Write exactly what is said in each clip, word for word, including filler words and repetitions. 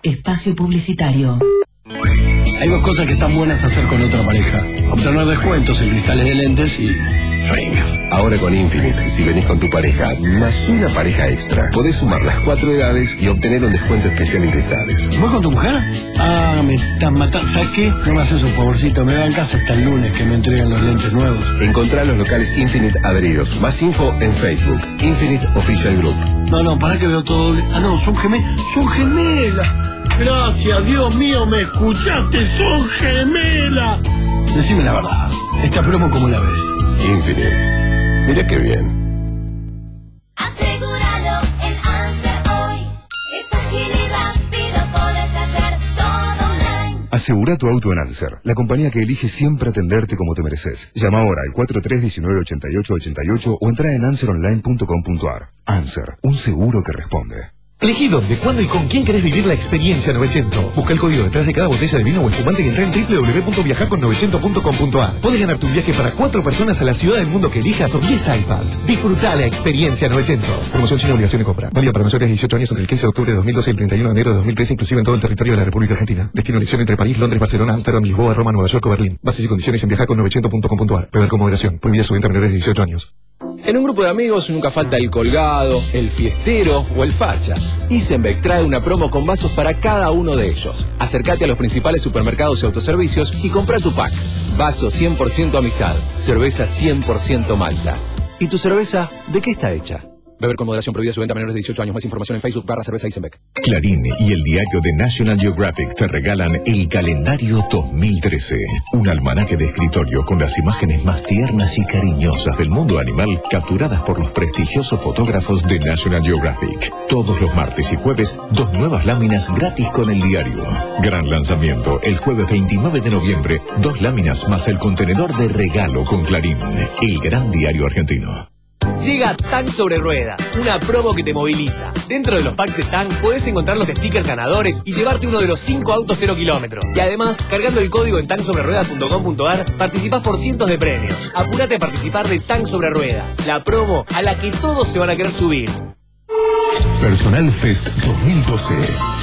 Espacio publicitario. Hay dos cosas que están buenas a hacer con otra pareja: obtener descuentos en cristales de lentes y Fringer. Ahora con Infinite, si venís con tu pareja más una pareja extra, podés sumar las cuatro edades y obtener un descuento especial en cristales. ¿Vos con tu mujer? Ah, me estás matando. ¿Sabes qué? No me haces un favorcito, me da en casa hasta el lunes que me entregan los lentes nuevos. Encontrá los locales Infinite adheridos. Más info en Facebook. Infinite Official Group. No, no, para que veo todo doble. Ah, no, son gemelas. Son gemelas. Gracias, Dios mío, me escuchaste, son gemelas. Decime la verdad, esta promo, ¿cómo la ves? Infinite. Mira qué bien. Asegúralo en Anser hoy. Es ágil y rápido, podés hacer todo online. Asegura tu auto en Anser, la compañía que elige siempre atenderte como te mereces. Llama ahora al cuatro tres uno nueve, ocho ocho ocho ocho o entra en anser online punto com punto a r. Anser, un seguro que responde. Elegí dónde, cuándo y con quién querés vivir la experiencia novecientos. Busca el código detrás de cada botella de vino o espumante y entra en doble u doble u doble u punto viajar con novecientos punto com punto a r. Podés ganar tu viaje para cuatro personas a la ciudad del mundo que elijas o diez iPads. Disfrutá la experiencia novecientos. Promoción sin obligación de compra. Válida para mayores de dieciocho años entre el quince de octubre de dos mil doce y el treinta y uno de enero de dos mil trece, inclusive en todo el territorio de la República Argentina. Destino elección entre París, Londres, Barcelona, Ámsterdam, Lisboa, Roma, Nueva York o Berlín. Bases y condiciones en viajar con novecientos punto com punto a r. Beber con moderación. Prohibida su venta a menores de dieciocho años. En un grupo de amigos nunca falta el colgado, el fiestero o el facha. Isenbeck trae una promo con vasos para cada uno de ellos. Acércate a los principales supermercados y autoservicios y compra tu pack. Vaso cien por ciento Amistad, cerveza cien por ciento Malta. ¿Y tu cerveza de qué está hecha? Beber con moderación, prohibida su venta a menores de dieciocho años. Más información en Facebook barra cerveza Isenbeck. Clarín y el diario de National Geographic te regalan el calendario dos mil trece. Un almanaque de escritorio con las imágenes más tiernas y cariñosas del mundo animal capturadas por los prestigiosos fotógrafos de National Geographic. Todos los martes y jueves, dos nuevas láminas gratis con el diario. Gran lanzamiento el jueves veintinueve de noviembre. Dos láminas más el contenedor de regalo con Clarín, el gran diario argentino. Llega Tank sobre Ruedas, una promo que te moviliza. Dentro de los packs de Tank podés encontrar los stickers ganadores y llevarte uno de los cinco autos cero kilómetros. Y además, cargando el código en tank sobre ruedas punto com punto a r, participás por cientos de premios. Apurate a participar de Tank sobre Ruedas, la promo a la que todos se van a querer subir. Personal Fest dos mil doce.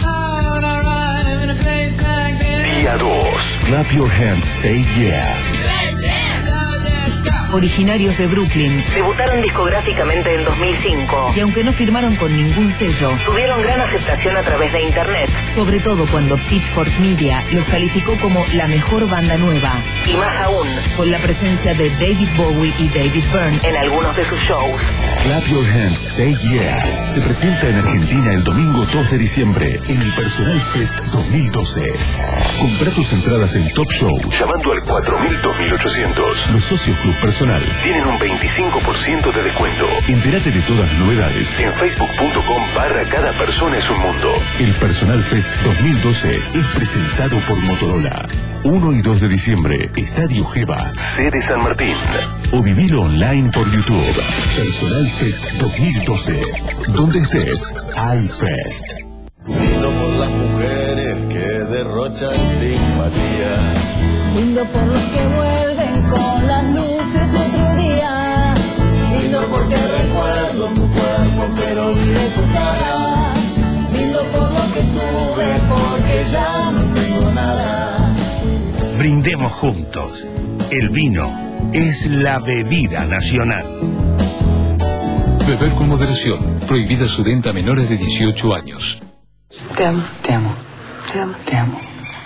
Día dos. Clap your hands, say yes. Originarios de Brooklyn, debutaron discográficamente en dos mil cinco y aunque no firmaron con ningún sello, tuvieron gran aceptación a través de internet, sobre todo cuando Pitchfork Media los calificó como la mejor banda nueva. Y más aún, con la presencia de David Bowie y David Byrne en algunos de sus shows. Clap Your Hands, Say Yeah se presenta en Argentina el domingo dos de diciembre en el Personal Fest dos mil doce. Compra tus entradas en Top Show llamando al cuatro mil dos mil ochocientos. Los socios Club Personal tienen un veinticinco por ciento de descuento. Entérate de todas las novedades en facebook punto com barra cada persona es un mundo. El Personal Fest dos mil doce es presentado por Motorola. uno y dos de diciembre, Estadio Geva, sede San Martín. O vivilo online por YouTube. Personal Fest dos mil doce. Donde estés, hay Fest. Lindo por las mujeres que derrochan simpatía. Lindo por los que vuelven con las luces de otro día. Lindo porque recuerdo tu cuerpo pero olvidé tu cara. Lindo por lo que tuve porque ya no tengo nada. Brindemos juntos. El vino es la bebida nacional. Beber con moderación. Prohibida su venta a menores de dieciocho años. Te amo. Te amo. Te amo. Te amo.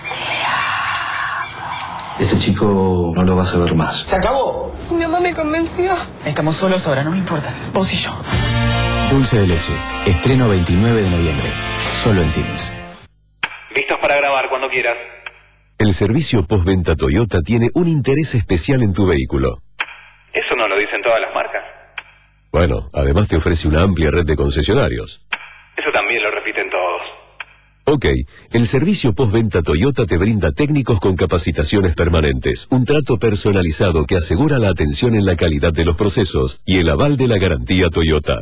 Este chico no lo vas a ver más. ¡Se acabó! Mi mamá me convenció. Estamos solos ahora, no me importa. Vos y yo. Dulce de leche. Estreno veintinueve de noviembre. Solo en cines. Listos para grabar cuando quieras. El servicio postventa Toyota tiene un interés especial en tu vehículo. Eso no lo dicen todas las marcas. Bueno, además te ofrece una amplia red de concesionarios. Eso también lo repiten todos. Ok, el servicio postventa Toyota te brinda técnicos con capacitaciones permanentes, un trato personalizado que asegura la atención en la calidad de los procesos y el aval de la garantía Toyota.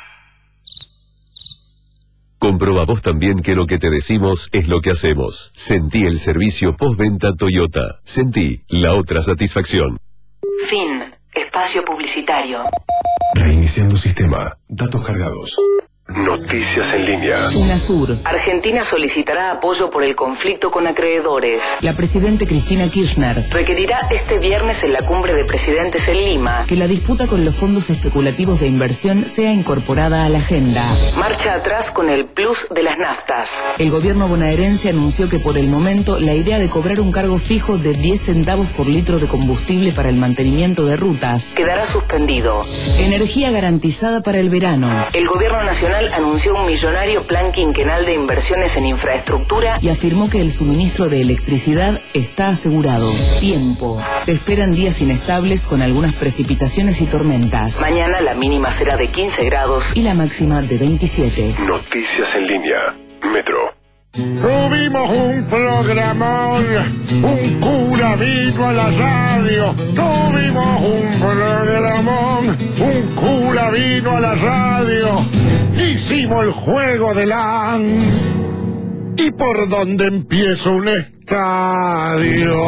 Comproba vos también que lo que te decimos es lo que hacemos. Sentí el servicio postventa Toyota. Sentí la otra satisfacción. Fin. Espacio publicitario. Reiniciando sistema. Datos cargados. Noticias en línea. UNASUR. Argentina solicitará apoyo por el conflicto con acreedores. La presidenta Cristina Kirchner Requerirá este viernes en la cumbre de presidentes en Lima que la disputa con los fondos especulativos de inversión sea incorporada a la agenda. marcha atrás con el plus de las naftas. El gobierno bonaerense anunció que por el momento la idea de cobrar un cargo fijo de diez centavos por litro de combustible para el mantenimiento de rutas quedará suspendido. Energía garantizada para el verano. El gobierno nacional anunció un millonario plan quinquenal de inversiones en infraestructura y afirmó que el suministro de electricidad está asegurado. Tiempo. Se esperan días inestables con algunas precipitaciones y tormentas. Mañana la mínima será de quince grados y la máxima de veintisiete. Noticias en línea. Metro. Tuvimos un programón, un cura vino a la radio. Tuvimos un programón, un cura vino a la radio. Hicimos el juego del A N. ¿Y por dónde empieza un estadio?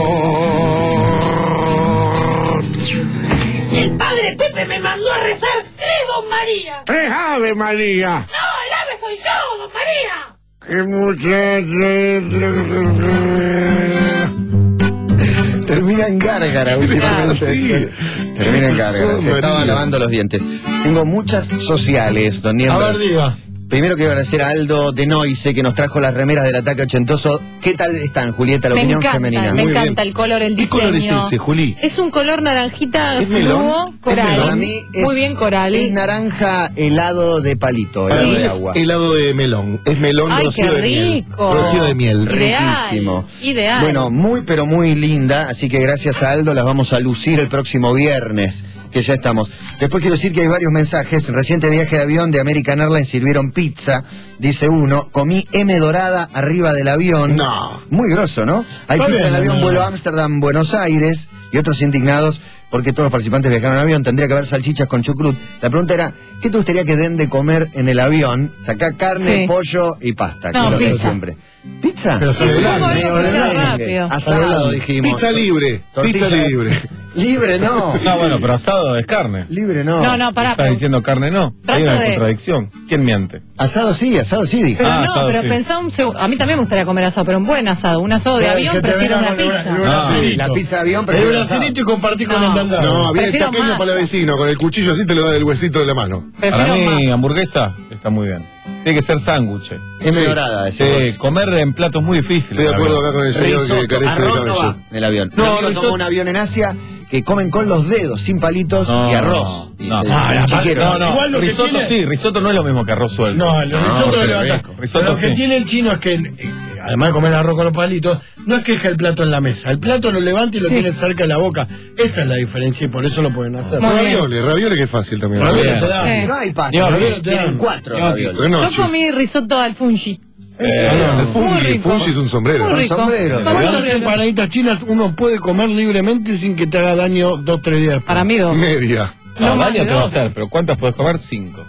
El padre Pepe me mandó a rezar tres Don María. ¡Tres Ave María! No, el ave soy yo, Don María. ¡Qué muchacho! Termina en gárgara últimamente. Sí. Termina en gárgara. Se estaba María. lavando los dientes. Tengo muchas sociales, don Niembro. A ver, diga. Primero quiero agradecer a Aldo de Noise, que nos trajo las remeras del ataque ochentoso. ¿Qué tal están, Julieta, la Me opinión encanta, femenina? me Muy encanta bien. el color, el ¿Qué diseño. color es ese, Juli? Es un color naranjita ¿Es melón? fluo, coral. Para mí es, Muy bien coral. es naranja helado de palito, helado Sí. de Es agua. helado de melón. Es melón Ay, rocío qué de miel. rico. Rocío de miel. Ideal. Riquísimo. Ideal. Bueno, muy pero muy linda, así que gracias a Aldo las vamos a lucir el próximo viernes, que ya estamos. Después quiero decir que hay varios mensajes. En reciente viaje de avión de American Airlines sirvieron pizza, dice uno. Comí M dorada arriba del avión. No. Muy grosso, ¿no? Hay Está pizza en el bien, avión no, vuelo no. a Ámsterdam, Buenos Aires, y otros indignados porque todos los participantes viajaron en avión. Tendría que haber salchichas con chucrut. La pregunta era, ¿qué te gustaría que den de comer en el avión? Sacá carne, Sí. pollo y pasta, que No, es lo que pizza. siempre. ¿Pizza? Pero Sí, supongo Adelante, eso que sea adelante. rápido. Asado, dijimos. Pizza libre. Tortilla- Pizza libre. Libre no. No, bueno, pero asado es carne. Libre no. No, no, pará. ¿Estás pero- diciendo carne no? Hay Trato una de- contradicción. ¿Quién miente? Asado sí, asado sí, dije. Pero Ah, no, asado, pero sí. pensá un segundo. A mí también me gustaría comer asado, pero un buen asado. Un asado de Pero avión, que te prefiero venga una con el pizza. bra- el Ah, brasilito. La pizza de avión, El pero el asado. brasilito y compartir con No. el tandado. No, viene el Prefiero chaqueño más. para el vecino. Con el cuchillo así te lo da el huesito de la mano. Para Prefiero mí, más. hamburguesa está muy bien. Tiene que ser sándwich. M Sí. dorada, Sí, decimos. comer en platos muy difíciles. Estoy de acuerdo la acá con el señor Risotto, que carece de arroz no va cabello. en el avión. No, No, yo risotto- tomo un avión en Asia que comen con los dedos, sin palitos No, y arroz. no, Y- no. y- Ah, y la chiquero. No, no, Igual lo que risotto tiene- sí, risotto no es lo mismo que arroz suelto. No, el risotto pero lo levanta. rico. Risotto Pero lo que sí. tiene el chino es que, eh, además de comer arroz con los palitos, no es que deja el plato en la mesa. El plato lo levanta y lo Sí. tiene cerca de la boca. Esa es la diferencia y por eso lo pueden hacer. Muy bien. Ravioles, ravioles que es fácil también. Ravioles Ravioles. te dan. Sí. No hay pasta, Yo- ravioles yo- tienen yo- cuatro yo- ravioles. Bueno, Yo chis. comí risotto al fungi. Eh, el fungi, Muy rico. fungi es un sombrero. Muy rico. sombrero. ¿Cuántos ¿Cuántas euros? empanaditas chinas uno puede comer libremente sin que te haga daño dos, tres días después? Para mí dos. Media. No, No, más daño de te va a dos. hacer, pero ¿cuántas puedes comer? Cinco.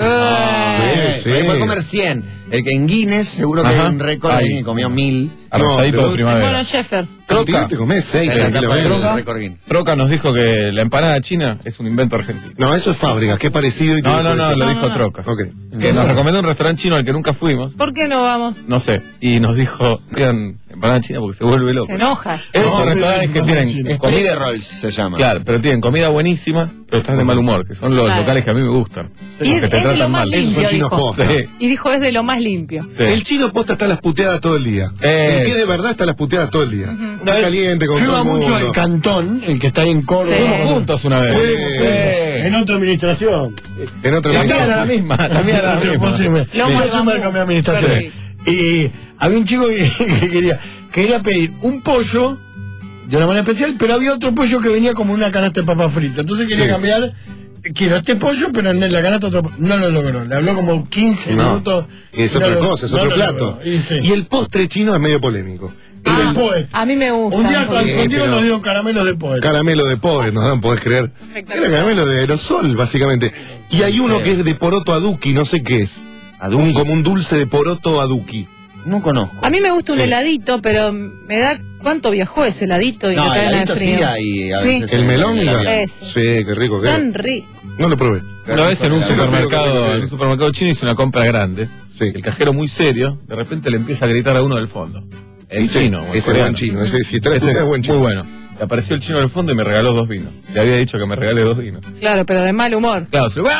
Eh, Sí, sí. Pero puede comer cien. El que en Guinness, seguro que Ajá. hay un récord Ahí. alguien que comió mil. Arrosadito pero- de primavera. Bueno, Sheffer. Troca. Te comés seis Está en la tapa del tranquilamente. récord Guinness. Troca nos dijo que la empanada china es un invento argentino. No, eso es fábrica, que es parecido y te No, dijo no, no, eso. lo No, dijo no, no. Troca. Ok. Que nos recomendó un restaurante chino al que nunca fuimos. ¿Por qué no vamos? No sé. Y nos dijo, digan empanada china porque se vuelve loco. Se enoja. Esos No, restaurantes que empanada tienen china. Comida comida rolls se llama. Claro, pero tienen comida buenísima, pero estás de mal humor, que son los Claro. locales que a mí me gustan. Y los es- que te es de lo tratan más mal. limpio, Esos son chinos dijo. posta. Sí, Y dijo, es de lo más limpio. sí. El chino posta está a las puteadas todo el día. Eh. El que de verdad está a las puteadas todo el día. Está caliente con Yo todo iba el mucho mundo. al Cantón, el que está ahí en Córdoba. Sí. Fuimos juntos una vez. Sí, Eh. en otra administración. En otra La mía manera. era la misma, la mía era la Yo misma. puse- Lo yo más puse bambú. de cambiar administración. Sí. Y había un chico que, que quería, quería pedir un pollo de una manera especial, pero había otro pollo que venía como una canasta de papa frita. Entonces quería Sí. cambiar, quiero este pollo, pero en la canasta otro pollo. No lo logró. Le habló como quince No, minutos. es no otra lo- cosa, es no otro lo plato. logró. Y, sí. Y el postre chino es medio polémico. Y el poe. A mí me gusta. Un día con, Sí, contigo pero- nos dieron caramelos de poe. Caramelo de pobre, nos dan, podés creer. Era caramelo de aerosol, básicamente. Y hay uno que es de poroto aduki, no sé qué es. Un, como un dulce de poroto aduki. No conozco. A mí me gusta un Sí. heladito, pero me da... ¿Cuánto viajó ese heladito? Y No, la cadena de heladito frío? sí hay a Sí. veces. El melón, en el mira. avión. Ese. Sí, qué rico que Tan es. rico. No lo probé. Una vez en un Claro, supermercado, claro. en un supermercado chino hice una compra grande. Sí. El cajero muy serio, de repente le empieza a gritar a uno del fondo. El ¿Viste? chino. o el Ese es coreano. buen chino. Ese, si está la Ese puta, es buen chino. Muy bueno. Y apareció el chino del fondo y me regaló dos vinos. Le había dicho que me regale dos vinos. Claro, pero de mal humor. Claro, se lo...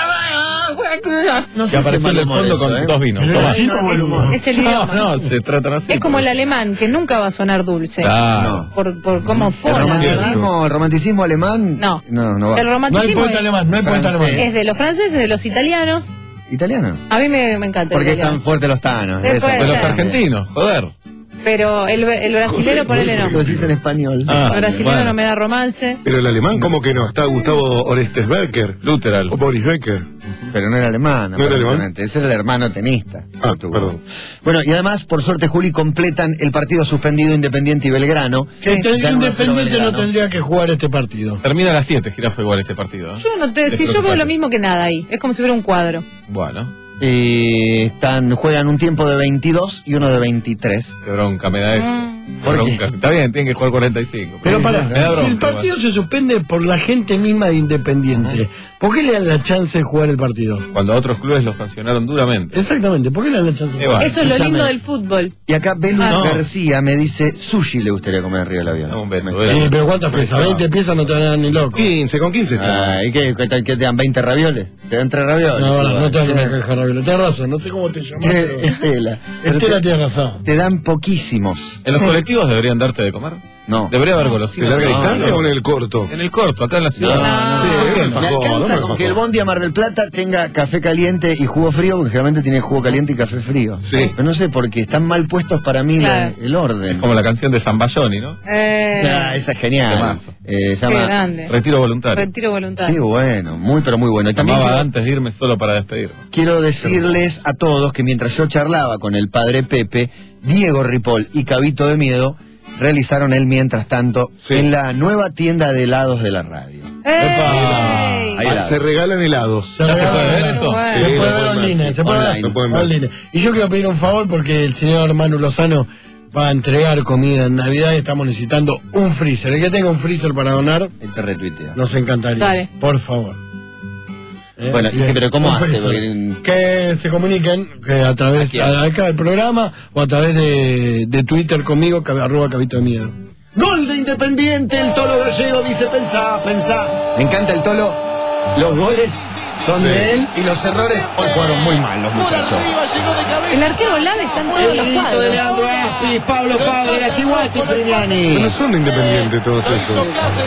No y sé si apareció es del mal humor fondo eso, con ¿eh? dos vinos. ¿Es Tomá. chino o mal humor? Es el No, idioma. no, se tratan así. Es como el alemán, que nunca va a sonar dulce. Claro. Por, por cómo El forma. romanticismo, el romanticismo alemán. No. No, no va. El romanticismo es, alemán, no hay poeta Francés. alemán. es de los franceses, de los italianos. Italiano. A mí me, me encanta. Porque el italiano. están fuertes los tanos. Eh, eso. puede De los ser. argentinos, joder. Pero el, el brasilero, ponele no. Lo decís en español. Ah, El brasilero bueno. no me da romance. Pero el alemán, ¿cómo que no? Está Gustavo Orestes Becker. Luteral. O Boris Becker. Pero no era alemán. ¿No era alemán? aparentemente. Ese era el hermano tenista. Ah, perdón. Bueno, y además, por suerte, Juli, completan el partido suspendido Independiente y Belgrano. Que te- Ganó uno a cero Independiente no Belgrano. tendría que jugar este partido. Termina a las siete, Jirafa, igual este partido. ¿eh? Yo no te, si yo veo lo mismo que nada ahí. Es como si fuera un cuadro. Bueno, Eh, están, juegan un tiempo de veintidós y uno de veintitrés. qué bronca me da eso. Mm. Qué ¿Por qué? bronca. Está bien, tienen que jugar cuarenta y cinco. Pero para, me da si el bronca, partido se suspende por la gente misma de Independiente, ¿por qué le dan la chance de jugar el partido? igual. Cuando a otros clubes lo sancionaron duramente. Exactamente, ¿por qué le dan la chance de Eh, jugar? bueno. Eso es lo escúchame. lindo del fútbol. Y acá Belu Ah, no. García me dice, sushi le gustaría comer arriba del avión. Dame un beso, Me- beso. Eh, pero ¿cuántas piezas? veinte piezas no te van a dar ni loco. quince, con quince está. Ah, ¿y qué, qué, tal que te dan veinte ravioles? ¿Te dan tres ravioles? No, no, no te dan Sí. una caja de ravioles. Tienes razón, no sé cómo te llamas. Eh, pero- Estela. Pero Estela te, tiene razón. te dan poquísimos. ¿En los colectivos deberían darte de comer? No. ¿Debería haber ¿De golosinas? larga No, distancia no. o en el corto? En el corto, acá en la ciudad. No. Sí, ¿por qué no? Me Alfajor, alcanza dame con que alfajor. el bondi a Mar del Plata tenga café caliente y jugo frío, porque generalmente tiene jugo caliente y café frío. Sí. Pero no sé, porque están mal puestos para mí la- Claro. el orden. Es como la canción de Zambayoni, ¿no? Eh, O sea, esa es genial. Temazo. Eh, qué llama... grande. Retiro voluntario. Retiro voluntario. Qué bueno, muy pero muy bueno. Y también Llamaba quiero, antes de irme solo para despedirme. quiero decirles a todos que mientras yo charlaba con el padre Pepe, Diego Ripoll y Cabito de Miedo realizaron el mientras tanto Sí. en la nueva tienda de helados de la radio. ¡Ey! Ahí Ah, la- se regalan helados. ¿Ya se puede ver Bueno. eso? Bueno. Sí, Se lo puede ver pueden ver. online, se puede ver Online. Lo pueden ver. online. Y yo quiero pedir un favor porque el señor Manu Lozano va a entregar comida en Navidad y estamos necesitando un freezer. El que tenga un freezer para donar, Ahí te retuitea. nos encantaría. Dale. Por favor. Eh, Bueno, bien. pero ¿cómo Un hace? freezer. Porque- Que se comuniquen que a través Aquí. a- acá del programa o a través de, de Twitter conmigo, cab- arroba Cabito de Miedo. Gol de Independiente, el Tolo Gallego dice pensá, pensá. Me encanta el Tolo. Los goles son de él y los errores hoy jugaron muy mal los muchachos. El arquero Lave está en todos los El grito de cuadros. Leandro Aspis, Pablo Fábregas, Iguati, Pero Freniani. no son de Independiente todos esos.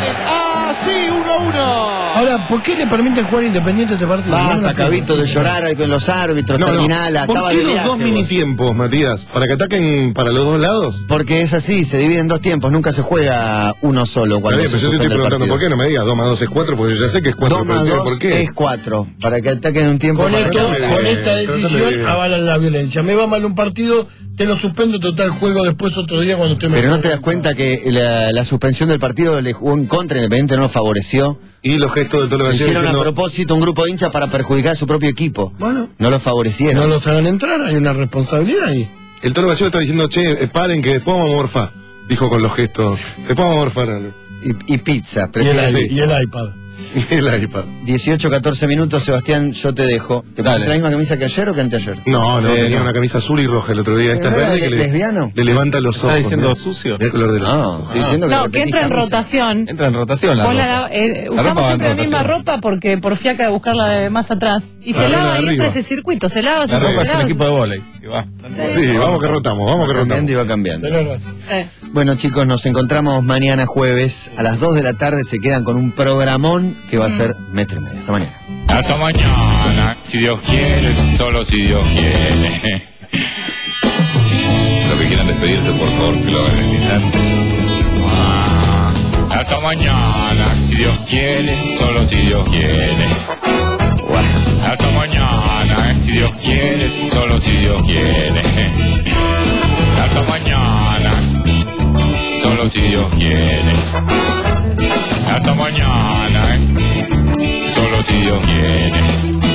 Ahora, ¿por qué le permiten jugar Independiente este partido? No, Basta, no, Cabito, de llorar ahí con los árbitros, No, no. terminala. ¿Por Estaba qué de los viaje, dos vos. mini tiempos, Matías? ¿Para que ataquen para los dos lados? Porque es así, se divide en dos tiempos, nunca se juega uno solo Está cuando bien, se pero yo te suspende estoy el preguntando partido. por qué. No me digas dos más dos es cuatro, porque yo ya sé que es cuatro. dos pero más decime dos por qué. es cuatro, para que ataquen un tiempo Con, más esto, rápido. con bien, esta trátame decisión bien. avalan la violencia. Me va mal un partido, te lo suspendo total juego después otro día cuando usted me... Pero no te das cuenta que la, la suspensión del partido le jugó en contra, Independiente no lo favoreció. Y los gestos de Tolo Gallego Hicieron a diciendo, propósito un grupo de hinchas para perjudicar a su propio equipo. Bueno, No lo favorecieron. no los hagan entrar, hay una responsabilidad ahí. el Tolo Gallego está diciendo, che, eh, paren que después vamos a morfar. Dijo con los gestos. Después vamos a morfar algo. Y, y pizza. Y el, prefiero- Sí. y el iPad. El iPad. dieciocho, catorce minutos, Sebastián, yo te dejo. ¿Te Dale. pusiste la misma camisa que ayer o que anteayer? No, no, Eh, tenía no. una camisa azul y roja el otro día. Esta es ¿Pero verde era que le, lesbiano? le levanta los ¿Está ojos. diciendo mirá. sucio? Mirá el color de los No, ojos. estoy diciendo que No, que repetís entra en camisa. rotación. Entra en rotación la Vos la ropa. la- eh, La ropa usamos va en siempre la misma rotación. ropa porque por fiaca de buscarla de más atrás. Y La se de lava y arriba. entra ese circuito, se lava, se La lava, ropa se es un lava. equipo de vóley. Y va. Sí, vamos que rotamos, vamos que Cambiando rotamos. y va cambiando. Tenés razón. Sí. Bueno, chicos, nos encontramos mañana jueves a las dos de la tarde. Se quedan con un programón que va a ser metro y medio. Hasta mañana. Hasta mañana, si Dios quiere, solo si Dios quiere. Los que quieran despedirse, por favor, que lo hagan en este instante. Ah, hasta mañana, si Dios quiere, solo si Dios quiere. Hasta mañana, si Dios quiere, solo si Dios quiere. Hasta mañana, solo si Dios quiere. Hasta mañana, solo si Dios quiere.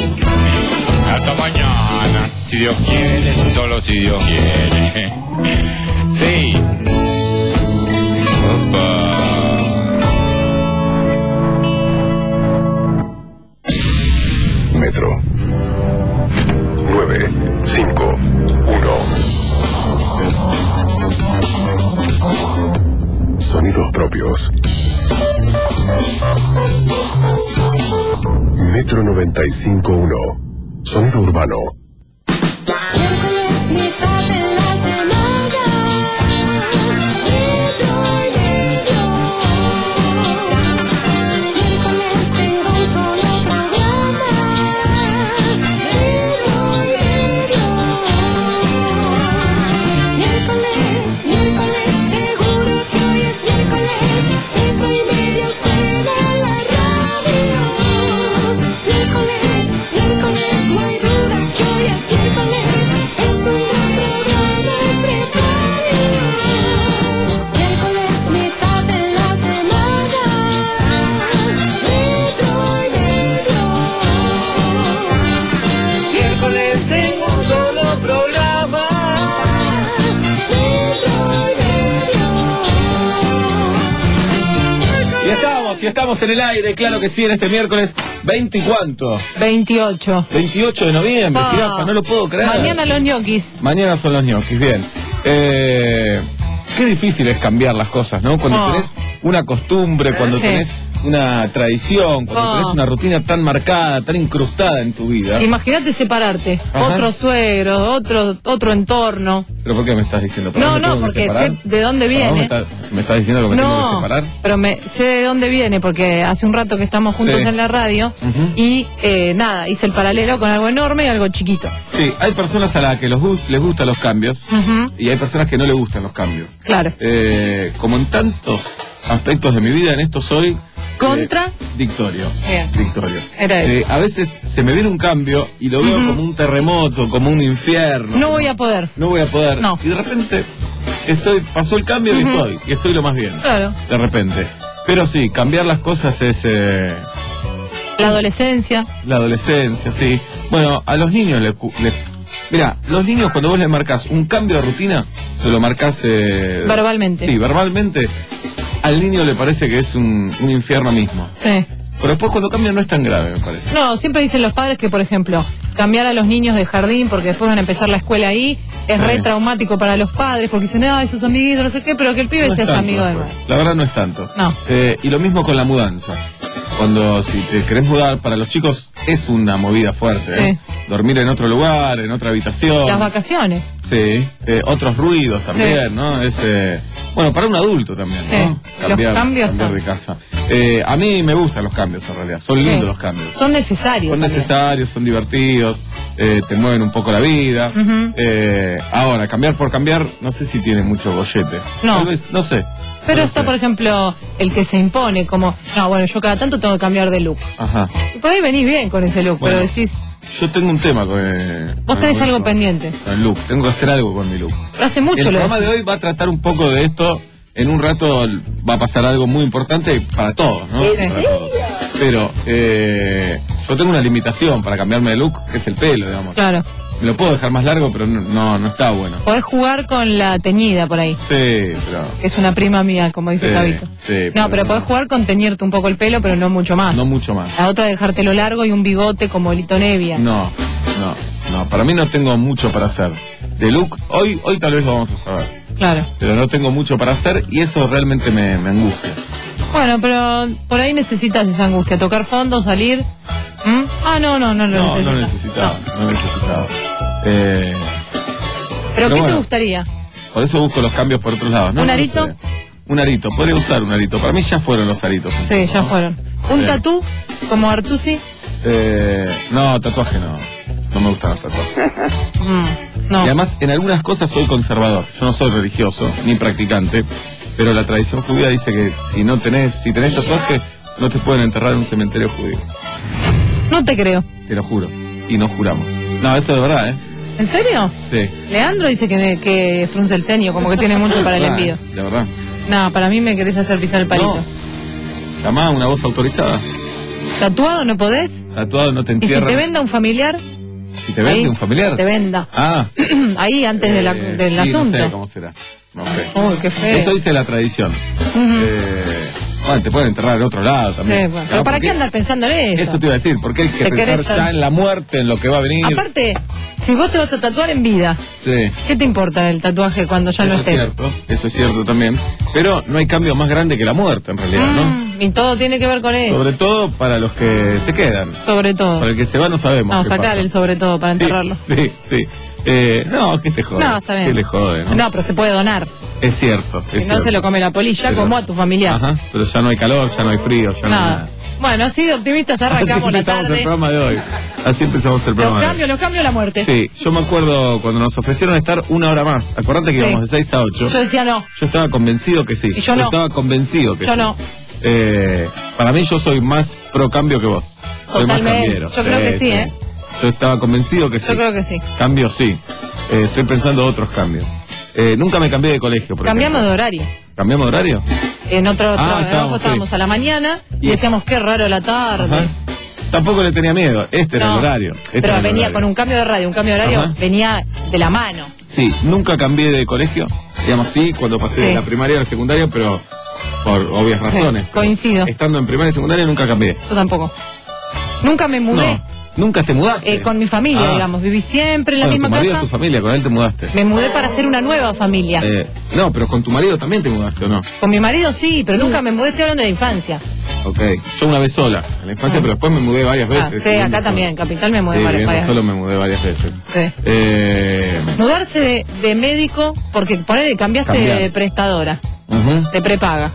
Hasta mañana, si Dios quiere, solo si Dios quiere. Sí. Opa. propios. Metro noventa y cinco punto uno. Sonido urbano. Y estamos en el aire, claro que sí, en este miércoles veinte y cuánto. veintiocho. veintiocho de noviembre, Ah. jirafa, no lo puedo creer. Mañana los ñoquis. Mañana son los ñoquis, bien. Eh, qué difícil es cambiar las cosas, ¿no? Cuando Oh. tenés una costumbre, cuando Sí. tenés una tradición, cuando Oh. tenés una rutina tan marcada, tan incrustada en tu vida. Imagínate separarte. Ajá. Otro suegro, otro, otro entorno. ¿Pero por qué me estás diciendo? ¿Para No, dónde no, tengo que porque separar? sé de dónde ¿Para dónde viene. me, estás, me estás diciendo que me tengo que No, separar? pero me, sé de dónde viene porque hace un rato que estamos juntos Sí. en la radio Ujú. y eh, nada, hice el paralelo con algo enorme y algo chiquito. Sí, hay personas a las que los gu- les gustan los cambios Ujú. y hay personas que no les gustan los cambios. Claro. Eh, como en tantos aspectos de mi vida, en esto soy... Contra. eh, Dictorio. Bien. Dictorio. Era eso. Eh, a veces se me viene un cambio y lo veo Ujú. como un terremoto, como un infierno. No voy a poder. No voy a poder. No. Y de repente estoy, pasó el cambio y Ujú. estoy. Y estoy lo más bien. Claro. De repente. Pero sí, cambiar las cosas es... eh, La adolescencia. la adolescencia, sí. Bueno, a los niños les... cu- les- Mira, los niños cuando vos les marcás un cambio de rutina, se lo marcás... eh, Verbalmente. Sí, verbalmente. Al niño le parece que es un, un infierno mismo. Sí. Pero después cuando cambia no es tan grave, me parece. No, siempre dicen los padres que, por ejemplo, cambiar a los niños de jardín porque después van a empezar la escuela ahí es Sí. re traumático para los padres porque dicen, ay, sus amiguitos, no sé qué, pero que el pibe No es sea su tanto, amigo de después. nuevo. La verdad no es tanto. No. Eh, y lo mismo con la mudanza. Cuando si te querés mudar, para los chicos es una movida fuerte. ¿eh? Dormir en otro lugar, en otra habitación. Las vacaciones. Sí, eh, otros ruidos también, ¿no? Es, eh, bueno, para un adulto también, Sí, ¿no? los cambios cambiar son- de casa. Eh, a mí me gustan los cambios en realidad, son Sí. lindos los cambios. Son necesarios. Son también. necesarios, son divertidos, eh, te mueven un poco la vida. Ujú. Eh, ahora, cambiar por cambiar, no sé si tiene mucho gollete. No. Tal vez, no sé. Pero no está, sé. por ejemplo, el que se impone como, no, bueno, yo cada tanto tengo que cambiar de look. Ajá. Y por ahí venís bien con ese look, Bueno, pero decís, Yo tengo un tema con el, vos con tenés el- algo con- pendiente. con el look. Tengo que hacer algo con mi look. Pero hace mucho El lo programa decís. de hoy va a tratar un poco de esto. En un rato va a pasar algo muy importante para todos, ¿no? Sí. Para todos. Pero eh, yo tengo una limitación para cambiarme de look, que es el pelo, digamos. Claro. Me lo puedo dejar más largo, pero no, no, no está bueno. Podés jugar con la teñida por ahí, Sí, pero... que es una prima mía, como dice Sí, Cabito. sí, No, pero podés jugar con teñirte un poco el pelo, pero no mucho más. No mucho más. La otra dejártelo largo y un bigote como Lito Nevia. No, no, no. Para mí no tengo mucho para hacer. De look, hoy, hoy tal vez lo vamos a saber. Claro. Pero no tengo mucho para hacer y eso realmente me, me angustia. Bueno, pero por ahí necesitas esa angustia, tocar fondo, salir. ¿Mm? Ah, no, no, no lo No, necesitas. no necesitaba, no necesitaba. Eh, ¿Pero qué te bueno, gustaría? Por eso busco los cambios por otros lados. ¿no? ¿Un No arito? sé. Un arito, podría usar un arito. Para mí ya fueron los aritos. un Sí, poco, ya ¿no? fueron. ¿Un Sí. tatú como Artusi? Eh, no, tatuaje no. No me gustan los tatuajes. Mm, Y no. además, en algunas cosas soy conservador. Yo no soy religioso ni practicante, pero la tradición judía dice que si no tenés, si tenés tatuaje, no te pueden enterrar en un cementerio judío. No te creo. Te lo juro. Y no juramos. No, eso es verdad, ¿eh? ¿En serio? Sí. Leandro dice que, que frunce el ceño, como que tiene mucho para el Verdad, envío. De verdad. No, para mí me querés hacer pisar el palito. Llamá a una voz autorizada. ¿Tatuado no podés? Tatuado no te ¿Y si entierran. te venda un familiar? Si te vende Ahí, un familiar. Te venda. Ah. Ahí, antes de la- eh, del sí, asunto. No sé cómo será. No sé. Uy, qué feo. Eso dice la tradición. Ujú. Eh, bueno, te pueden enterrar en otro lado Sí, también. bueno, ¿No? pero ¿para Porque qué andar pensando en eso? Eso te iba a decir, porque hay que Te pensar querés ya tan- en la muerte, en lo que va a venir. Aparte, Si vos te vas a tatuar en vida, Sí. ¿qué te importa el tatuaje cuando ya Eso no es estés? cierto, eso es cierto también. Pero no hay cambio más grande que la muerte, en realidad, ¿no? Mm, y todo tiene que ver con eso. Sobre todo para los que se quedan. Sobre todo. Para el que se va no sabemos. No, qué sacar pasa. el sobre todo para enterrarlo. Sí, sí. Eh, no, que te jode. No, está bien. Que le jode, ¿no? No, pero se puede donar. Es cierto, es Si no cierto. se lo come la polilla, Pero- como a tu familiar. Ajá, pero ya no hay calor, ya no hay frío, ya no hay Nada. nada. Bueno, así de optimistas Así arrancamos la empezamos el tarde. programa de hoy. Así empezamos el Los programa de hoy. cambios, los cambios, la muerte. Sí, yo me acuerdo cuando nos ofrecieron estar una hora más. Acordate que Sí. íbamos de seis a ocho. Yo decía no. Yo estaba convencido que sí. Y yo no. estaba convencido que Yo sí. no. Eh, para mí yo soy más pro cambio que vos. Soy más Totalmente. cambiero. Yo creo que sí, ¿eh? Yo estaba convencido que sí. Yo creo que sí. Cambio sí. Eh, estoy pensando otros cambios. Eh, nunca me cambié de colegio, por Cambiamos de ejemplo. horario. ¿Cambiamos de horario? En otro Ah, trabajo estábamos, estábamos sí. a la mañana y Y- decíamos qué raro la tarde. Ajá. Tampoco le tenía miedo. Este era No, el horario. Este Pero era el venía horario. con un cambio de radio, un cambio de horario Ajá. venía de la mano. Sí, nunca cambié de colegio. Digamos, sí, cuando pasé Sí. de la primaria a la secundaria, pero por obvias Sí, razones. coincido. Estando en primaria y secundaria nunca cambié. Yo tampoco. Nunca me mudé. No, nunca te mudaste. Eh, con mi familia, Ah. digamos. Viví siempre en la Bueno, tu misma marido es casa. tu familia, con él te mudaste. Me mudé para hacer una nueva familia. Eh, no, pero con tu marido también te mudaste, ¿o no? Con mi marido sí, pero nunca me mudé, estoy hablando de infancia. Ok. Yo una vez sola, en la infancia, Ah. pero después me mudé varias Ah, veces. sí, viviendo acá solo. también, en Capital me mudé Sí, varias, viviendo varias solo me mudé varias veces. Sí. Eh, Mudarse de, de médico, porque ponele, cambiaste Cambiar. de prestadora, ujú. de prepaga.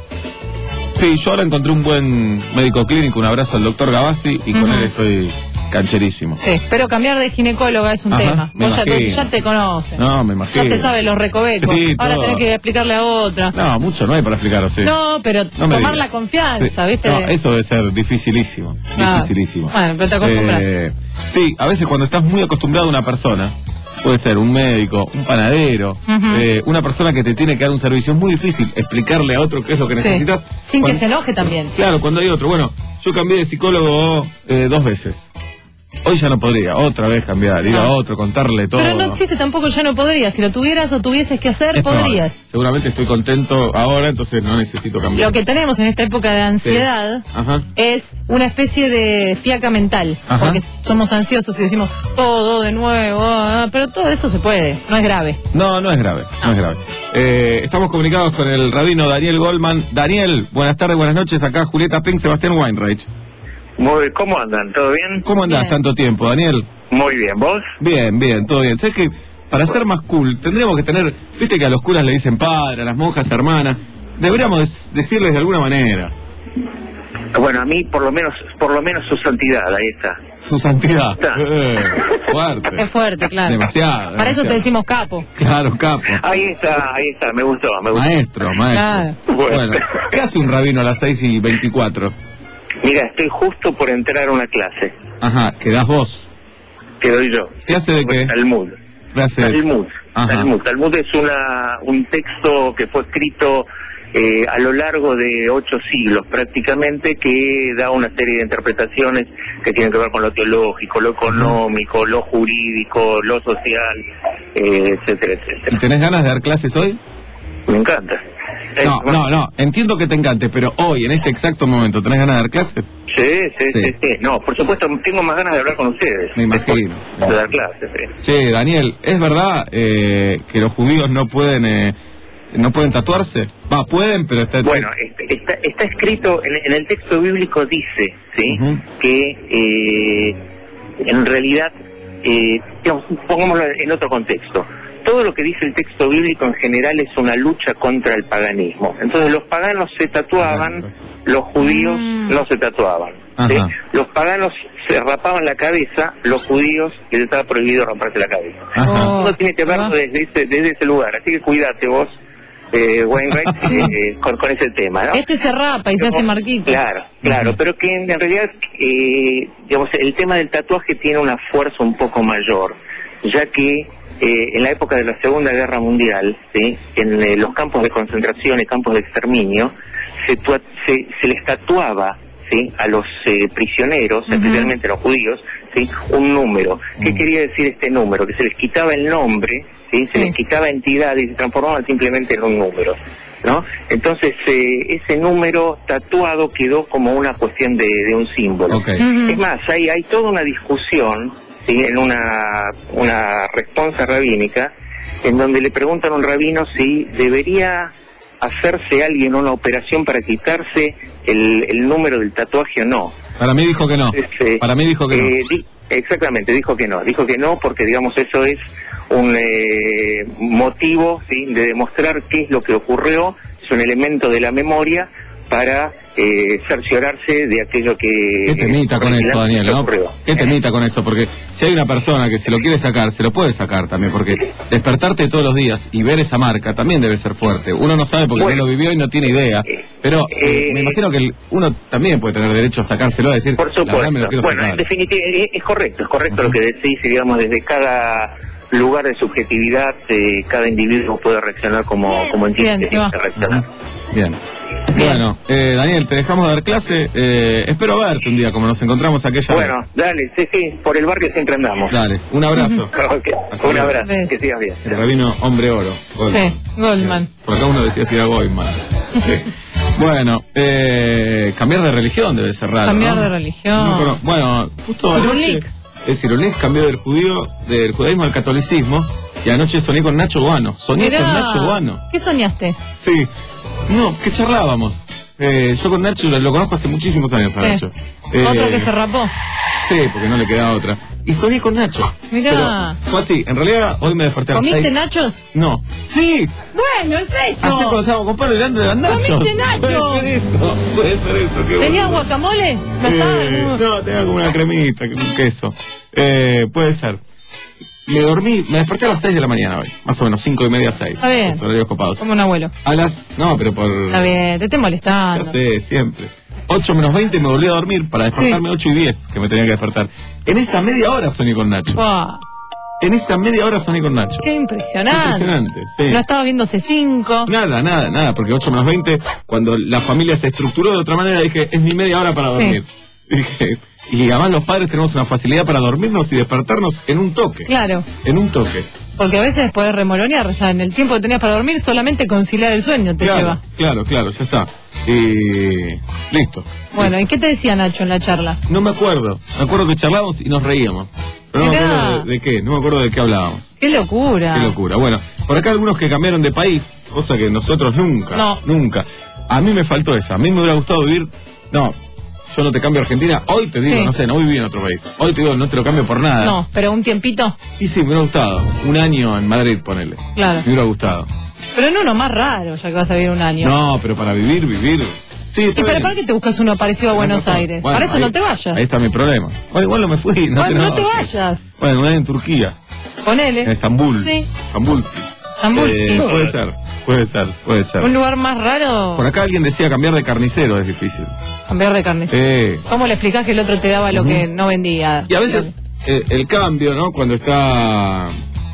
Sí, yo ahora encontré un buen médico clínico, un abrazo al doctor Gavassi, y con Ujú. él estoy cancherísimo. Sí, pero cambiar de ginecóloga es un Ajá, tema. me Vos ya, imagino. ya te conoces. No, me imagino. Ya te sabes los recovecos. Sí, Ahora todo. tenés que explicarle a otra. No, mucho no hay para explicar, ¿o sí? No, pero No me tomar digas. la confianza, Sí. ¿viste? No, eso debe ser dificilísimo. Ah, Dificilísimo. bueno, pero te acostumbras. Eh, sí, a veces cuando estás muy acostumbrado a una persona, puede ser un médico, un panadero, Ujú. eh, una persona que te tiene que dar un servicio, es muy difícil explicarle a otro qué es lo que Sí. necesitas. Sin Cuando- que se enoje también. Claro, cuando hay otro. Bueno, yo cambié de psicólogo eh, dos veces. Hoy ya no podría, otra vez cambiar, ir a No. otro, contarle todo. Pero no existe tampoco, ya no podrías. Si lo tuvieras o tuvieses que hacer, Es probable. podrías. Seguramente estoy contento ahora, entonces no necesito cambiar. Lo que tenemos en esta época de ansiedad Ajá. es una especie de fiaca mental. Ajá. Porque somos ansiosos y decimos todo de nuevo, ah, pero todo eso se puede, no es grave. No, no es grave, no es grave. Eh, estamos comunicados con el rabino Daniel Goldman. Daniel, buenas tardes, buenas noches. Acá Julieta Pink, Sebastián Weinreich. Muy, ¿cómo andan? ¿Todo bien? ¿Cómo andás Bien. tanto tiempo, Daniel? Muy bien, ¿vos? Bien, bien, todo bien. ¿Sabes que para ser más cool tendríamos que tener, viste que a los curas le dicen padre, a las monjas hermanas? Deberíamos des- decirles de alguna manera. Bueno, a mí por lo menos, por lo menos su santidad, ahí está. Su santidad. Está. Eh, fuerte. Es fuerte, claro. Demasiado. Para eso te demasiado. decimos capo. Claro, capo. Ahí está, ahí está, me gustó, me gustó. Maestro, maestro. Bueno. Bueno, ¿qué hace un rabino a las seis y veinticuatro? Mira, estoy justo por entrar a una clase. Ajá, que das vos. Que doy yo. ¿Clase de qué? Talmud. Clase. Talmud. Ajá. Talmud. Talmud es una, un texto que fue escrito eh, a lo largo de ocho siglos prácticamente, que da una serie de interpretaciones que tienen que ver con lo teológico, lo económico, lo jurídico, lo social, eh, etcétera, etcétera. ¿Y tenés ganas de dar clases hoy? Me encanta. No, Eh, no, no. Entiendo que te encante, pero hoy, en este exacto momento, ¿tenés ganas de dar clases? Sí, sí, Sí. sí, sí. No, por supuesto, tengo más ganas de hablar con ustedes. Me imagino. Después de dar clases, sí. Che, Daniel, ¿es verdad eh, que los judíos no pueden eh, no pueden tatuarse? Va, pueden, pero está... Bueno, este, está, está escrito, en, en el texto bíblico dice, ¿sí? Ujú. Que eh, en realidad, eh, digamos, pongámoslo en otro contexto. Todo lo que dice el texto bíblico en general es una lucha contra el paganismo. Entonces los paganos se tatuaban, los judíos no se tatuaban. ¿sí? Ajá. Los paganos se rapaban la cabeza, los judíos les estaba prohibido romperse la cabeza. Ajá. Uno tiene que verlo desde ese, desde ese lugar, así que cuídate vos, eh, Wainwright, eh, con, con ese tema, ¿no? Este se rapa y se hace marquito. Claro, claro, pero que en realidad, eh, digamos, el tema del tatuaje tiene una fuerza un poco mayor, ya que eh, en la época de la Segunda Guerra Mundial, ¿sí? en eh, los campos de concentración y campos de exterminio, se, tua- se, se les tatuaba, ¿sí? a los eh, prisioneros, Ujú. especialmente a los judíos, ¿sí? un número. ¿Qué quería decir este número? Que se les quitaba el nombre, ¿sí? se Sí. les quitaba entidad y se transformaban simplemente en un número, ¿no? Entonces eh, ese número tatuado quedó como una cuestión de, de un símbolo. Ok. Ujú. Es más, hay, hay toda una discusión ¿sí? en una, una respuesta rabínica, en donde le preguntan a un rabino si debería hacerse alguien una operación para quitarse el, el número del tatuaje o no. Para mí dijo que no. Entonces, Para mí dijo que eh, no. Di, exactamente, dijo que no. Dijo que no porque, digamos, eso es un eh, motivo, ¿sí? de demostrar qué es lo que ocurrió, es un elemento de la memoria para eh, cerciorarse de aquello que... ¿Qué temita con eso, Daniel? ¿no? ¿Qué temita con eso? Porque si hay una persona que se lo quiere sacar, se lo puede sacar también, porque despertarte todos los días y ver esa marca también debe ser fuerte. Uno no sabe porque bueno, no lo vivió y no tiene idea, pero eh, me imagino que el, uno también puede tener derecho a sacárselo, a decir, por supuesto. La verdad me lo quiero bueno, sacar. En definitiva, es, es correcto, es correcto uh-huh. lo que decís, digamos, desde cada lugar de subjetividad, eh, cada individuo puede reaccionar como, como entiende que reaccionar. Bien. Bueno, eh, Daniel, te dejamos dar clase. Eh, espero verte un día, como nos encontramos aquella bueno, vez. Bueno, dale, sí, sí, por el barrio siempre andamos. Dale, un abrazo. Okay. Un abrazo, ¿ves? Que sigas bien. El rabino Hombre Oro. Goldman. Sí, Goldman. Por acá uno decía si era Goldman. Sí. Bueno, eh, cambiar de religión debe ser raro, Cambiar ¿no? de religión. No, pero, bueno, justo anoche... El Cirulic cambió del judío, del judaísmo al catolicismo, y anoche soñé con Nacho Boano. Soñé Mirá, con Nacho Boano. ¿Qué soñaste? Sí. No, que charlábamos. Eh, yo con Nacho lo, lo conozco hace muchísimos años a Nacho. Eh, ¿Otro que se rapó? Sí, porque no le queda otra. Y soñé con Nacho. Mirá. Pero fue así, en realidad hoy me desperté a las ¿Comiste seis. nachos? No. Sí. Bueno, es eso. Ayer cuando estábamos con Pablo hablando de los nachos. ¿Comiste nachos? Puede ser eso, puede ser eso. Qué ¿Tenías bueno. guacamole? ¿No Eh, estaba? no, tenía como una cremita, un queso. Eh, puede ser. Me dormí, me desperté a las seis de la mañana hoy, más o menos, cinco y media, seis. Está bien. Los horarios copados. Como un abuelo. A las, no, pero por... Está bien, te estoy molestando. Ya sé, siempre. ocho menos veinte me volví a dormir para despertarme sí. ocho y diez, que me tenía que despertar. En esa media hora soñé con Nacho. Wow. En esa media hora soñé con Nacho. Qué impresionante. Qué impresionante, sí. No estaba viendo C cinco. Nada, nada, nada, porque ocho menos veinte, cuando la familia se estructuró de otra manera, dije, es mi media hora para dormir. Sí. Dije, y además los padres tenemos una facilidad para dormirnos y despertarnos en un toque. Claro. En un toque. Porque a veces podés remolonear, ya en el tiempo que tenías para dormir, solamente conciliar el sueño te claro, lleva. Claro, claro, ya está. Y listo. Bueno, listo. ¿y qué te decía Nacho en la charla? No me acuerdo. Me acuerdo que charlábamos y nos reíamos. Pero no Mirá. me acuerdo de, de qué, no me acuerdo de qué hablábamos. ¡Qué locura! Qué locura. Bueno, por acá algunos que cambiaron de país, cosa que nosotros nunca, no. nunca. A mí me faltó esa. A mí me hubiera gustado vivir... No, yo no te cambio a Argentina. Hoy te digo, sí. no sé, no viví en otro país. Hoy te digo, no te lo cambio por nada. No, pero un tiempito. Y sí, me hubiera gustado. Un año en Madrid, ponele. Claro. Me hubiera gustado. Pero en uno más raro, ya que vas a vivir un año. No, pero para vivir, vivir... Sí, ¿Y pero para qué te buscas uno parecido a Buenos no, Aires? Bueno, para eso ahí, no te vayas. Ahí está mi problema. Bueno, igual no me fui. No, bueno, te, no, no te vayas. Bueno, un año en Turquía. Ponele. En Estambul. Sí. Estambulski. Estambulski. Eh, puede ser, puede ser, puede ser. ¿Un lugar más raro? Por acá alguien decía cambiar de carnicero es difícil. Cambiar de carnicero. Eh. ¿Cómo le explicás que el otro te daba lo uh-huh. que no vendía? Y a veces eh, el cambio, ¿no? Cuando está...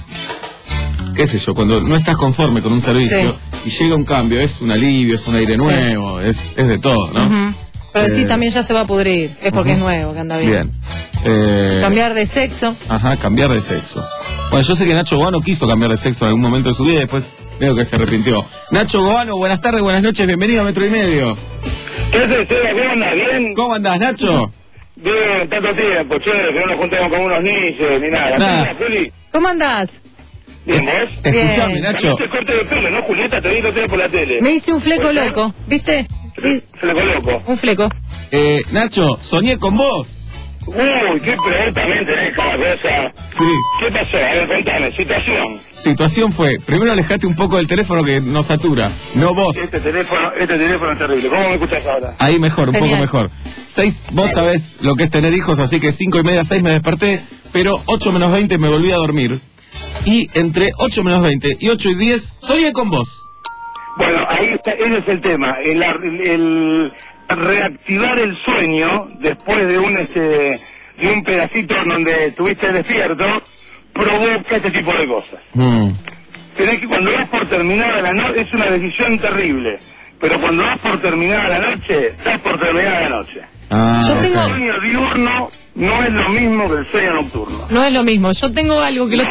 qué sé yo, cuando no estás conforme con un servicio sí. y llega un cambio, es un alivio, es un aire nuevo, sí. es, es de todo, ¿no? Uh-huh. Pero eh, sí, también ya se va a pudrir, es porque uh-huh. es nuevo, que anda bien. Bien. Eh, cambiar de sexo. Ajá, cambiar de sexo. Bueno, yo sé que Nacho Goano quiso cambiar de sexo en algún momento de su vida y después veo que se arrepintió. Nacho Goano, buenas tardes, buenas noches, bienvenido a Metro y Medio. ¿Qué haces, ¿Cómo andás? ¿Bien? ¿Cómo andás, Nacho? Bien, tanto tiempo, chévere, que no nos juntemos con unos niños ni nada. nada. ¿Cómo andás? Bien, ¿vos? Escuchame, Bien. Nacho. Te corte de pelo, ¿no, Julieta? Te vi que te por la tele. Me hice un fleco loco, ¿viste? Fleco loco. Un fleco. Eh, Nacho, soñé con vos. Uy, qué pregunta me tenés, cabeza. Sí. ¿Qué pasó? A ver, contame, situación. Situación fue, primero alejate un poco del teléfono que nos satura, no vos. Este teléfono, este teléfono es terrible. ¿Cómo me escuchás ahora? Ahí mejor, un Genial. poco mejor. Seis, vos sabés lo que es tener hijos, así que cinco y media, seis me desperté, pero ocho menos veinte me volví a dormir. Y entre ocho menos veinte y ocho y diez, soñé con vos. Bueno, ahí está, ese es el tema. El, el reactivar el sueño después de un este de un pedacito en donde estuviste despierto provoca este tipo de cosas. Mm. Tenés que cuando vas por terminada la noche, es una decisión terrible, pero cuando vas por terminada la noche, estás por terminada la noche. Ah, Yo tengo... El sueño diurno no es lo mismo que el sueño nocturno. No es lo mismo. Yo tengo algo que el otro día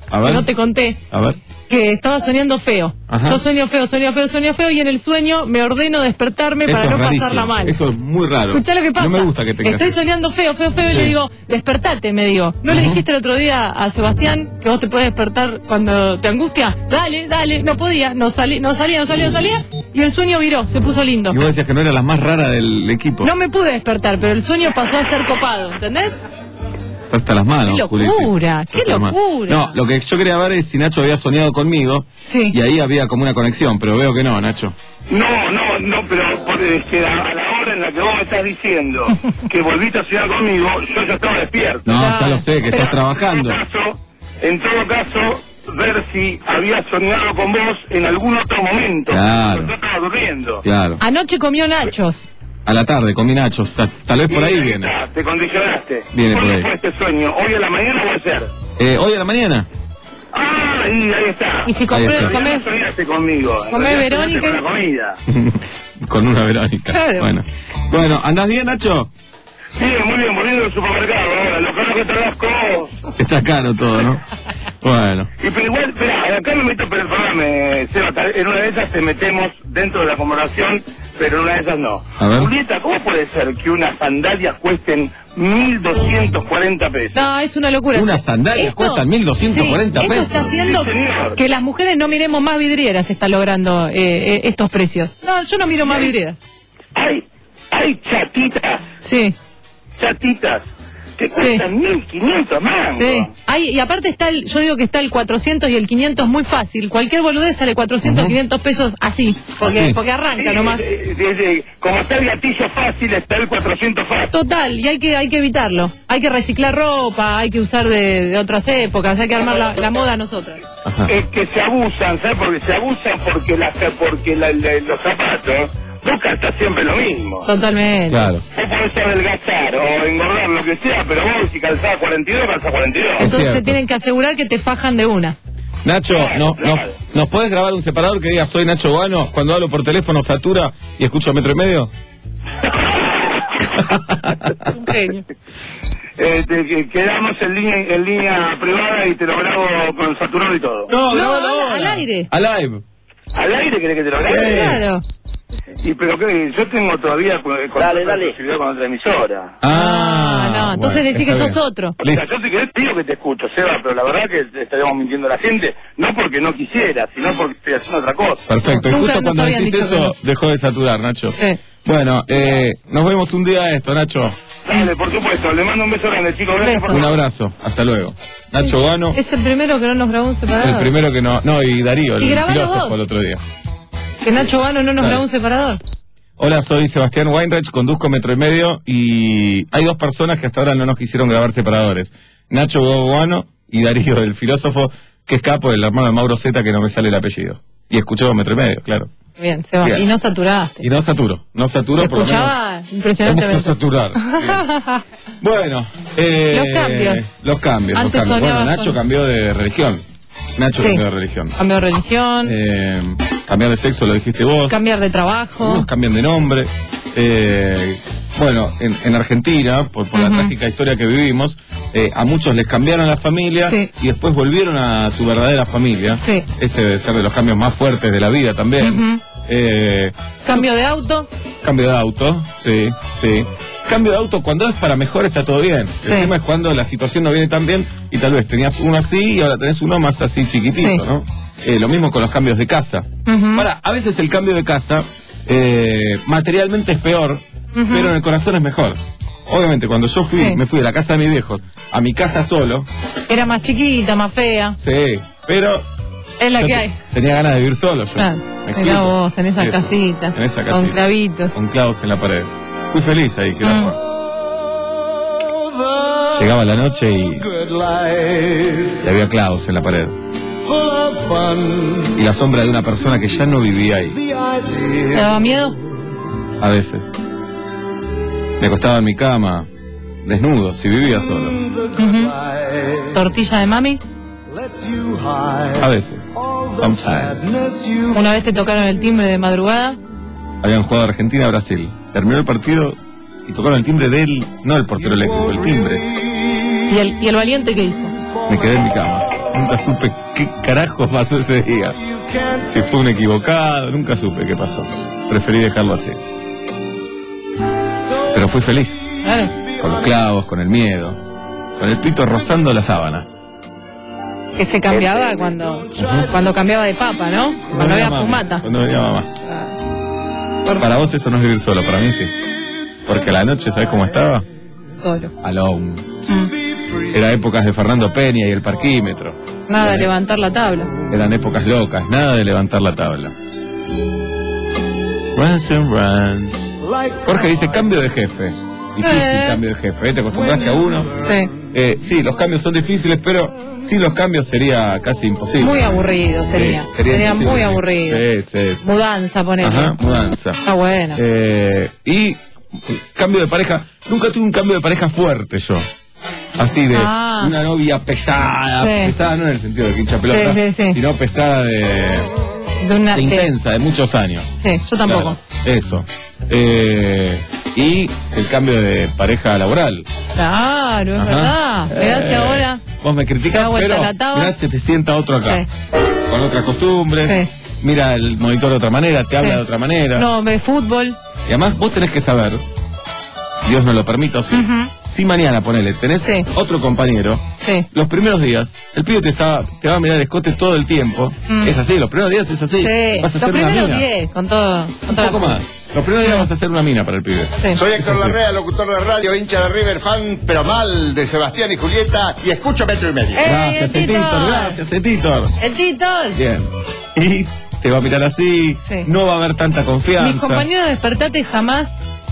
A ver. que no te conté, A ver. que estaba soñando feo. Ajá. Yo sueño feo, sueño feo, sueño feo, y en el sueño me ordeno despertarme Eso para es no rarísimo. pasarla mal. Eso es muy raro. Escuchá lo que pasa. No me gusta que tengas Estoy eso. soñando feo, feo, feo, y Sí. le digo, despertate, me digo. ¿No le dijiste el otro día a Sebastián que vos te puedes despertar cuando te angustia? Dale, dale, no podía, no, salí, no salía, no salía, no salía, y el sueño viró, se puso lindo. Y vos decías que no era la más rara del equipo. No me pude despertar, pero el sueño pasó a ser copado, ¿entendés? Está hasta las manos, ¡Qué Juliti. locura! Está ¡Qué hasta las manos. locura! No, lo que yo quería ver es si Nacho había soñado conmigo. Sí. Y ahí había como una conexión, pero veo que no, Nacho. No, no, no, pero por- es que a, a la hora en la que vos me estás diciendo que volviste a soñar conmigo, yo ya estaba despierto. No, ya lo sé, que estás trabajando. En todo caso, en todo caso, ver si había soñado con vos en algún otro momento. Claro. Yo estaba durmiendo. Claro. Anoche comió nachos. A la tarde, comí nachos. Ta- Tal vez por ahí Y viene. está, te condicionaste. Viene por ¿Cuándo ahí. fue este sueño? ¿Hoy a la mañana puede ser? Eh, Hoy a la mañana. Ah, ahí, ahí está. Y si Ahí compré, está. comés, No soñaste conmigo. En comés realidad Verónica. soñaste con la comida. Con una Verónica. Claro. Bueno. Bueno, ¿andás bien, Nacho? Sí, muy bien, volviendo del supermercado ahora. Lo caro que te das con... Está caro todo, ¿no? Bueno. Y pero igual, espera, acá me meto, pero perdóname, Seba, tal- en una de esas te metemos dentro de la conversación, pero en una de esas no. A ver. Julieta, ¿cómo puede ser que unas sandalias cuesten mil doscientos cuarenta pesos? No, es una locura. Unas Yo- sandalias esto- cuestan mil doscientos cuarenta sí, pesos. Esto está haciendo Sí, señor. que las mujeres no miremos más vidrieras, está logrando eh, eh, estos precios. No, yo no miro más vidrieras. Hay, hay chatitas, Sí, chatitas, que Sí. cuestan mil quinientos mangos. sí. Hay, y aparte está el, yo digo que está el cuatrocientos y el quinientos muy fácil. Cualquier boludez sale cuatrocientos, quinientos pesos así, porque, Así. porque arranca Sí, nomás. eh, eh, eh, como está el gatillo fácil, está el cuatrocientos fácil. Total, y hay que hay que evitarlo. Hay que reciclar ropa, hay que usar de, de otras épocas, hay que armar la, la moda nosotras. Ajá. Es que se abusan, ¿sabes? Porque se abusan porque, las porque la- la- los zapatos, vos calzás siempre lo mismo. Totalmente. Claro. Vos podés adelgazar o engordar, lo que sea, pero vos si calzás cuarenta y dos, calzás cuarenta y dos. Entonces se cierto. tienen que asegurar que te fajan de una. Nacho, no, no, Claro. ¿nos podés grabar un separador que diga soy Nacho Guano? Cuando hablo por teléfono satura y escucho metro y medio. Un genio. Eh, te- que- quedamos en línea, en línea privada y te lo grabo con saturado y todo. No, No, grabalo al- ahora. al aire. Al live. ¿Al aire querés que te lo grabe? Claro. Y pero que yo tengo todavía con, con Dale, otra dale. posibilidad con otra emisora. Ah, Ah, no, entonces bueno, decí que está sos bien. otro. O sea, Listo. yo si querés te digo que te escucho, Seba, pero la verdad que te estaríamos mintiendo a la gente, no porque no quisiera, sino porque estoy haciendo otra cosa. Perfecto. Y Nunca justo nos cuando habían decís dicho que eso, no. dejó de saturar, Nacho. Sí. Bueno, eh, nos vemos un día de esto, Nacho. Dale, por supuesto, le mando un beso grande, chicos. Gracias Beso. por Un abrazo. Hasta luego. Nacho Guano, Es el primero que no nos grabó un separador. el primero que no. No, y Darío, el Y grabalo filósofo, vos. el otro día. Que Nacho Gano no nos Dale. grabó un separador. Hola, soy Sebastián Weinreich, conduzco Metro y Medio y hay dos personas que hasta ahora no nos quisieron grabar separadores. Nacho Guano y Darío, el filósofo, que es capo, el hermano de Mauro Zeta, que no me sale el apellido. Y escuchó Metro y Medio, claro. Bien, se va. Bien. Y no saturaste. Y no saturo, no saturo Se por lo menos. escuchaba Me gusta impresionantemente. saturar. Bien. Bueno, eh, Los cambios. Los cambios, Antes los cambios. Bueno, soñabas Nacho con- cambió de religión. Nacho Sí. cambió de religión. Cambio de religión, Eh, cambiar de sexo, lo dijiste vos. cambiar de trabajo. Unos cambian de nombre. Eh, bueno, en, en Argentina, por, por Ujú. la trágica historia que vivimos, eh, a muchos les cambiaron la familia Sí. y después volvieron a su verdadera familia. Sí. Ese debe ser de los cambios más fuertes de la vida también. Ujú. Eh, Cambio de auto. Cambio de auto, sí, sí. Cambio de auto cuando es para mejor está todo bien. Sí. El tema es cuando la situación no viene tan bien y tal vez tenías uno así y ahora tenés uno más así chiquitito, Sí. ¿no? Eh, lo mismo con los cambios de casa. Ujú. Ahora, a veces el cambio de casa eh, materialmente es peor, Ujú. pero en el corazón es mejor. Obviamente, cuando yo fui, Sí. me fui de la casa de mis viejos a mi casa solo, Era más chiquita, más fea. sí, pero Es la yo que te- hay. tenía ganas de vivir solo yo. Claro. ¿Me Mirá explico? vos, en esa Eso, casita. En esa Con casita. clavitos. Con clavos en la pared. Fui feliz ahí, que Mm. Llegaba la noche y, y había clavos en la pared. Y la sombra de una persona que ya no vivía ahí. ¿Te daba miedo? A veces. Me acostaba en mi cama, desnudo, si vivía solo. Ujú. ¿Tortilla de mami? A veces. Sometimes. Una vez te tocaron el timbre de madrugada. Habían jugado Argentina-Brasil. Terminó el partido y tocaron el timbre de él, no el portero eléctrico, el timbre. ¿Y el, y el valiente qué hizo? Me quedé en mi cama. Nunca supe qué carajo pasó ese día. Si fue un equivocado, nunca supe qué pasó. Preferí dejarlo así. Pero fui feliz. Claro. Con los clavos, con el miedo, con el pito rozando la sábana. Que se cambiaba cuando, cuando cambiaba de papa, ¿no? Cuando había mami, fumata. Cuando venía mamá. Para vos eso no es vivir solo, para mí sí. Porque a la noche, ¿sabés cómo estaba? Solo. Alone. Mm. Era épocas de Fernando Peña y el parquímetro. Nada de Eran, levantar la tabla. eran épocas locas, nada de levantar la tabla. Runs and runs. Jorge dice cambio de jefe. Difícil Eh. cambio de jefe, ¿eh? Te acostumbraste a uno. Sí. Eh, sí, los cambios son difíciles, pero sin los cambios sería casi imposible. Muy aburrido sería. Sí, sería imposible. muy aburrido. Sí, sí, sí. Mudanza, ponele. Ajá, mudanza. Está bueno. Eh, y cambio de pareja. Nunca tuve un cambio de pareja fuerte yo. Así de Ah. una novia pesada. Sí. Pesada no en el sentido de que hincha pelota, Sí, sí, sí. sino pesada de, De una, de de- intensa, de muchos años. Sí, yo tampoco. Claro, eso. Eh, y el cambio de pareja laboral. Claro, es Ajá. verdad. Mirá si Eh, ahora. Vos me Te criticás, da vuelta pero la taba. mirá, se te sienta otro acá. Sí. Con otras costumbres. Sí. Mira el monitor de otra manera, te habla Sí. de otra manera. No, de fútbol. Y además vos tenés que saber, Dios no lo permita, o sí, Ujú. si mañana, ponele, tenés Sí. otro compañero, Sí. los primeros días, el pibe te, está, te va a mirar el escote todo el tiempo. Mm. Es así, los primeros días es así. Sí. Vas a Los hacer una primeros mina. diez, con todo. Con Un toda poco la- más. Los primeros días vas a hacer una mina para el pibe. Sí. Soy Héctor Sí, sí. Larrea, locutor de radio, hincha de River, fan, pero mal de Sebastián y Julieta, y escucho Metro y Medio. ¡Eh, Gracias, el Tito! Editor, gracias, Editor. El Tito. Bien. Y te va a mirar así, Sí. no va a haber tanta confianza. Mis compañeros de Despertate jamás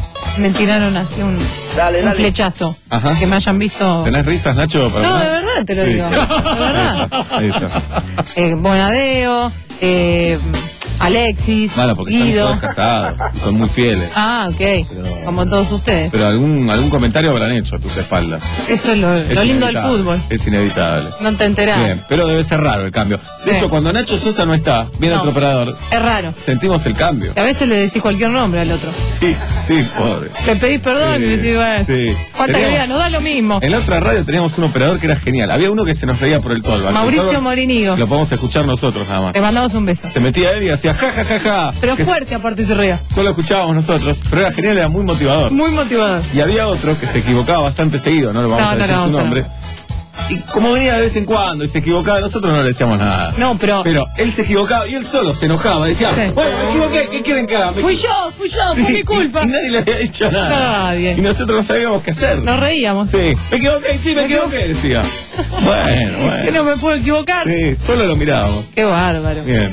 me tiraron así un, un flechazo. Ajá. Que me hayan visto. ¿Tenés risas, Nacho? Para No, hablar? de verdad te lo Sí. digo. De verdad. Ahí está. Eh, Bonadeo, eh, Alexis, Claro, porque están Guido. todos casados, y son muy fieles. Ah, ok. Pero- Como todos ustedes. Pero algún, algún comentario habrán hecho a tus espaldas. Eso es lo, Es lo lindo del inevitable, fútbol. Es inevitable. No te enterás. Bien, pero debe ser raro el cambio. De Sí. hecho, cuando Nacho Sosa no está, viene No. otro operador, Es raro. sentimos el cambio. A veces le decís cualquier nombre al otro. Sí, sí, pobre. Le pedís perdón Sí, y le decís, bueno, sí. falta que Teníamos- vea, nos da lo mismo. En la otra radio teníamos un operador que era genial. Había uno que se nos reía por el tolva. Mauricio Morinigo. Lo podemos escuchar nosotros nada más. Le mandamos un beso. Se metía él y hacía ja, ja, ja, ja. Pero que fuerte aparte se ría. solo escuchábamos nosotros, pero era genial, era muy motivador. Muy motivador. Y había otro que se equivocaba bastante seguido, no le vamos No, a no decir le su vamos a nombre. Y como venía de vez en cuando y se equivocaba, nosotros no le decíamos nada. No, pero. Pero él se equivocaba y él solo se enojaba. Decía, Sí. bueno, me equivoqué, ¿qué quieren que haga? Me Fui equi-". yo, fui yo, Sí, fue mi culpa. Y, y nadie le había dicho nada. Nadie. Y nosotros no sabíamos qué hacer. Nos reíamos. Sí, me equivoqué, sí, me Me equivoqué, decía. Bueno, Que bueno. no me puedo equivocar. Sí, solo lo mirábamos. Qué bárbaro. Bien.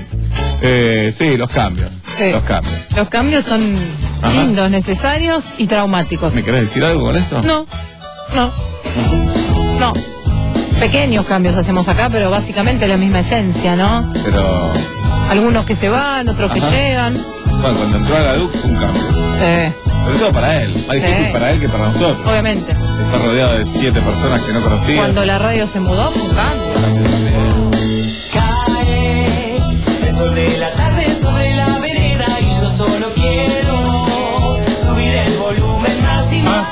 Eh, sí, los cambios. Sí. Los cambios. Los cambios son Ajá. lindos, necesarios y traumáticos. ¿Me querés decir algo con eso? No, no, no. Pequeños cambios hacemos acá, pero básicamente la misma esencia, ¿no? Pero, Algunos que se van, otros que Ajá. llegan. bueno, cuando entró a la Dux fue un cambio. Sí, Sobre todo para él. Más difícil Sí. para él que para nosotros. obviamente. Está rodeado de siete personas que no conocía. Cuando la radio se mudó, fue un cambio. Cae el sol de la tarde sobre la vereda y yo solo quiero subir el volumen más y más.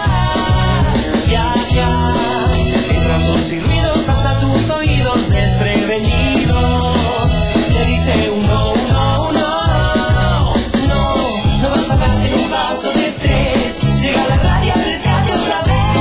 Ya, ya, entran tus y ruidos hasta tus oídos desprevenidos. Te dice un no, un no, un no, no, no vas a darte un vaso de estrés. Llega la radio, arriesgate otra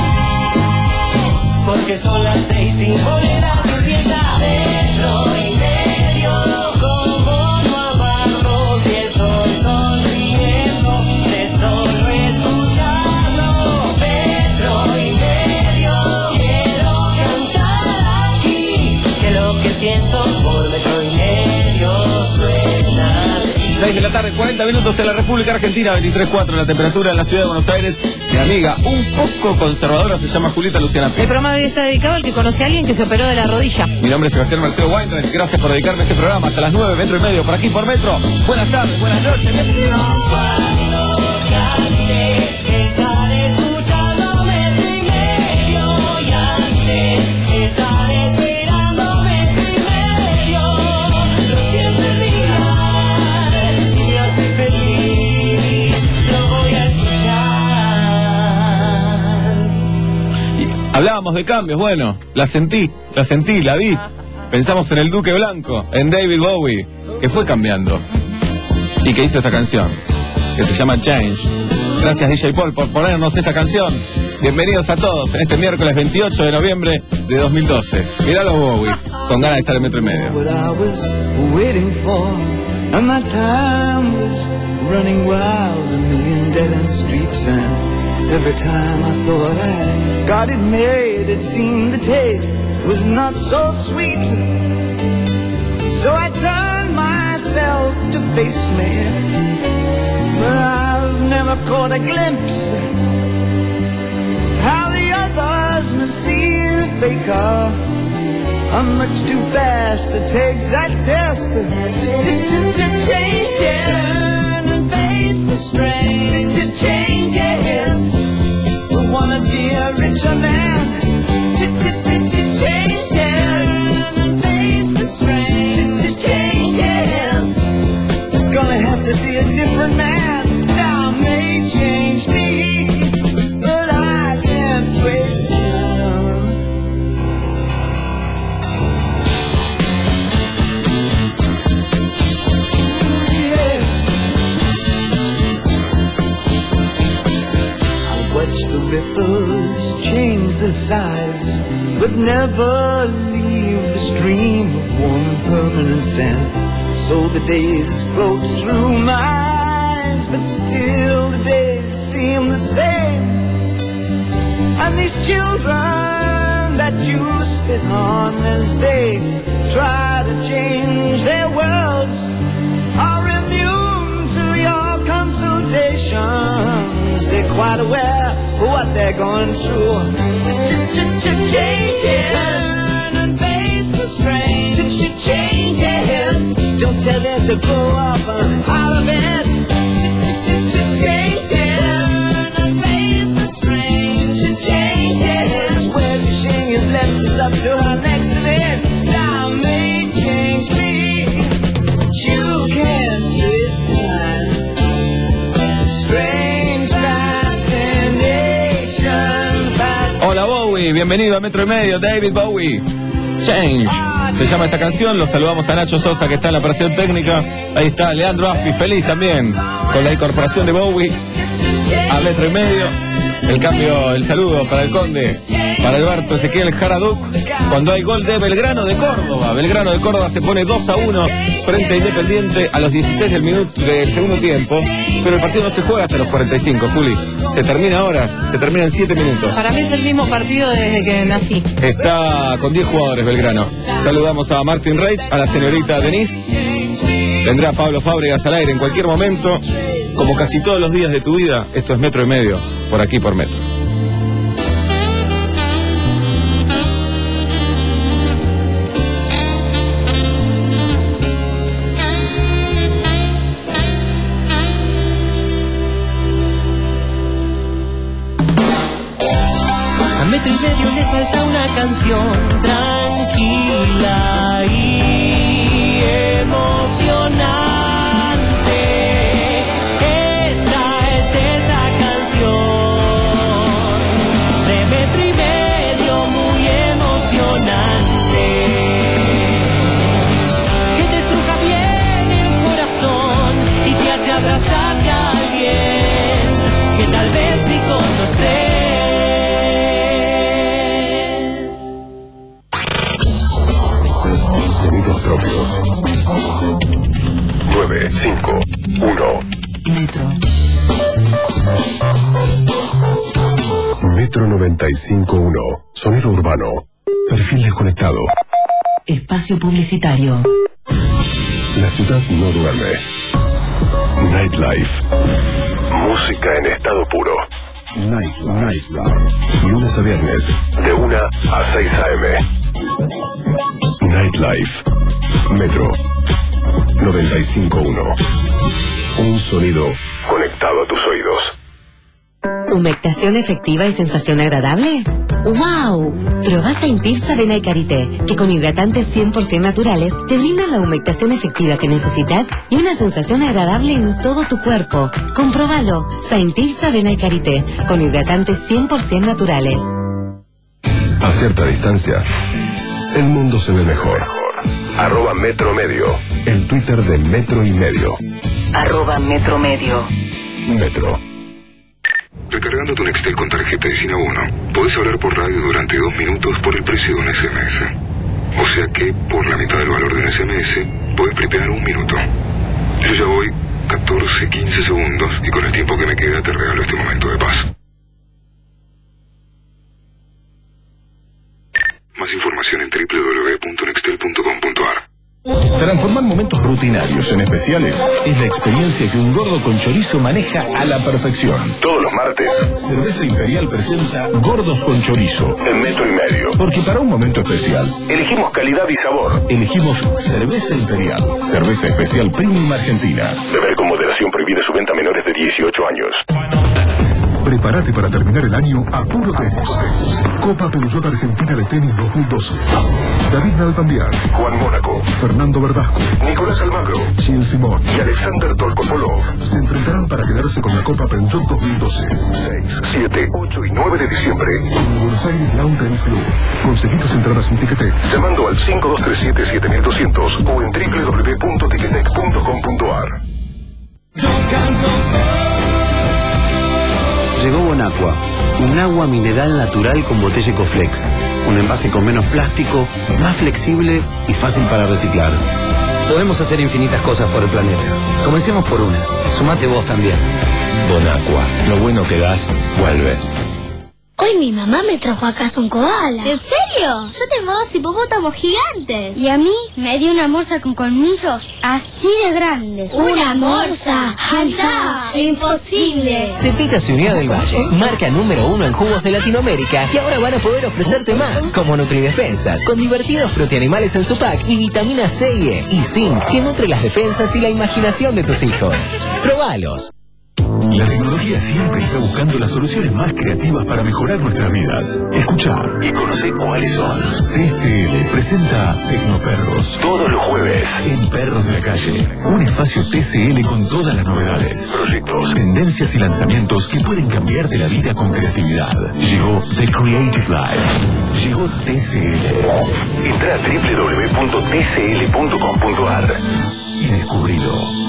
vez. Porque son las seis sin boleras, empieza metro y medio. Como no amarnos y estoy sonriendo de solo escucharlo. Metro y medio, quiero cantar aquí, que lo que siento por metro y medio suena así. seis de la tarde, cuarenta minutos en la República Argentina, veintitrés punto cuatro la temperatura en la ciudad de Buenos Aires. Mi amiga, un poco conservadora, se llama Julieta Luciana El Pino. programa de hoy está dedicado al que conoce a alguien que se operó de la rodilla. Mi nombre es Sebastián Marcelo Weinreich. Gracias por dedicarme a este programa. Hasta las nueve, metro y medio, por aquí por Metro. Buenas tardes, buenas noches. Cuando cante, estaré escuchando metro y medio y antes estaré esperando metro y medio. Lo siento en mi alma y me hace feliz. Lo voy a escuchar. Y hablábamos de cambios, bueno, la sentí, la sentí, la vi. Pensamos en el Duque Blanco, en David Bowie, que fue cambiando y que hizo esta canción, que se llama Change. Gracias D J Paul por ponernos esta canción. Bienvenidos a todos en este miércoles veintiocho de noviembre de dos mil doce. Miralo Bowie, con ganas de estar en Metro y Medio. What I was waiting for, and my time was running wild, a million dead-end streets, and every time I thought I got it made, it seemed the taste was not so sweet. So I turned myself to face me, but I've never caught a glimpse how the others must see the faker. I'm much too fast to take that test. Change it, turn and face the strain. Change it, we wanna be a richer man. Change it, turn and face the strain. Change it, it's gonna have to be a different man. Now may change me, but I can't trace it. Watch the ripples change the size, but never leave the stream of warm permanent sand. So the days float through my eyes, but still the days seem the same. And these children that you spit on as they try to change their worlds are immune to your consultations. They're quite aware of what they're going through. Changes, turn and face the strain. Changes, don't tell them to grow up out of it. Changes, turn and face the strain. Changes, where's the shame you've left us up to her next event? Time may change me, but you can't twist time. Strange fascination. Hola Bowie, bienvenido a Metro y Medio, David Bowie. Change, se llama esta canción. Los saludamos a Nacho Sosa, que está en la operación técnica. Ahí está Leandro Aspi, feliz también con la incorporación de Bowie a Metro y Medio. El cambio, el saludo para el Conde, para Alberto Ezequiel Jaraduc. Cuando hay gol de Belgrano de Córdoba, Belgrano de Córdoba se pone dos a uno frente a Independiente a los dieciséis del minuto del segundo tiempo. Pero el partido no se juega hasta los cuarenta y cinco, Juli. Se termina ahora, se termina en siete minutos. Para mí es el mismo partido desde que nací. Está con diez jugadores Belgrano. Saludamos a Martin Reich, a la señorita Denise. Vendrá Pablo Fábregas al aire en cualquier momento. Como casi todos los días de tu vida, esto es Metro y Medio, por aquí por Metro. A Metro y Medio le falta una canción tranquila y emocionante. Esta es esa canción de Metro y Medio, muy emocionante, que te estruja bien el corazón y te hace abrazarte a alguien que tal vez ni conoces. Sonidos propios. nueve cinco uno. Metro. Metro noventa y cinco uno. Sonido urbano. Perfil desconectado. Espacio publicitario. La ciudad no duerme. Nightlife. Música en estado puro. Nightlife. Nightlife. Lunes a viernes. De una a seis a eme. Nightlife. Metro noventa y cinco uno. Un sonido conectado a tus oídos. ¿Humectación efectiva y sensación agradable? ¡Wow! Probá Saintifs Avena y Karité, que con hidratantes cien por ciento naturales te brindan la humectación efectiva que necesitas y una sensación agradable en todo tu cuerpo. Comprobalo. Saintifs Avena y Karité, con hidratantes cien por ciento naturales. A cierta distancia, el mundo se ve mejor. Arroba Metro Medio. El Twitter de Metro y Medio. Arroba Metro Medio. Metro. Recargando tu Nextel con tarjeta de Sinabono, podés hablar por radio durante dos minutos por el precio de un S M S. O sea que, por la mitad del valor de un S M S, podés prepear un minuto. Yo ya voy catorce, quince segundos y con el tiempo que me queda te regalo este momento de paz. Más información en doble u doble u doble u punto nextel punto com punto a r. Transformar momentos rutinarios en especiales es la experiencia que un gordo con chorizo maneja a la perfección. Todos los martes, Cerveza Imperial presenta Gordos con Chorizo en Metro y Medio. Porque para un momento especial Elegimos calidad y sabor. elegimos Cerveza Imperial, cerveza especial premium argentina. Beber con moderación, prohibida su venta a menores de dieciocho años. Prepárate para terminar el año a puro tenis. Copa Peugeot Argentina de Tenis dos mil doce. David Nalbandian, Juan Mónaco, Fernando Verdasco, Nicolás Almagro, Gilles Simón y Alexander Tolkopolov se enfrentarán para quedarse con la Copa Peugeot dos mil doce. seis, siete, ocho y nueve de diciembre. En Buenos Aires Lawn Tennis Club. Conseguí tus entradas en Ticketek. Llamando al cinco dos tres siete, siete mil doscientos o en doble u doble u doble u punto ticketek punto com punto a r. Llegó Bonaqua, un agua mineral natural con botella Ecoflex. Un envase con menos plástico, más flexible y fácil para reciclar. Podemos hacer infinitas cosas por el planeta. Comencemos por una. Sumate vos también. Bonaqua, lo bueno que das, vuelve. Hoy mi mamá me trajo a casa un koala. ¿En serio? Yo tengo dos hipopótamos gigantes. Y a mí me dio una morsa con colmillos así de grandes. ¿Una morsa? ¡Anda! ¡Imposible! Cepita se unió del Valle, marca número uno en jugos de Latinoamérica, y ahora van a poder ofrecerte más, como Nutridefensas, con divertidos frutianimales en su pack y vitamina C y E y zinc, que nutre las defensas y la imaginación de tus hijos. ¡Probalos! La tecnología siempre está buscando las soluciones más creativas para mejorar nuestras vidas. Escucha y conoce cuáles son. T C L presenta Tecnoperros. Todos los jueves. En Perros de la Calle. Un espacio T C L con todas las novedades, proyectos, tendencias y lanzamientos que pueden cambiarte la vida con creatividad. Llegó The Creative Life. Llegó T C L. Entra a doble u doble u doble u punto t c l punto com punto a r y descubrilo.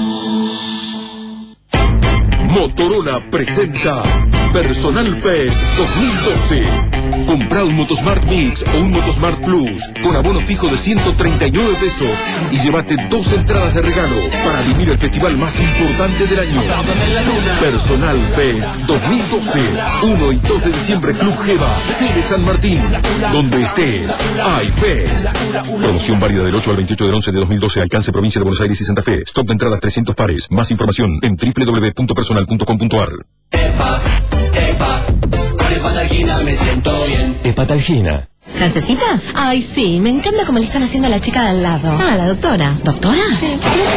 Motorola presenta Personal Fest dos mil doce. Comprá un Motosmart Mix o un Motosmart Plus con abono fijo de ciento treinta y nueve pesos y llévate dos entradas de regalo para vivir el festival más importante del año. Personal Fest dos mil doce. uno y dos de diciembre, Club Geva, sede San Martín. Donde estés, hay Fest. Promoción válida del ocho al veintiocho del once de dos mil doce. Alcance provincia de Buenos Aires y Santa Fe. Stock de entradas trescientos pares. Más información en doble u doble u doble u punto personal punto com punto a r. Epa, epa, con Hepatalgina me siento bien. Hepatalgina. ¿Francesita? Ay, sí, me encanta cómo le están haciendo a la chica de al lado. Ah, la doctora. ¿Doctora? Sí.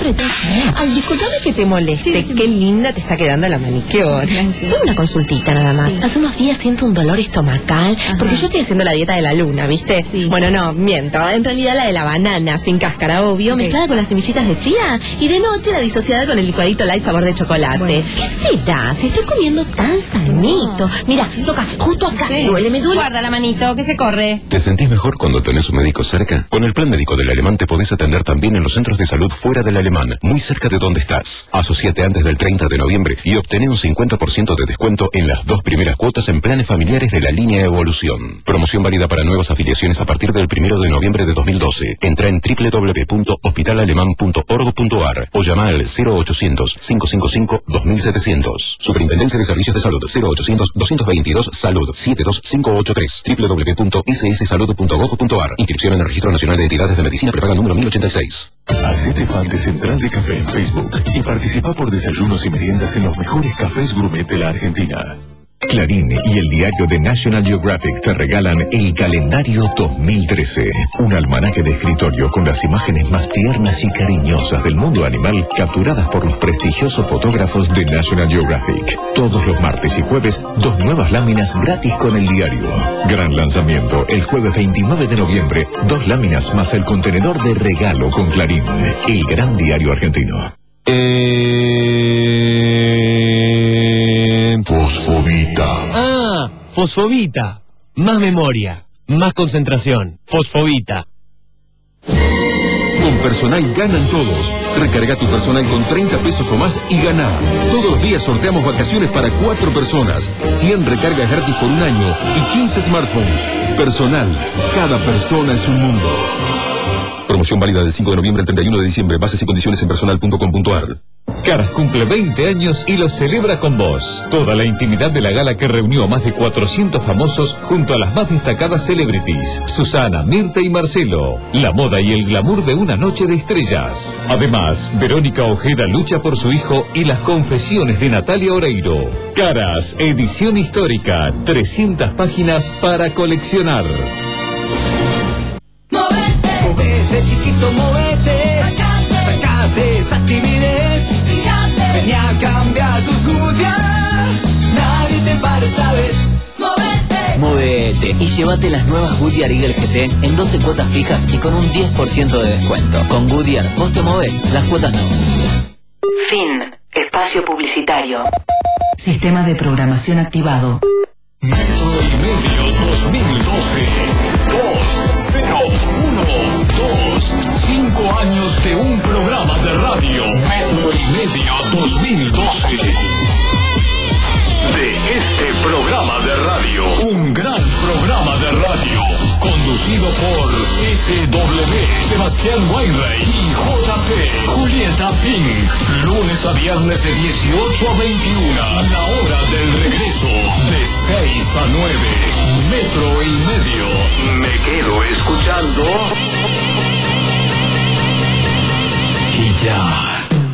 Ay, discúlpame que te moleste. Sí, sí, Qué linda te está quedando la manicure. Tuve una consultita nada más. Sí. Hace unos días siento un dolor estomacal. Ajá. Porque yo estoy haciendo la dieta de la luna, ¿viste? Sí. Bueno, no, miento. En realidad la de la banana, sin cáscara, obvio, okay, mezclada con las semillitas de chía. Y de noche la disociada con el licuadito light sabor de chocolate. Bueno. ¿Qué será? Si estoy comiendo tan sanito. Mira, toca justo acá. Sí. Me duele, me duele. Guarda la manito, que se corre. ¿Te sentís mejor cuando tenés un médico cerca? Con el plan médico del Alemán te podés atender también en los centros de salud fuera del Alemán, muy cerca de donde estás. Asociate antes del treinta de noviembre y obtené un cincuenta por ciento de descuento en las dos primeras cuotas en planes familiares de la línea Evolución. Promoción válida para nuevas afiliaciones a partir del primero de noviembre de dos mil doce. Entra en doble u doble u doble u punto hospital alemán punto org punto a r o llama al cero ochocientos, cinco cinco cinco, dos mil setecientos. Superintendencia de Servicios de Salud cero ochocientos, doscientos veintidós, Salud siete dos cinco ocho tres. doble u doble u doble u punto s s salud punto gov punto a r. Inscripción en el Registro Nacional de Entidades de Medicina prepaga número mil ochenta y seis. Hacete fan de Central de Café en Facebook y participa por desayunos y meriendas en los mejores cafés gourmet de la Argentina. Clarín y el diario de National Geographic te regalan el calendario dos mil trece, un almanaque de escritorio con las imágenes más tiernas y cariñosas del mundo animal capturadas por los prestigiosos fotógrafos de National Geographic. Todos los martes y jueves, dos nuevas láminas gratis con el diario. Gran lanzamiento el jueves veintinueve de noviembre, dos láminas más el contenedor de regalo con Clarín, el gran diario argentino. Eh... Fosfovita. Ah, Fosfovita. Más memoria, más concentración. Fosfovita. Con Personal ganan todos. Recarga tu Personal con treinta pesos o más y gana. Todos los días sorteamos vacaciones para cuatro personas, cien recargas gratis por un año y quince smartphones. Personal, cada persona es un mundo. Promoción válida del cinco de noviembre al treinta y uno de diciembre. Bases y condiciones en personal punto com punto a r. Caras cumple veinte años y lo celebra con vos. Toda la intimidad de la gala que reunió a más de cuatrocientos famosos junto a las más destacadas celebrities: Susana, Mirta y Marcelo. La moda y el glamour de una noche de estrellas. Además, Verónica Ojeda lucha por su hijo y las confesiones de Natalia Oreiro. Caras, edición histórica, trescientas páginas para coleccionar. Movete, chiquito, movete. Sacate esa timidez. Ven a cambiar tus Goodyear. Nadie te para esta vez. Movete. Movete y llévate las nuevas Goodyear Eagle G T en doce cuotas fijas y con un diez por ciento de descuento. Con Goodyear, vos te movés, las cuotas no. Fin. Espacio publicitario. Sistema de programación activado. Metro y medio dos mil doce. dos cero uno dos. Cinco años de un programa de radio. Metro y medio dos mil doce. De este programa de radio. Un gran programa de radio. Conducido por S W, Sebastián Weinreich y J P, Julieta Pink. Lunes a viernes de dieciocho a veintiuno. La hora del regreso de seis a nueve. Metro y medio. Me quedo escuchando. Y ya.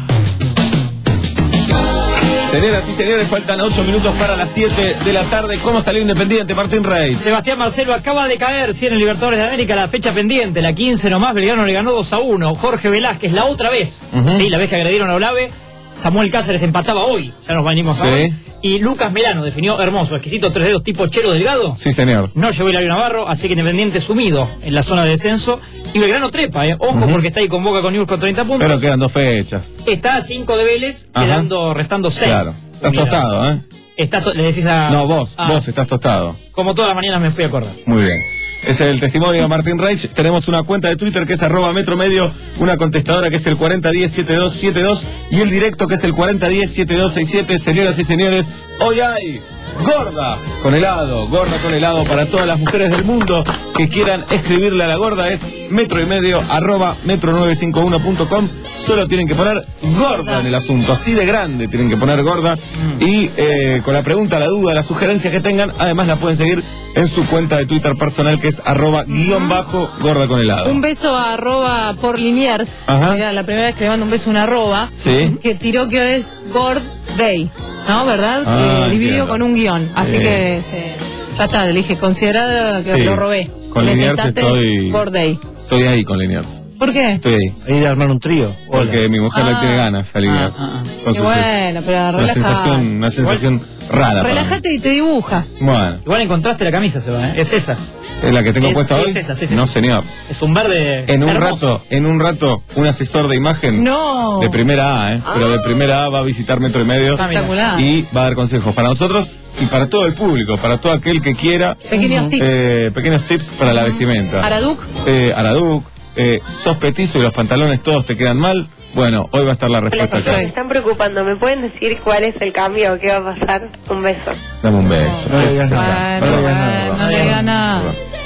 Señoras y señores, faltan ocho minutos para las siete de la tarde. ¿Cómo salió Independiente, Martín Reich? Sebastián Marcelo acaba de caer, sí, en el Libertadores de América, la fecha pendiente, la quince nomás. Belgrano le ganó dos a uno. Jorge Velázquez, la otra vez. Uh-huh. Sí, la vez que agredieron a Olave. Samuel Cáceres empataba hoy, ya nos venimos a ver. Sí. Y Lucas Melano definió hermoso, exquisito, tres dedos tipo Chero Delgado. Sí, señor. No llegó Hilario Navarro, así que Independiente sumido en la zona de descenso. Y Belgrano trepa, eh. Ojo, uh-huh. porque está ahí con Boca con Newell's con treinta puntos. Pero quedan dos fechas. Está a cinco de Vélez, Ajá. quedando, restando seis. Claro. Estás tostado, ¿eh? Está to- le decís a... No, vos, ah. vos estás tostado. Como todas las mañanas me fui a acordar. Muy bien. Ese es el testimonio de Martín Reich. Tenemos una cuenta de Twitter que es arroba Metro Medio, una contestadora que es el cuarenta diez setenta y dos setenta y dos y el directo que es el cuarenta diez setenta y dos sesenta y siete. Señoras y señores, hoy hay gorda con helado, gorda con helado para todas las mujeres del mundo que quieran escribirle a la gorda. Es metro y medio arroba metro novecientos cincuenta y uno punto com. Solo tienen que poner gorda en el asunto, así de grande tienen que poner gorda. Y eh, con la pregunta, la duda, la sugerencia que tengan, además la pueden seguir en su cuenta de Twitter personal que es arroba guión bajo gorda con helado. Un beso a arroba por Liniers. Ajá. Era la primera vez que le mando un beso a una arroba. Sí. Que tiró que hoy es Gord Day, ¿no? ¿Verdad? Ah, eh, dividido entiendo. con un guión. Así Eh. que se, ya está, le dije, considerado que Sí. lo robé. Con Le Liniers tentaste estoy... Gord Day. Estoy ahí con Liniers. ¿Por qué? Estoy ahí. Ahí de armar un trío. Porque mi mujer Ah. le tiene ganas a Liniers. Ah, ah, ah. Con Qué su- bueno, pero una relajate. sensación, una sensación rara. para mí. Relájate y te dibuja. Bueno, Igual encontraste la camisa, Seba, ¿eh? Es esa. es la que tengo Es- puesta es hoy. esa, sí, sí, no, sí. señor. Es un verde En un hermoso. rato, en un rato, un asesor de imagen No. de primera A, ¿eh? Pero de primera A va a visitar Metro y Medio Ah, mira. Espectacular. y va a dar consejos para nosotros y para todo el público, para todo aquel que quiera Pequeños tips. eh, pequeños tips para la vestimenta. Araduc. Eh, Araduc, eh, sos petizo y los pantalones todos te quedan mal. Bueno, hoy va a estar la respuesta acá. Me están preocupando. ¿Me pueden decir cuál es el cambio? ¿Qué va a pasar? Un beso. Dame un beso. No le digas Ese nada. acá. Bueno, No le digas bueno, nada. no le gana.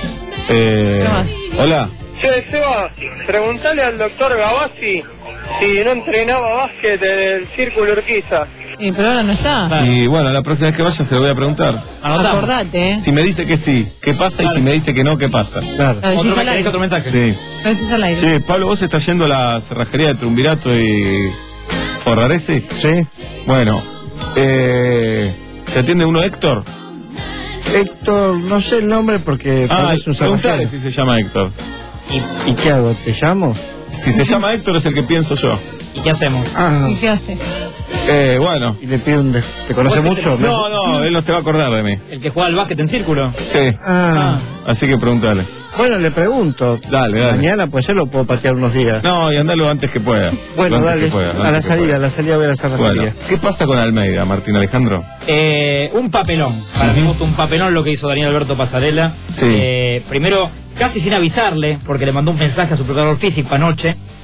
Eh, ¿Qué más? hola. Che, Seba, preguntale al doctor Gavassi si no entrenaba básquet en el Círculo Urquiza. Sí, pero ahora no está. Y bueno, la próxima vez que vaya se lo voy a preguntar. Acordate, ¿eh? Si me dice que sí, ¿qué pasa? Y si me dice que no, ¿qué pasa? Claro. Lo decís Otro, al aire. otro mensaje. Sí. Lo decís al aire. Che, Pablo, ¿vos estás yendo a la cerrajería de Triunvirato y Forrarese? Sí. Bueno, eh, ¿te atiende uno Héctor? Héctor, no sé el nombre porque Ah, parece un preguntale cerrajero. si se llama Héctor. ¿Y qué hago? ¿Te llamo? Si se llama Héctor es el que pienso yo. ¿Y qué hacemos? Ah, ¿Y qué hace? Eh, bueno. y le pido un... de- ¿Te conoce ¿Vos mucho? ese- No, no, él no se va a acordar de mí. El que juega al básquet en círculo. Sí. Ah, Así que pregúntale. bueno, le pregunto. Dale, dale. Mañana, pues yo lo puedo patear unos días. No, y andalo antes que pueda. Bueno, Lo antes dale. que pueda, a antes la que salida, pueda. a la salida a ver la cerrajería. Bueno, ¿qué pasa con Almeida, Martín Alejandro? Eh, un papelón. Para mí gusta un papelón lo que hizo Daniel Alberto Pasarela. Sí. Eh, primero, casi sin avisarle, porque le mandó un mensaje a su preparador físico anoche,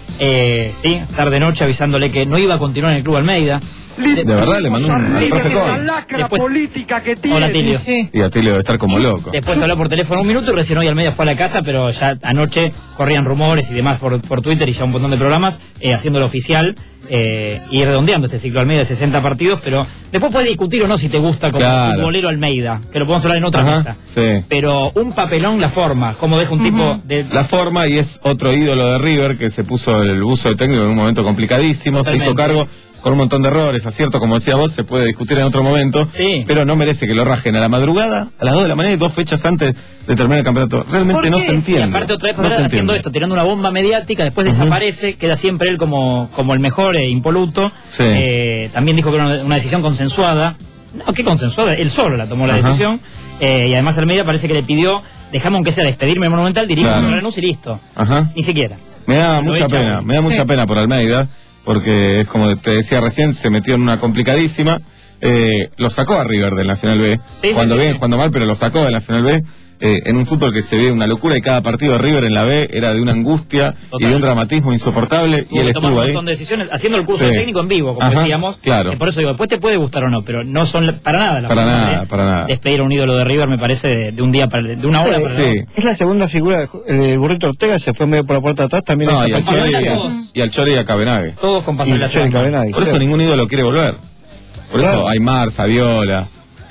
Eh, sí, tarde-noche avisándole que no iba a continuar en el Club Almeida. De, de verdad, le mandó un mensaje con. Después, política que tiene. hola, Tilio. Sí. Y a Tilio debe estar como loco. Después habló por teléfono un minuto y recién hoy Almeida fue a la casa, pero ya anoche corrían rumores y demás por, por Twitter y ya un montón de programas eh, haciéndolo oficial eh, y redondeando este ciclo Almeida de sesenta partidos, pero después puedes discutir o no si te gusta como claro. futbolero Almeida, que lo podemos hablar en otra Ajá, mesa. sí. Pero un papelón la forma, como deja un uh-huh. tipo de... La forma, y es otro ídolo de River que se puso el buzo de técnico en un momento complicadísimo, Totalmente. se hizo cargo con un montón de errores, acierto, como decía vos, se puede discutir en otro momento, sí. pero no merece que lo rajen a la madrugada, a las dos de la mañana y dos fechas antes de terminar el campeonato. Realmente no se entiende. Y aparte otra vez no se haciendo entiende. esto, tirando una bomba mediática, después Uh-huh. desaparece, queda siempre él como, como el mejor e impoluto. Sí. Eh, también dijo que era una, una decisión consensuada. No, ¿qué consensuada? Él solo la tomó la Ajá. decisión. Eh, y además Almeida parece que le pidió, dejame aunque sea despedirme en Monumental, dirijo Claro. una renuncia y listo. Ajá. Ni siquiera. Me da Lo mucha echa, pena, bueno. me da mucha Sí. pena por Almeida, porque es como te decía recién, se metió en una complicadísima, eh, lo sacó a River del Nacional B, Sí, cuando sí, sí, bien, sí. cuando mal, pero lo sacó del Nacional B, eh, en un fútbol que se ve una locura y cada partido de River en la B era de una angustia Total. y de un dramatismo insoportable Tuvo y él que tomar estuvo un ahí. montón de decisiones, haciendo el curso Sí. de técnico en vivo, como Ajá, decíamos. claro. Eh, por eso digo, después te puede gustar o no, pero no son la- para nada las Para formas nada, de para nada. despedir a un ídolo de River, me parece, de, de un día para de una hora Eh, para sí. la- Es la segunda figura, de- el burrito Ortega se fue medio por la puerta de atrás, también No, en y al esta Chori pasada. todos. y al Chori y a Cabenagui. Todos con Y pasar la Chori Cabenagui, Por eso claro. ningún ídolo quiere volver. Por eso Claro. Aymar, Saviola,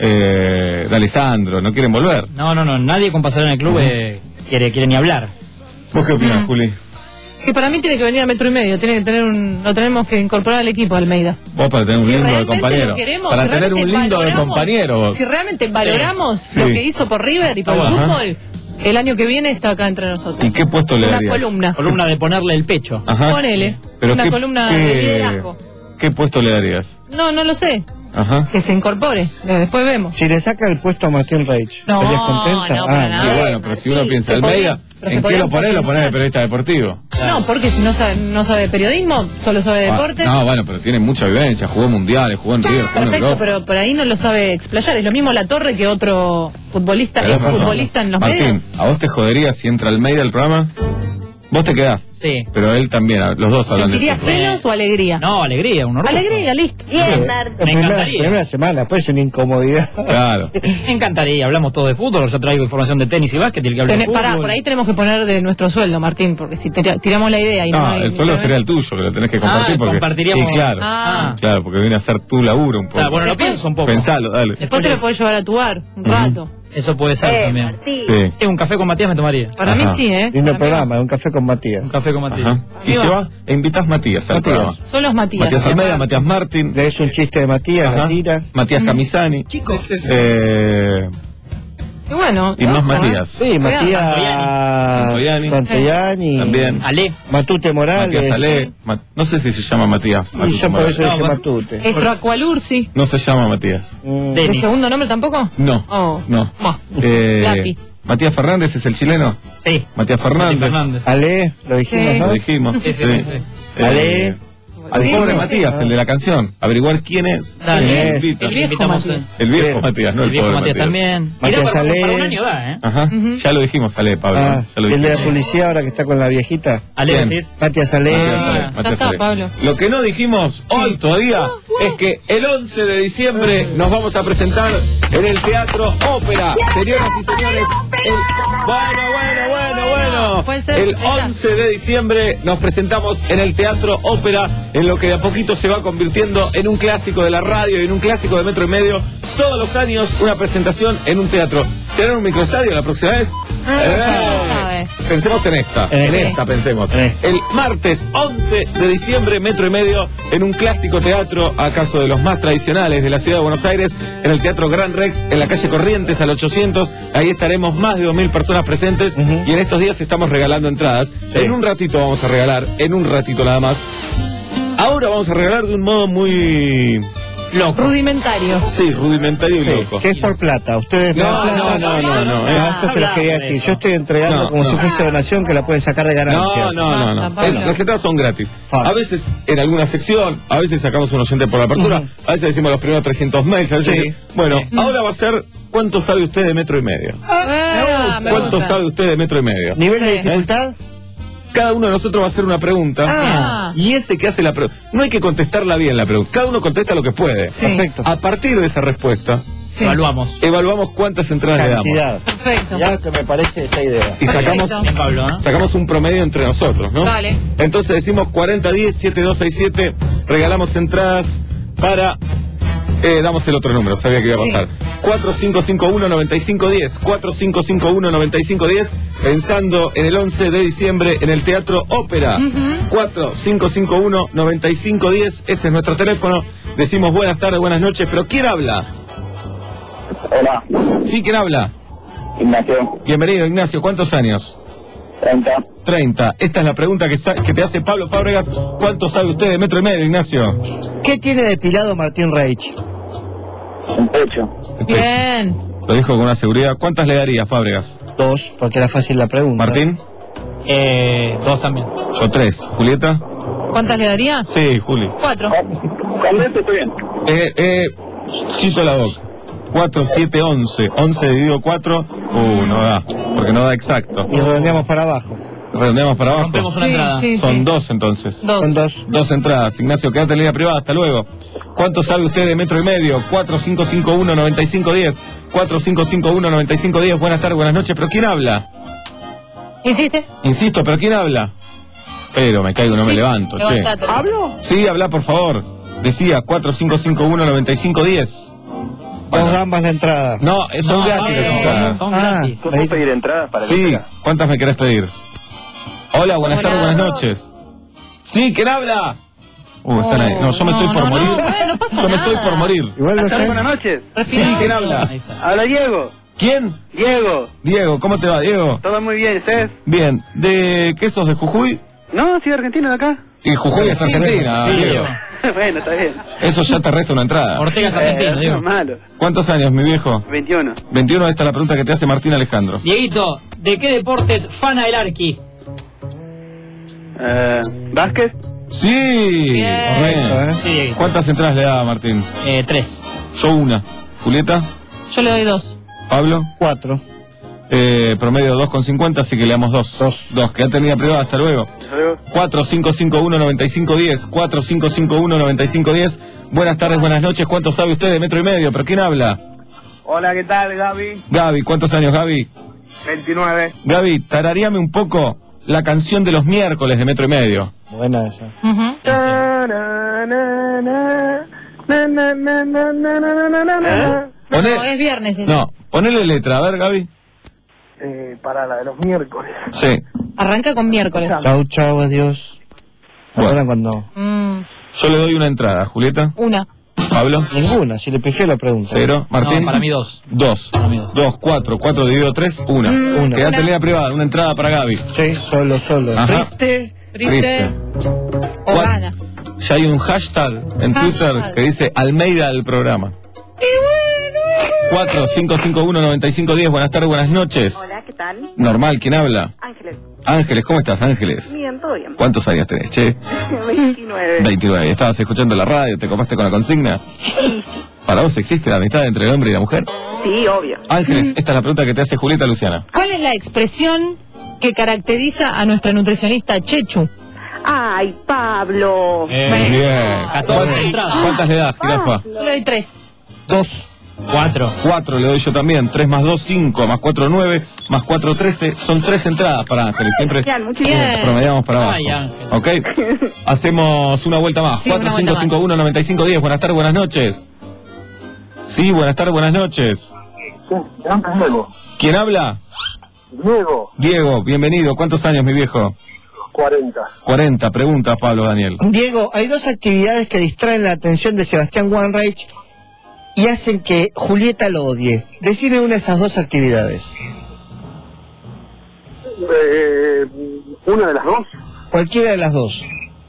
eh, D'Alessandro, no quieren volver. No, no, no, nadie con pasar en el club eh, quiere, quiere ni hablar. ¿Vos qué opinás, Mm. Juli? Que para mí tiene que venir a metro y medio, tiene que tener un, lo tenemos que incorporar al equipo Almeida. Vos para tener un Si lindo de realmente compañero. lo queremos, para si tener un realmente lindo de valoramos- compañero. vos. Si realmente valoramos Sí. lo que hizo por River y por Ah, el bueno. fútbol, el año que viene está acá entre nosotros. ¿Y qué puesto le Una darías? columna. Columna de ponerle el pecho. Ajá. Ponele, Pero una qué- columna qué- de liderazgo. ¿Qué puesto le darías? No, no lo sé. Ajá. Que se incorpore. eh, Después vemos. Si le saca el puesto a Martín Reich, No, ¿estarías contenta? no, para Ah, nada. Y bueno, pero si uno piensa Se Almeida, podría- pero se ¿en qué podría lo ponés? Lo ponés de potenciar. periodista deportivo. No, porque si no sabe, no sabe periodismo, solo sabe Ah, deporte. no, bueno, pero tiene mucha vivencia, jugó mundiales, jugó en River, jugó en Perfecto, Europa. pero por ahí no lo sabe explayar. Es lo mismo La Torre que otro futbolista, Tenés ex razón. futbolista en los Martín, medios. ¿a vos te jodería si entra Almeida al programa? Vos te quedás. Sí. Pero él también, los dos hablan de ¿Sentiría fútbol. celos o alegría? No, alegría, un orgullo. Alegría, listo. La Me primera, encantaría. primera semana, después es una incomodidad. Claro. Me encantaría, hablamos todo de fútbol, yo traigo información de tenis y básquet y el que habla de Tené- fútbol. pará, por ahí tenemos que poner de nuestro sueldo, Martín, porque si tira- tiramos la idea y no, No, hay- el sueldo sería el tuyo, que lo tenés que compartir Ah, porque. compartiríamos- Y claro, Ah. claro, porque viene a ser tu laburo un poco. Claro, bueno, lo pienso un poco. Pensalo, dale. Después te lo podés llevar a tu bar un Ujú. rato. Eso puede ser también. Sí. Sí, un café con Matías me tomaría. Para Ajá. mí sí, ¿eh? Lindo Para mí programa, un café con Matías. Un café con Matías. Ajá. Y Ahí va. lleva, e invitás Matías al Matías. programa. Son los Matías. Matías Almeida, Matías Martín, Le es un chiste de Matías, la ajá, tira. Matías Camisani. Chicos. Eh, Y bueno, y más ojo, ¿eh? Matías. Sí, Matías Santoyani. Santoyani. También. Ale. Matute Morales. Matías Ale. Ma- no sé si se llama Matías. Y Matute yo por Morales. eso dije No, Matute. Estro Aqualursi. No se llama Matías. Mm, ¿De Denis. segundo nombre tampoco? No. Oh. No. Bah. Eh, Lapi. Matías Fernández es el chileno. Sí. Matías Fernández. Matías Fernández. Ale, lo dijimos, Sí. ¿no? Lo dijimos. Sí, sí, sí, sí. Eh, Ale. Al Sí, pobre sí. Matías, el de la canción. Averiguar quién es. Dale. ¿Quién El invita? El viejo Invitamos, Matías. El viejo Bien. Matías, no el, El viejo pobre Matías Matías. también. Matías Mirá, para, Ale. para un año da, ¿eh? Ajá. Ya lo dijimos, Ale, Pablo. Ah, ya lo el de la dijimos. policía ahora que está con la viejita. Ale, ¿Quién? decís. Matías Ale. Matías Ale, Ah, Matías ya está, Ale. Pablo. Lo que no dijimos hoy todavía es que el once de diciembre nos vamos a presentar en el Teatro Ópera. Señoras y señores, el... bueno, bueno, bueno, bueno. Puede ser, El ahí está. once de diciembre nos presentamos en el Teatro Ópera, en lo que de a poquito se va convirtiendo en un clásico de la radio y en un clásico de Metro y Medio. Todos los años una presentación en un teatro. ¿Será en un microestadio la próxima vez? Ah, Eh, sabe. Pensemos en esta, Eh, en sí. esta pensemos. Eh. El martes once de diciembre, Metro y Medio, en un clásico teatro, acaso de los más tradicionales de la ciudad de Buenos Aires, en el Teatro Gran Rex, en la calle Corrientes al ochocientos. Ahí estaremos más de dos mil personas presentes y en estos días estamos regalando entradas. En un ratito vamos a regalar, en un ratito nada más. Ahora vamos a regalar de un modo muy... Loco. Rudimentario. Sí, rudimentario y Sí, loco. que es por plata. Ustedes me No, dan no, plata. no, no, no, Ah, es- esto se los quería decir. Yo estoy entregando No, como no. si fuese donación que la pueden sacar de No, ganancias. no, no, no. Basta, Pablo. Es- las entradas son gratis. Fa. A veces en alguna sección, a veces sacamos un oyente por la apertura, Ujú. a veces decimos los primeros trescientos mails, a veces... Sí. Bueno, ahora va a ser ¿cuánto sabe usted de Metro y Medio? Ah, me ¿Cuánto gusta. sabe usted de Metro y Medio? ¿Nivel de Sí. dificultad? cada uno de nosotros va a hacer una pregunta. Ah. Y ese que hace la pregunta, no hay que contestarla bien la pregunta. Cada uno contesta lo que puede. Sí. Perfecto. A partir de esa respuesta, Sí. Evaluamos. evaluamos cuántas entradas Cantidad. le damos. Perfecto. Ya que me parece esta idea. Y sacamos, Perfecto. Bien, Pablo, ¿no? sacamos un promedio entre nosotros, ¿no? Dale. Entonces decimos cuarenta diez, setenta y dos sesenta y siete, regalamos entradas para... Eh, damos el otro número, sabía que iba a pasar. Sí. cuatro cinco cinco uno, nueve cinco uno cero, cuatro cinco cinco uno, nueve cinco uno cero, pensando en el once de diciembre en el Teatro Ópera. Ujú. cuatro cinco cinco uno, nueve cinco uno cero, ese es nuestro teléfono. Decimos buenas tardes, buenas noches, pero ¿quién habla? Hola, Sí, ¿quién habla? Ignacio, Bienvenido, Ignacio, ¿cuántos años? treinta. treinta. Esta es la pregunta que, sa- que te hace Pablo Fábregas. ¿Cuánto sabe usted de metro y medio, Ignacio? ¿Qué tiene depilado Martín Reich? Un pecho. Bien. Lo dijo con una seguridad. ¿Cuántas le daría, Fábregas? Dos, porque era fácil la pregunta. ¿Martín? Eh, dos también. Yo tres. ¿Julieta? ¿Cuántas le daría? Sí, Juli. Cuatro. Con esto estoy bien. Eh, eh, chito la boca. cuatro, siete, once. once dividido cuatro. Uh, no da. Porque no da exacto. Y redondeamos para abajo. Redondeamos para abajo. Rompemos una Sí, entrada. sí, Son sí. dos entonces. Dos. Con dos. Dos entradas. Ignacio, quédate en línea privada. Hasta luego. ¿Cuánto sabe usted de metro y medio? cuatro cinco cinco uno, nueve cinco uno cero. cuatro cinco cinco uno, nueve cinco uno cero. Buenas tardes, buenas noches. ¿Pero quién habla? ¿Insiste? Insisto, ¿pero quién habla? Pero me caigo, no me Sí, levanto, che. levántate. ¿Hablo? Sí, habla, por favor. Decía cuatro cinco cinco uno, nueve cinco uno cero. Dos gambas la entrada. No, son No, gratis las eh, entradas. son Ah, gratis. ¿Puedo pedir entradas para Sí, que ¿cuántas me querés pedir? Hola, buenas Hola. tardes, buenas noches. Sí, ¿quién habla? Uh, están ahí. No, yo me No, estoy por no, morir. no, bueno, no pasa Yo me estoy nada. por morir. Igual lo sé. Buenas noches. Sí, ¿quién habla? Ahí está. Habla Diego. ¿Quién? Diego. Diego, ¿cómo te va, Diego? Todo muy bien, ¿ustedes? Bien, ¿de qué sos, de Jujuy? No, soy argentino de acá. Y Jujuy es Argentina, Sí, Diego. Diego. Bueno, está bien. Eso ya te resta una entrada. Ortega es argentino, Eh, no digo. es malo. ¿Cuántos años, mi viejo? veintiuno. veintiuno, esta es la pregunta que te hace Martín Alejandro. Dieguito, ¿de qué deportes fana el Arqui? Eh, ¿Básquet? Sí, Bien. correcto, ¿eh? Sí, Dieguito. ¿Cuántas entradas le da Martín? Eh, tres. Yo una. ¿Julieta? Yo le doy dos. ¿Pablo? Cuatro. Eh, promedio dos con cincuenta, así que le damos dos. Dos. Dos, quédate en línea privada, hasta luego. Hasta luego. cuatro cinco cinco uno, nueve cinco uno cero, cuatro cinco cinco uno, nueve cinco uno cero. Buenas tardes, buenas noches. ¿Cuánto sabe usted de metro y medio? ¿Pero quién habla? Hola, ¿qué tal, Gaby? Gaby, ¿cuántos años, Gaby? veintinueve. Gaby, tararíame un poco la canción de los miércoles de metro y medio. Buena esa. Ujú. Poné- No, es viernes ese. No, ponele letra, a ver, Gaby. Eh, para la de los miércoles. Sí. Arranca con miércoles. Chau, chau, adiós. ¿Se Bueno. acuerdan cuando? Mm, Yo le doy una entrada, Julieta. una. Pablo. Ninguna, si le pifié la pregunta. Cero. Martín. No, para mí dos. Dos. Para mí dos. Dos, cuatro. Cuatro dividido tres, una. Mm, Una. Quédate una. en línea privada, una entrada para Gaby. Sí, solo, solo. Ajá. Triste. Triste. O Cuat- gana. Ya hay un hashtag en Hashtag. Twitter que dice Almeida del programa. cuatro cinco cinco uno, nueve cinco uno cero. Buenas tardes, buenas noches. Hola, ¿qué tal? Normal, ¿quién habla? Ángeles. Ángeles, ¿cómo estás, Ángeles? Bien, todo bien. ¿Cuántos años tenés, che? veintinueve. veintinueve. ¿Estabas escuchando la radio? ¿Te copaste con la consigna? ¿Para vos existe la amistad entre el hombre y la mujer? Sí, obvio. Ángeles, esta es la pregunta que te hace Julieta Luciana. ¿Cuál es la expresión que caracteriza a nuestra nutricionista Chechu? Ay, Pablo. Eh, bien. catorce ¿Cuántas, entradas. ¿Cuántas le das, jirafa? Yo le doy tres. Dos. Cuatro. Cuatro le doy yo también. Tres más dos, cinco. Más cuatro, nueve. Más cuatro, trece. Son tres entradas para Ángeles. Siempre Genial, muchas Bien. gracias. promediamos para abajo. Ay, Ángel. ¿Ok? Hacemos una vuelta más. Sí, cuatro una cinco vuelta cinco uno, nueve cinco uno cero. Buenas tardes, buenas noches. Sí, buenas tardes, buenas noches. Diego. ¿Quién habla? Diego, Diego, bienvenido. ¿Cuántos años, mi viejo? cuarenta. cuarenta. Pregunta, Pablo Daniel. Diego, hay dos actividades que distraen la atención de Sebastián Wanreich y hacen que Julieta lo odie. Decime una de esas dos actividades. Eh, ¿Una de las dos? Cualquiera de las dos.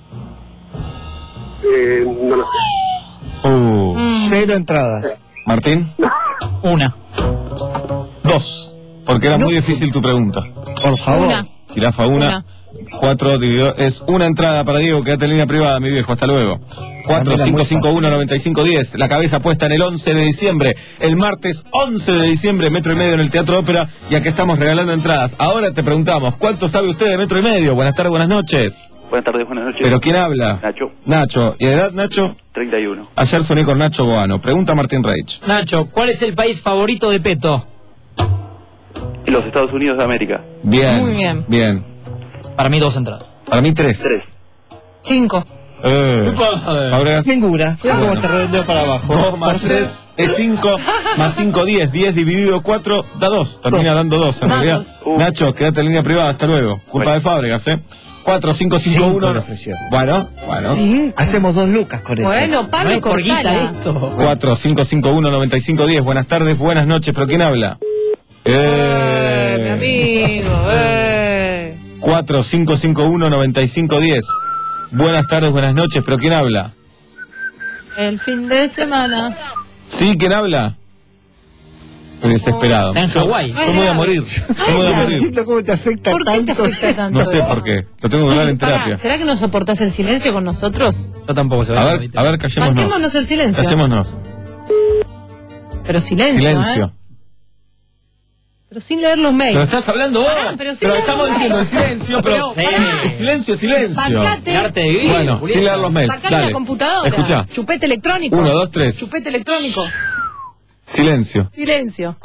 Eh, no lo sé. Uh, Cero entradas. Martín. Una. Dos. Porque era muy difícil tu pregunta. Por favor. Una. Jirafa, una. Una. cuatro dividido es una entrada para Diego, quédate en línea privada, mi viejo, hasta luego. cuatro cinco cinco uno nueve cinco uno cero, la cabeza puesta en el once de diciembre, el martes once de diciembre, Metro y Medio en el Teatro Ópera, y aquí estamos regalando entradas. Ahora te preguntamos, ¿cuánto sabe usted de Metro y Medio? Buenas tardes, buenas noches. Buenas tardes, buenas noches. ¿Pero quién habla? Nacho. Nacho. ¿Y de edad, Nacho? treinta y uno. Ayer soné con Nacho Boano. Pregunta Martín Reich. Nacho, ¿cuál es el país favorito de Peto? Los Estados Unidos de América. Bien. Muy bien. Bien. Para mí dos entradas. Para mí tres. Tres. Cinco. Eh. Fábregas. Ninguna. Mira cómo te redondeo para abajo. dos más tres es cinco, más cinco, diez. diez dividido cuatro da dos. Termina Dos. dando dos en Da realidad. dos. Uh. Nacho, quédate en línea privada, hasta luego. Culpa Bueno. de Fábregas, ¿eh? cuatro cinco cinco Cinco uno. le ofreció. Bueno, bueno. Hacemos dos lucas con eso. Bueno, Pablo, No es por guita cortala. esto. cuatro cinco cinco uno nueve cinco uno cero. Buenas tardes, buenas noches, pero ¿quién habla? Eh, mi Eh. amigo, eh. cuatro cinco cinco uno nueve cinco uno cero. Buenas tardes, buenas noches, pero ¿quién habla? El fin de semana. ¿Sí? ¿Quién habla? Estoy desesperado. Está en Yo- Hawái. Yo me voy a morir. Yo me voy a No morir. entiendo cómo te afecta ¿Por qué te tanto. afecta tanto? No sé por qué. Lo tengo que hablar en Pará, terapia. ¿será que no soportás el silencio con nosotros? Yo tampoco se A va ver, a ver, callémonos. Banquémonos el silencio. Callémonos. Pero silencio, Silencio. ¿eh? Pero sin leer los mails. Pero estás hablando vos. Pará, pero sin Pero leer estamos los diciendo el mails. silencio, pero. Pero, pará. El silencio, silencio. Bancate. El arte de vivir. Bueno, Julieta. sin leer los mails. Sacale Dale. la computadora. Escuchá. Chupete electrónico. Uno, dos, tres. Chupete electrónico. Silencio. Silencio.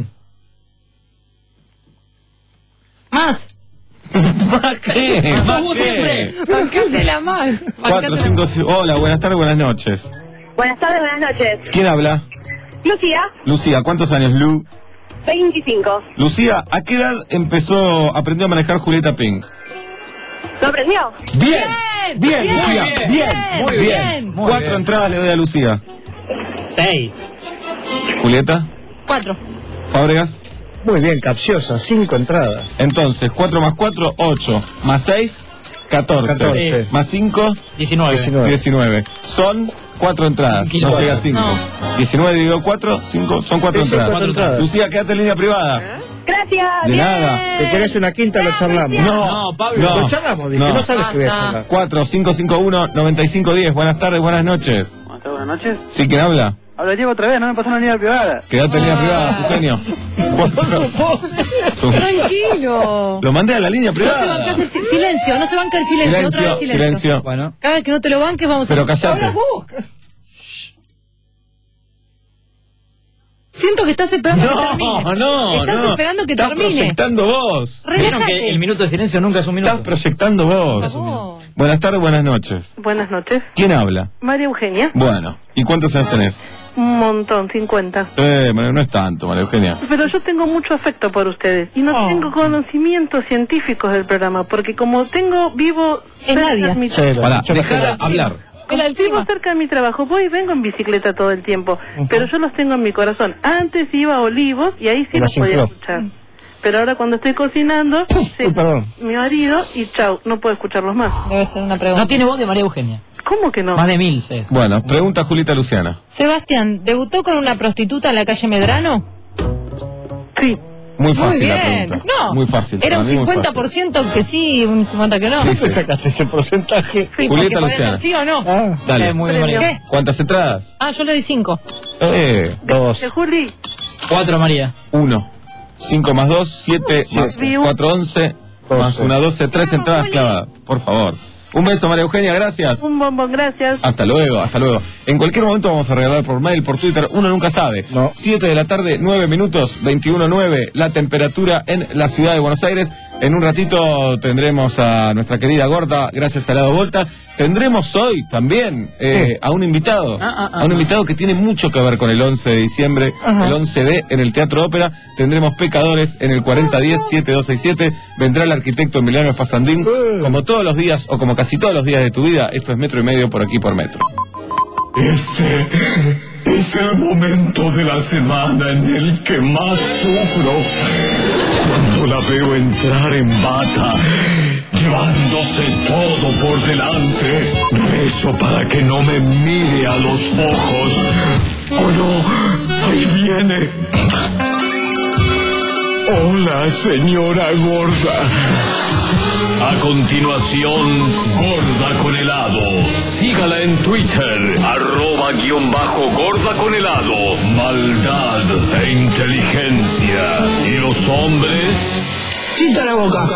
Más. ¿Más qué? ¿Más qué? Bancátela más. Cuatro, Bancátela. cinco, seis. Hola, buenas tardes, buenas noches. Buenas tardes, buenas noches. ¿Quién habla? Lucía, Lucía, ¿cuántos años, Lu? veinticinco. Lucía, ¿a qué edad empezó, aprendió a manejar Julieta Pink? ¿Lo aprendió? Bien, bien, Bien, Lucía, bien, bien, muy bien. bien. Muy Cuatro bien. entradas le doy a Lucía. Seis. Julieta, Cuatro. Fábregas. Muy bien, capciosa. Cinco entradas. Entonces, cuatro más cuatro, ocho. Más seis, catorce. catorce. Más cinco, diecinueve. diecinueve. diecinueve. Son cuatro entradas. Kilo. No llega a cinco. No. diecinueve dividido cuatro, cinco, son cuatro Sí, son entradas. cuatro entradas. Lucía, quédate en línea privada. Gracias. De nada. Si querés una quinta, lo charlamos. No, No, Pablo. Lo charlamos, dije. No. No, sabes que voy a Basta. charlar. cuatro cinco cinco uno nueve cinco uno cero. Buenas tardes, buenas noches. Buenas tardes, buenas noches. ¿Sí, quién habla? Habla Diego otra vez, no me pasó una línea privada. Quédate en línea privada, Eugenio. Cuatro. Su- Tranquilo. Lo mandé a la línea No te privada. bancas el si- silencio, no se banca el silencio. Otra Silencio, vez silencio. silencio. Bueno. Cada vez que no te lo banques, vamos Pero a. callate. Siento que estás esperando que No, termine. no, Estás no. esperando que Estás termine. proyectando vos. Vieron Relájate. que el minuto de silencio nunca es un minuto. Estás proyectando vos. Oh. Buenas tardes, buenas noches. Buenas noches. ¿Quién habla? María Eugenia. Bueno, ¿y cuántos años tenés? Un montón, cincuenta. Eh, María, no es tanto, María Eugenia. Pero yo tengo mucho afecto por ustedes y no Oh. tengo conocimientos científicos del programa, porque como tengo, vivo Es cerca Nadia. de mi Sí, Pará, yo dejala hablar. El Vivo encima. cerca de mi trabajo, voy y vengo en bicicleta todo el tiempo, pero yo los tengo en mi corazón. Antes iba a Olivos y ahí sí Y los las podía infló. escuchar. Pero ahora cuando estoy cocinando, sí, Uy, perdón. mi marido y chau, no puedo escucharlos más. Debe ser una pregunta. No tiene voz de María Eugenia. ¿Cómo que no? Más de mil, ses. Bueno, pregunta Julita Luciana. Sebastián, ¿debutó con una prostituta en la calle Medrano? Sí. Muy fácil la bien. pregunta. No. Muy fácil. Era un para mí muy cincuenta fácil. por ciento que sí y un cincuenta por ciento que no. ¿Dónde sacaste ese porcentaje? Sí, Julieta porque puede Luciana. ser sí o no. Ah, Dale. Eh, muy bien, María. ¿Qué? ¿Cuántas entradas? Ah, yo le doy cinco. Eh, dos. Eh, Juli, Cuatro, María. uno. Cinco más dos, siete, más Siete. cuatro, once, más Doce. una, doce, tres Vamos, entradas Juli. clavadas. Por favor. Un beso, María Eugenia, gracias. un bombón, gracias. Hasta luego, hasta luego. En cualquier momento vamos a regalar por mail, por Twitter, uno nunca sabe. No. siete de la tarde, nueve minutos, veintiuno nueve, la temperatura en la ciudad de Buenos Aires. En un ratito tendremos a nuestra querida Gorda, gracias a Lado Volta. Tendremos hoy también eh, a un invitado, Ah, ah, ah, a un ah. invitado que tiene mucho que ver con el once de diciembre, Ajá. el once de en el Teatro Ópera. Tendremos Pecadores en el cuarenta diez, siete dos seis siete. Vendrá el arquitecto Emiliano Espasandín, como todos los días, o como casi todos los días de tu vida. Esto es Metro y Medio por aquí por Metro. Este es el momento de la semana en el que más sufro. Cuando la veo entrar en bata, llevándose todo por delante. Rezo para que no me mire a los ojos. ¡Oh no! ¡Ahí viene! Hola, señora gorda. A continuación, Gorda con helado. Sígala en Twitter, arroba guión bajo gorda con helado. Maldad e inteligencia. ¿Y los hombres? Chita la boca.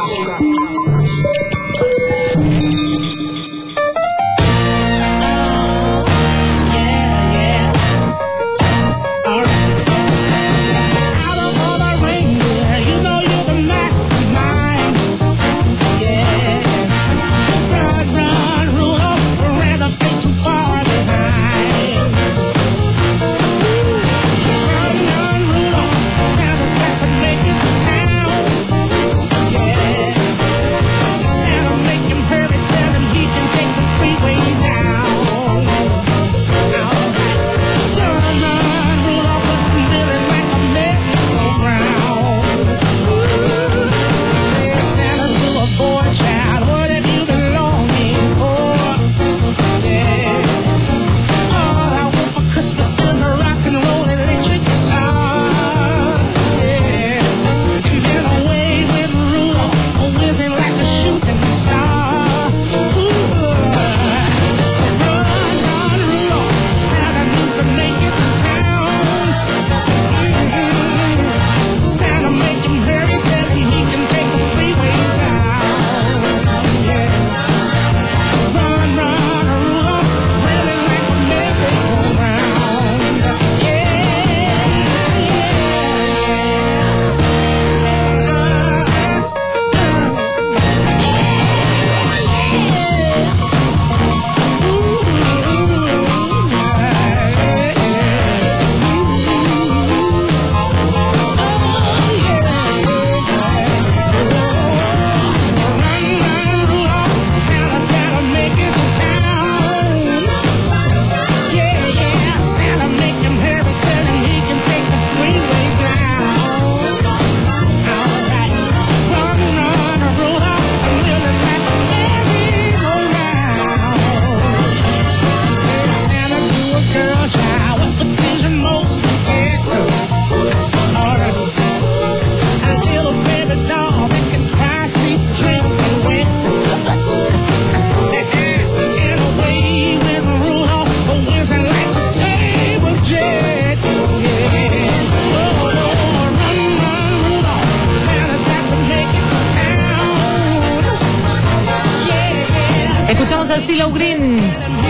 Escuchamos a CeeLo Green.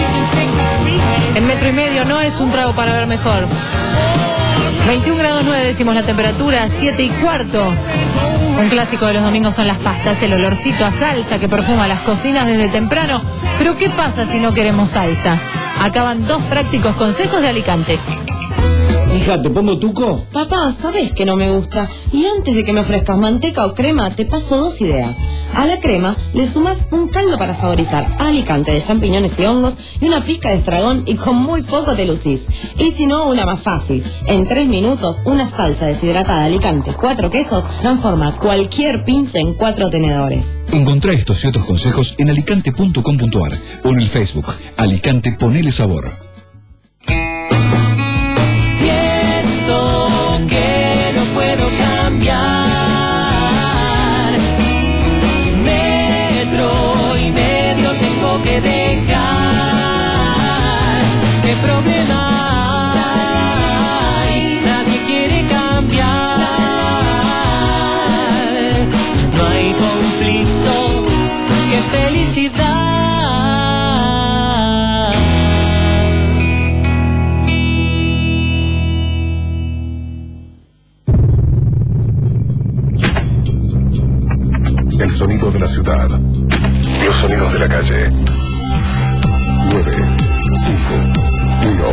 En metro y medio no es un trago para ver mejor. veintiún grados nueve décimos la temperatura, siete y cuarto. Un clásico de los domingos son las pastas, el olorcito a salsa que perfuma las cocinas desde temprano. Pero ¿qué pasa si no queremos salsa? Acaban dos prácticos consejos de Alicante. Hija, ¿te pongo tuco? Papá, sabes que no me gusta. Y antes de que me ofrezcas manteca o crema, te paso dos ideas. A la crema le sumas un caldo para saborizar Alicante de champiñones y hongos y una pizca de estragón y con muy poco te lucís. Y si no, una más fácil. En tres minutos, una salsa deshidratada Alicante, cuatro quesos, transforma cualquier pinche en cuatro tenedores. Encontrá estos y otros consejos en alicante punto com punto ar o en el Facebook Alicante Ponele Sabor. Siento que no puedo cambiar. Metro y medio tengo que dejar. ¿Qué problema hay? Nadie quiere cambiar. No hay conflicto, qué felicidad. El sonido de la ciudad. Los sonidos de la calle. nueve, cinco, uno.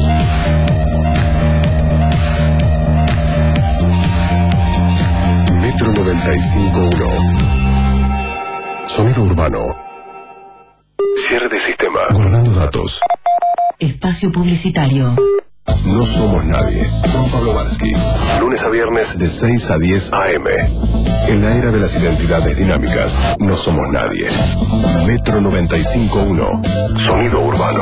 Metro noventa y cinco punto uno. Sonido urbano. Cierre de sistema. Guardando datos. Espacio publicitario. No somos nadie. Con Pablo Barsky. Lunes a viernes de seis a diez a eme. En la era de las identidades dinámicas, no somos nadie. Metro noventa y cinco punto uno. Sonido urbano.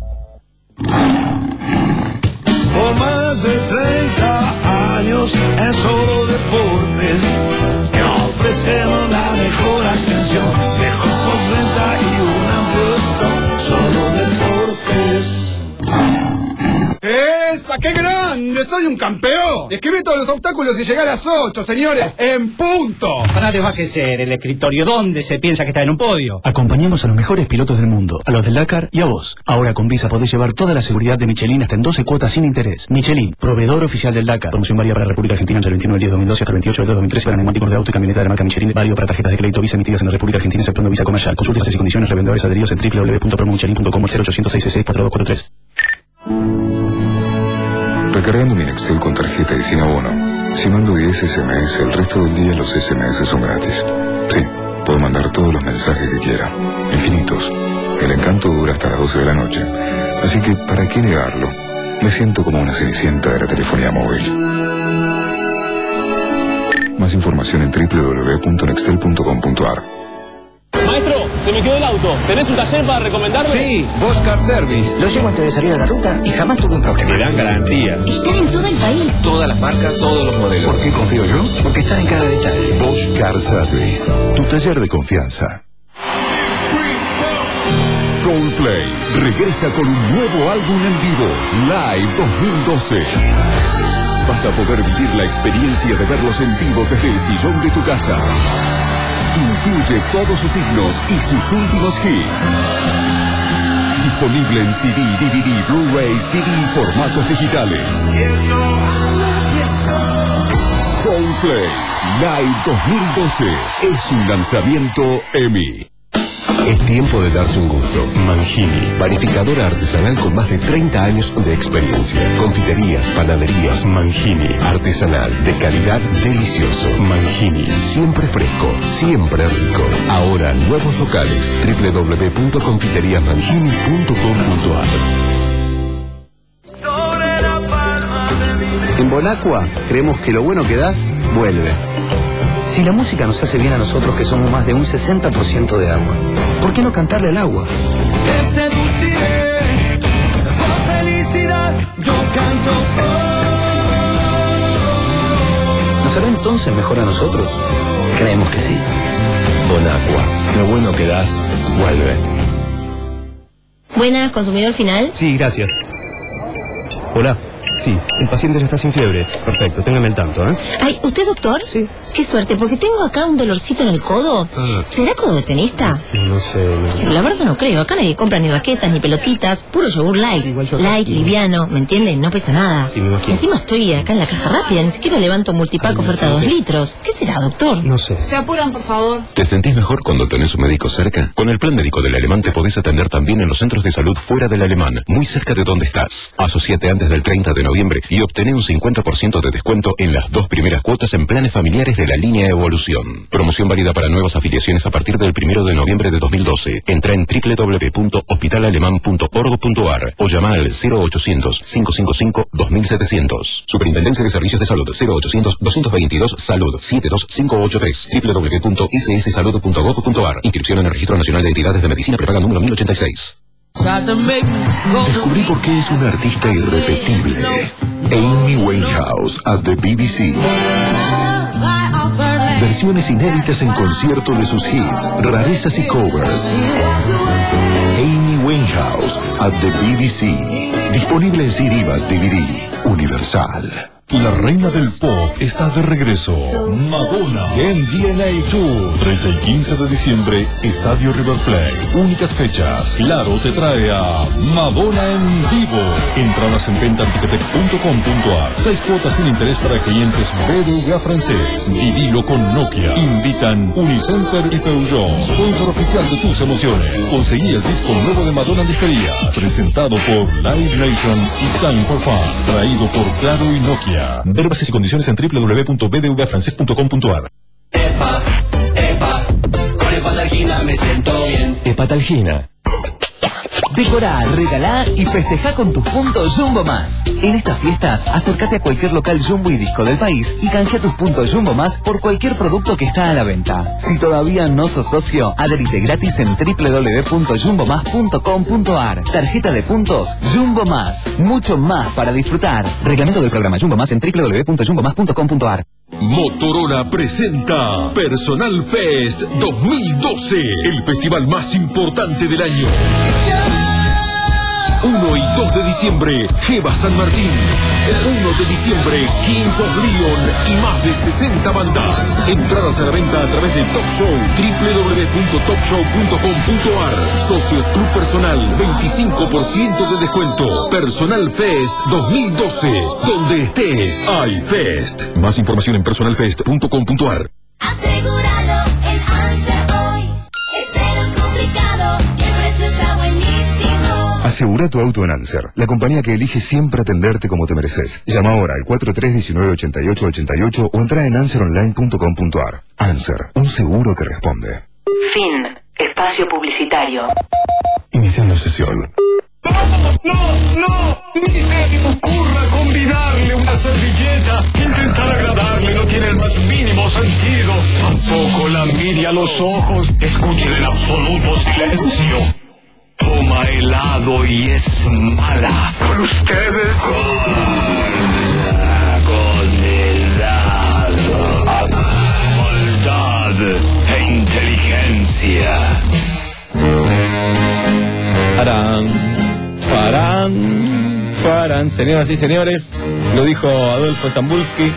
Por más de treinta años en Solo Deportes me ofrece ofrecemos la mejor atención, mejor postventa y un amplio stock solo deportes. ¡Esa, qué grande! ¡Soy un campeón! Escribí todos los obstáculos y llegué a las ocho, señores, en punto. Para de bájese del escritorio. ¿Dónde se piensa que está en un podio? Acompañamos a los mejores pilotos del mundo, a los del Dakar y a vos. Ahora con Visa podés llevar toda la seguridad de Michelin hasta en doce cuotas sin interés. Michelin, proveedor oficial del Dakar. Promoción válida para la República Argentina entre el veintiuno del diez de dos mil doce hasta el veintiocho del dos de dos mil trece para neumáticos de auto y camioneta de la marca Michelin. Válido para tarjetas de crédito Visa emitidas en la República Argentina exceptuando Visa Comercial. Consulta bases y condiciones, revendedores adheridos en doble u doble u doble u punto promomichelin punto com o cero ochocientos seis seis cuatro dos cuatro tres. Recargando mi Nextel con tarjeta y sin abono. Si mando diez ese eme ese, el resto del día los ese eme ese son gratis. Sí, puedo mandar todos los mensajes que quiera. Infinitos. El encanto dura hasta las doce de la noche. Así que, ¿para qué negarlo? Me siento como una cenicienta de la telefonía móvil. Más información en doble u doble u doble u punto nextel punto com punto a r. Maestro, se me quedó el auto. ¿Tenés un taller para recomendarme? Sí, Bosch Car Service. Lo llevo antes de salir a la ruta y jamás tuve un problema. Te dan garantía. Están en todo el país. Todas las marcas, todos los modelos. ¿Por qué confío yo? Porque están en cada detalle. Bosch Car Service, tu taller de confianza. Coldplay regresa con un nuevo álbum en vivo, Live dos mil doce. Vas a poder vivir la experiencia de verlos en vivo desde el sillón de tu casa. Incluye todos sus himnos y sus últimos hits. Disponible en C D, D V D, Blu-ray, C D y formatos digitales. Coldplay Live dos mil doce es un lanzamiento EMI. Es tiempo de darse un gusto. Mangini, panificadora artesanal con más de treinta años de experiencia. Confiterías, panaderías. Mangini, artesanal, de calidad, delicioso. Mangini, siempre fresco, siempre rico. Ahora, nuevos locales. doble u doble u doble u punto confiterías mangini punto com punto a r. En Bonacqua creemos que lo bueno que das, vuelve. Si la música nos hace bien a nosotros que somos más de un sesenta por ciento de agua, ¿por qué no cantarle al agua? Te seduciré, por felicidad yo canto. ¿Nos hará entonces mejor a nosotros? Creemos que sí. Bonacqua, lo bueno que das, vuelve. Buenas, consumidor final. Sí, gracias. Hola. Sí, el paciente ya está sin fiebre. Perfecto, téngame el tanto, ¿eh? Ay, ¿usted es doctor? Sí. Qué suerte, porque tengo acá un dolorcito en el codo. Ah. ¿Será codo de tenista? No sé. No. La verdad no creo. Acá nadie compra ni raquetas, ni pelotitas. Puro yogur light. Light, liviano, ¿me entienden? No pesa nada. Sí, me imagino. Encima estoy acá en la caja rápida. Ni siquiera levanto multipack Ay, oferta dos litros. ¿Qué será, doctor? No sé. ¿Se apuran, por favor? ¿Te sentís mejor cuando tenés un médico cerca? Con el plan médico del Alemán te podés atender también en los centros de salud fuera del Alemán, muy cerca de donde estás. Asociate antes del treinta de noviembre y obtené un cincuenta por ciento de descuento en las dos primeras cuotas en planes familiares de la línea Evolución. Promoción válida para nuevas afiliaciones a partir del primero de noviembre de dos mil doce. Entra en doble u doble u doble u punto hospital alemán punto org punto a r o llama al cero ochocientos, cinco cinco cinco, dos mil setecientos. Superintendencia de Servicios de Salud cero ochocientos, doscientos veintidós, Salud siete dos cinco ocho tres. doble u doble u doble u punto s s salud punto gov punto a r. Inscripción en el Registro Nacional de Entidades de Medicina Prepaga número mil ochenta y seis. Descubrí por qué es una artista irrepetible. Amy Winehouse at the B B C. Versiones inéditas en concierto de sus hits, rarezas y covers. Amy Winehouse at the B B C. Disponible en C D, D V D. Universal. La reina del pop está de regreso. Madonna en D N A Tour. trece y quince de diciembre, Estadio River Plate. Únicas fechas. Claro te trae a Madonna en vivo. Entradas en venta en ticketek punto com punto a r. Seis cuotas sin interés para clientes B B V A francés. Vivilo con Nokia. Invitan Unicenter y Peugeot. Sponsor oficial de tus emociones. Conseguí el disco nuevo de Madonna en disquería. Presentado por Live Nation y Time for Fun. Traído por Claro y Nokia. Ver bases y condiciones en doble u doble u doble u punto b d v a francés punto com punto a r. Epa, epa, con Hepatalgina me siento bien. Hepatalgina. Decorá, regalá y festejá con tus puntos Jumbo Más. En estas fiestas, acércate a cualquier local Jumbo y Disco del país y canjea tus puntos Jumbo Más por cualquier producto que está a la venta. Si todavía no sos socio, adherite gratis en doble u doble u doble u punto jumbo más punto com punto a r. Tarjeta de puntos Jumbo Más. Mucho más para disfrutar. Reglamento del programa Jumbo Más en doble u doble u doble u punto jumbo más punto com punto a r. Motorola presenta Personal Fest dos mil doce, el festival más importante del año. uno y dos de diciembre, Jeva San Martín. uno de diciembre, Kings of Leon y más de sesenta bandas. Entradas a la venta a través de Top Show, doble u doble u doble u punto top show punto com punto a r. Socios Club Personal, veinticinco por ciento de descuento. Personal Fest dos mil doce. Donde estés, hay Fest. Más información en personal fest punto com punto a r. Asegúralo en Anser hoy. Es cero complicado y el precio está buenísimo. Asegura tu auto en Anser, la compañía que elige siempre atenderte como te mereces. Llama ahora al cuatro tres uno nueve ocho ocho ocho ocho o entra en anser online punto com punto a r. Anser, un seguro que responde. Fin. Espacio publicitario. Iniciando sesión. ¡No, no! ¡Ni se me ocurra convidarle una servilleta! Intentar agradarle no tiene el más mínimo sentido. Tampoco la mire a los ojos. Escuchen en absoluto silencio. Toma helado y es mala. Con ustedes. Con helado. Maldad e inteligencia. Farán, farán, farán. Señoras y señores, lo dijo Adolfo Stambulski.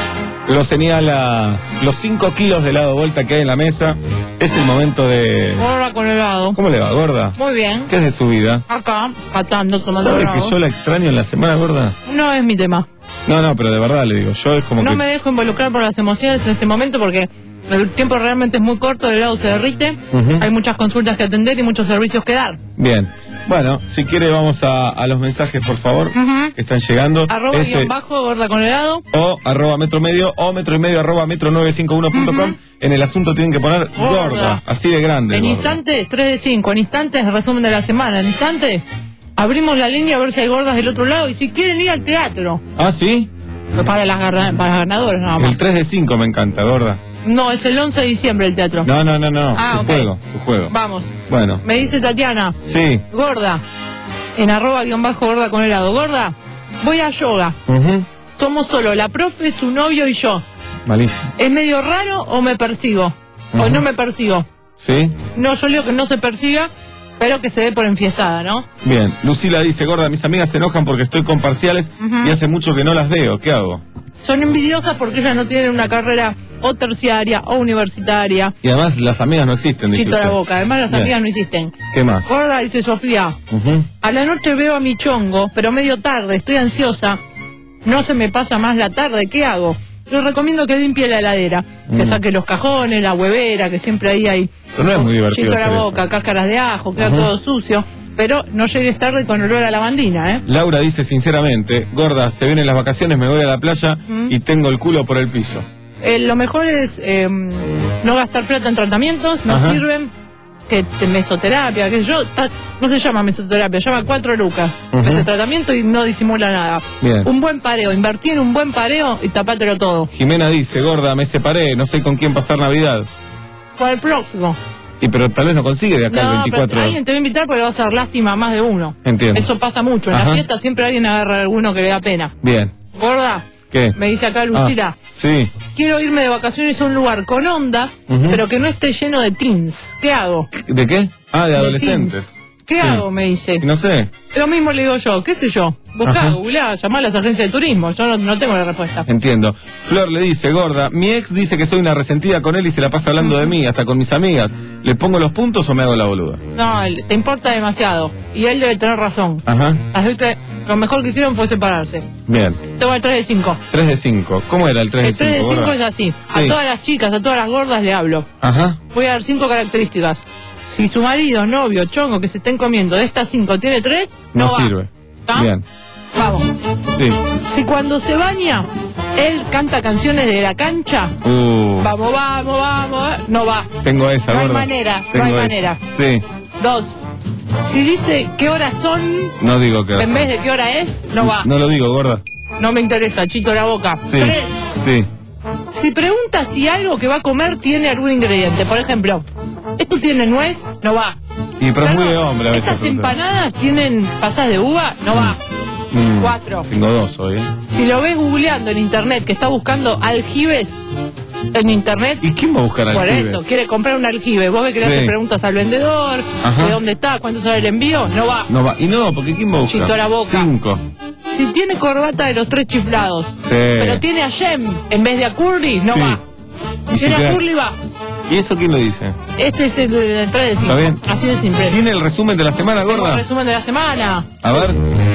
Lo señala los cinco kilos de helado vuelta que hay en la mesa. Es el momento de... Gorda con helado. ¿Cómo le va, gorda? Muy bien. ¿Qué es de su vida? Acá, catando, tomando ¿Sabe helado. que yo la extraño en la semana, gorda? No es mi tema. No, no, pero de verdad le digo, yo es como No que... me dejo involucrar por las emociones en este momento porque el tiempo realmente es muy corto, el helado se derrite, Ujú. hay muchas consultas que atender y muchos servicios que dar. Bien. Bueno, si quiere vamos a, a los mensajes, por favor, Ujú. que están llegando. Arroba Ese- guión bajo, gorda con helado. o arroba metro medio o metro y medio arroba metro nueve cinco uno punto com. En el asunto tienen que poner gorda, Gorda. así de grande. En gorda. instantes, tres de cinco. En instantes, resumen de la semana. En instantes, abrimos la línea a ver si hay gordas del otro lado y si quieren ir al teatro. Ah, ¿sí? Para las, garra- para las ganadoras nada más. El tres de cinco me encanta, gorda. No, es el once de diciembre el teatro. No, no, no, no, Ah, su ok. juego, su juego. Vamos. Bueno, Me dice Tatiana, sí. gorda, en arroba guión bajo gorda con helado. Gorda, voy a yoga. Ujú. Somos solo la profe, su novio y yo. Malísimo. ¿Es medio raro o me persigo? O Ujú. no me persigo. ¿Sí? No, yo digo que no se persiga, pero que se dé por enfiestada, ¿no? Bien. Lucila dice, gorda, mis amigas se enojan porque estoy con parciales Ujú. y hace mucho que no las veo. ¿Qué hago? Son envidiosas porque ellas no tienen una carrera o terciaria o universitaria. Y además las amigas no existen, dice Chito a la usted. boca. Además, las Bien. amigas no existen. ¿Qué más? Gorda, dice Sofía. Ujú. A la noche veo a mi chongo, pero medio tarde, estoy ansiosa. No se me pasa más la tarde, ¿qué hago? Le recomiendo que limpie la heladera, que Mm. saque los cajones, la huevera, que siempre ahí hay Pero no es muy divertido chito a la hacer boca, eso. cáscaras de ajo, queda Ujú. todo sucio. Pero no llegues tarde con olor a lavandina, ¿eh? Laura dice sinceramente, gorda, se vienen las vacaciones, me voy a la playa Mm. y tengo el culo por el piso. Eh, lo mejor es eh, no gastar plata en tratamientos, no Ajá. sirven. Que te- mesoterapia, que yo, ta- no se llama mesoterapia, se llama cuatro lucas. Ujú. Ese tratamiento y no disimula nada. Bien. Un buen pareo, invertí en un buen pareo y tapátelo todo. Jimena dice, gorda, me separé, no sé con quién pasar Navidad. Con el próximo. Y pero tal vez no consigue de acá el No, veinticuatro. pero alguien te va a invitar porque le vas a dar lástima a más de uno. Entiendo. Eso pasa mucho. En Ajá. la fiesta siempre alguien agarra a alguno que le da pena. Bien. Gorda, ¿Qué? me dice acá Lucila, Ah, sí. quiero irme de vacaciones a un lugar con onda, Ujú. pero que no esté lleno de teens. ¿Qué hago? ¿De qué? Ah, de De adolescentes. teens. ¿Qué Sí. hago? Me dice. Y no sé. Lo mismo le digo yo, qué sé yo. Buscá, Ajá. googleá, llamá a las agencias de turismo. Yo no, no tengo la respuesta. Entiendo. Flor le dice, gorda, mi ex dice que soy una resentida con él y se la pasa hablando de mí, hasta con mis amigas. ¿Le pongo los puntos o me hago la boluda? No, él- te importa demasiado. Y él debe tener razón. Ajá. Así que lo mejor que hicieron fue separarse. Bien. Tengo el tres de cinco. tres de cinco. ¿Cómo era el tres de El cinco? tres de cinco gorda? es así. Sí. A todas las chicas, a todas las gordas le hablo. Ajá. Voy a dar cinco características. Si su marido, novio, chongo que se estén comiendo de estas cinco tiene tres, No, no, va. sirve. ¿Está? Bien. Vamos. Sí. Si cuando se baña, él canta canciones de la cancha, Uh. vamos, vamos, vamos, no va. Tengo esa, No hay gorda. manera, no Tengo hay esa. manera. Sí. Dos, si dice qué horas son, No digo que en vez de qué hora es, no va. No lo digo, gorda. No me interesa, chito la boca. Sí. Tres, Sí. si pregunta si algo que va a comer tiene algún ingrediente, por ejemplo, ¿esto tiene nuez? No va. Y pero es muy Perdón, de hombre a veces. ¿Esas empanadas tienen pasas de uva? No va. Mm, Cuatro. Tengo dos hoy. ¿eh? Si lo ves googleando en internet, que está buscando aljibes en internet. ¿Y quién va a buscar aljibes? Por eso, quiere comprar un aljibe. Vos que querés Sí. hacer preguntas al vendedor, Ajá. de dónde está, cuánto sale el envío, no va. No va. Y no, porque ¿quién va a buscar? Chito la boca. Cinco. Si tiene corbata de los tres chiflados, Sí. pero tiene a Jem en vez de a Curly, no Sí. va. ¿Y si Tiene te- a Curly, va. ¿Y eso quién lo dice? Este es el de la entrada de cinco. ¿Está bien? Así de simple. ¿Tiene el resumen de la semana, Tengo gorda? el resumen de la semana. A ver.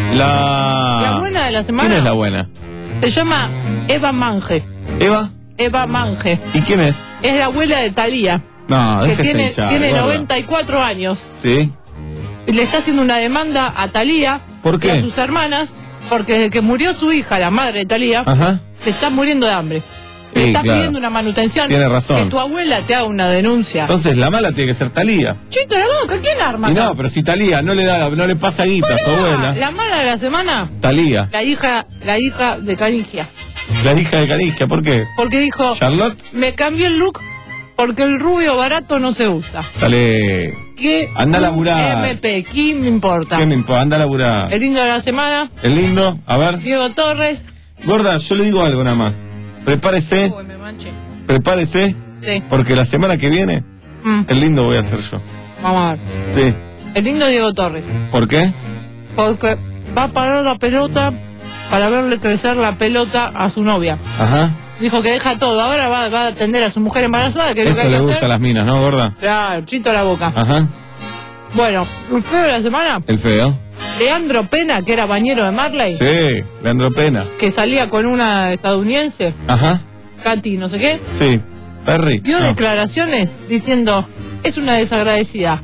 La... La buena de la semana. ¿Quién es la buena? Se llama Eva Mange. ¿Eva? Eva Mange. ¿Y quién es? Es la abuela de Thalía. No, que déjese tiene, hinchar, tiene gorda. noventa y cuatro años. ¿Sí? Y le está haciendo una demanda a Thalía ¿Por y qué? a sus hermanas, porque desde que murió su hija, la madre de Thalía, Ajá. se está muriendo de hambre. Le Sí, está claro. pidiendo una manutención. Tiene razón. Que tu abuela te haga una denuncia. Entonces la mala tiene que ser Talía. Chito la boca, ¿quién arma? Y acá? no, pero si Talía no le da, no le pasa guita a su Ah, abuela. la mala de la semana, Talía, la hija, la hija de Canigia. la hija de Canigia, ¿por qué? Porque dijo, Charlotte me cambié el look porque el rubio barato no se usa. sale. ¿Qué? Anda a laburar. M P, ¿quién me importa? ¿Qué me importa? Anda a laburar. El lindo de la semana, El lindo, a ver. Diego Torres. Gorda, yo le digo algo nada más. Prepárese, Uy, me manché. prepárese, Sí. porque la semana que viene, Mm, el lindo voy a hacer yo. vamos a ver. Sí. El lindo Diego Torres. ¿Por qué? Porque va a parar la pelota para verle crecer la pelota a su novia. Ajá. Dijo que deja todo. Ahora va, va a atender a su mujer embarazada. Que es lo que Eso hay le que gusta hacer. a las minas, ¿no, gorda? Claro, chito a la boca. Ajá. Bueno, el feo de la semana, El feo. Leandro Pena, que era bañero de Marley, Sí, Leandro Pena. que salía con una estadounidense, Ajá. Katy, no sé qué, Sí. Perry. dio No. declaraciones diciendo, es una desagradecida.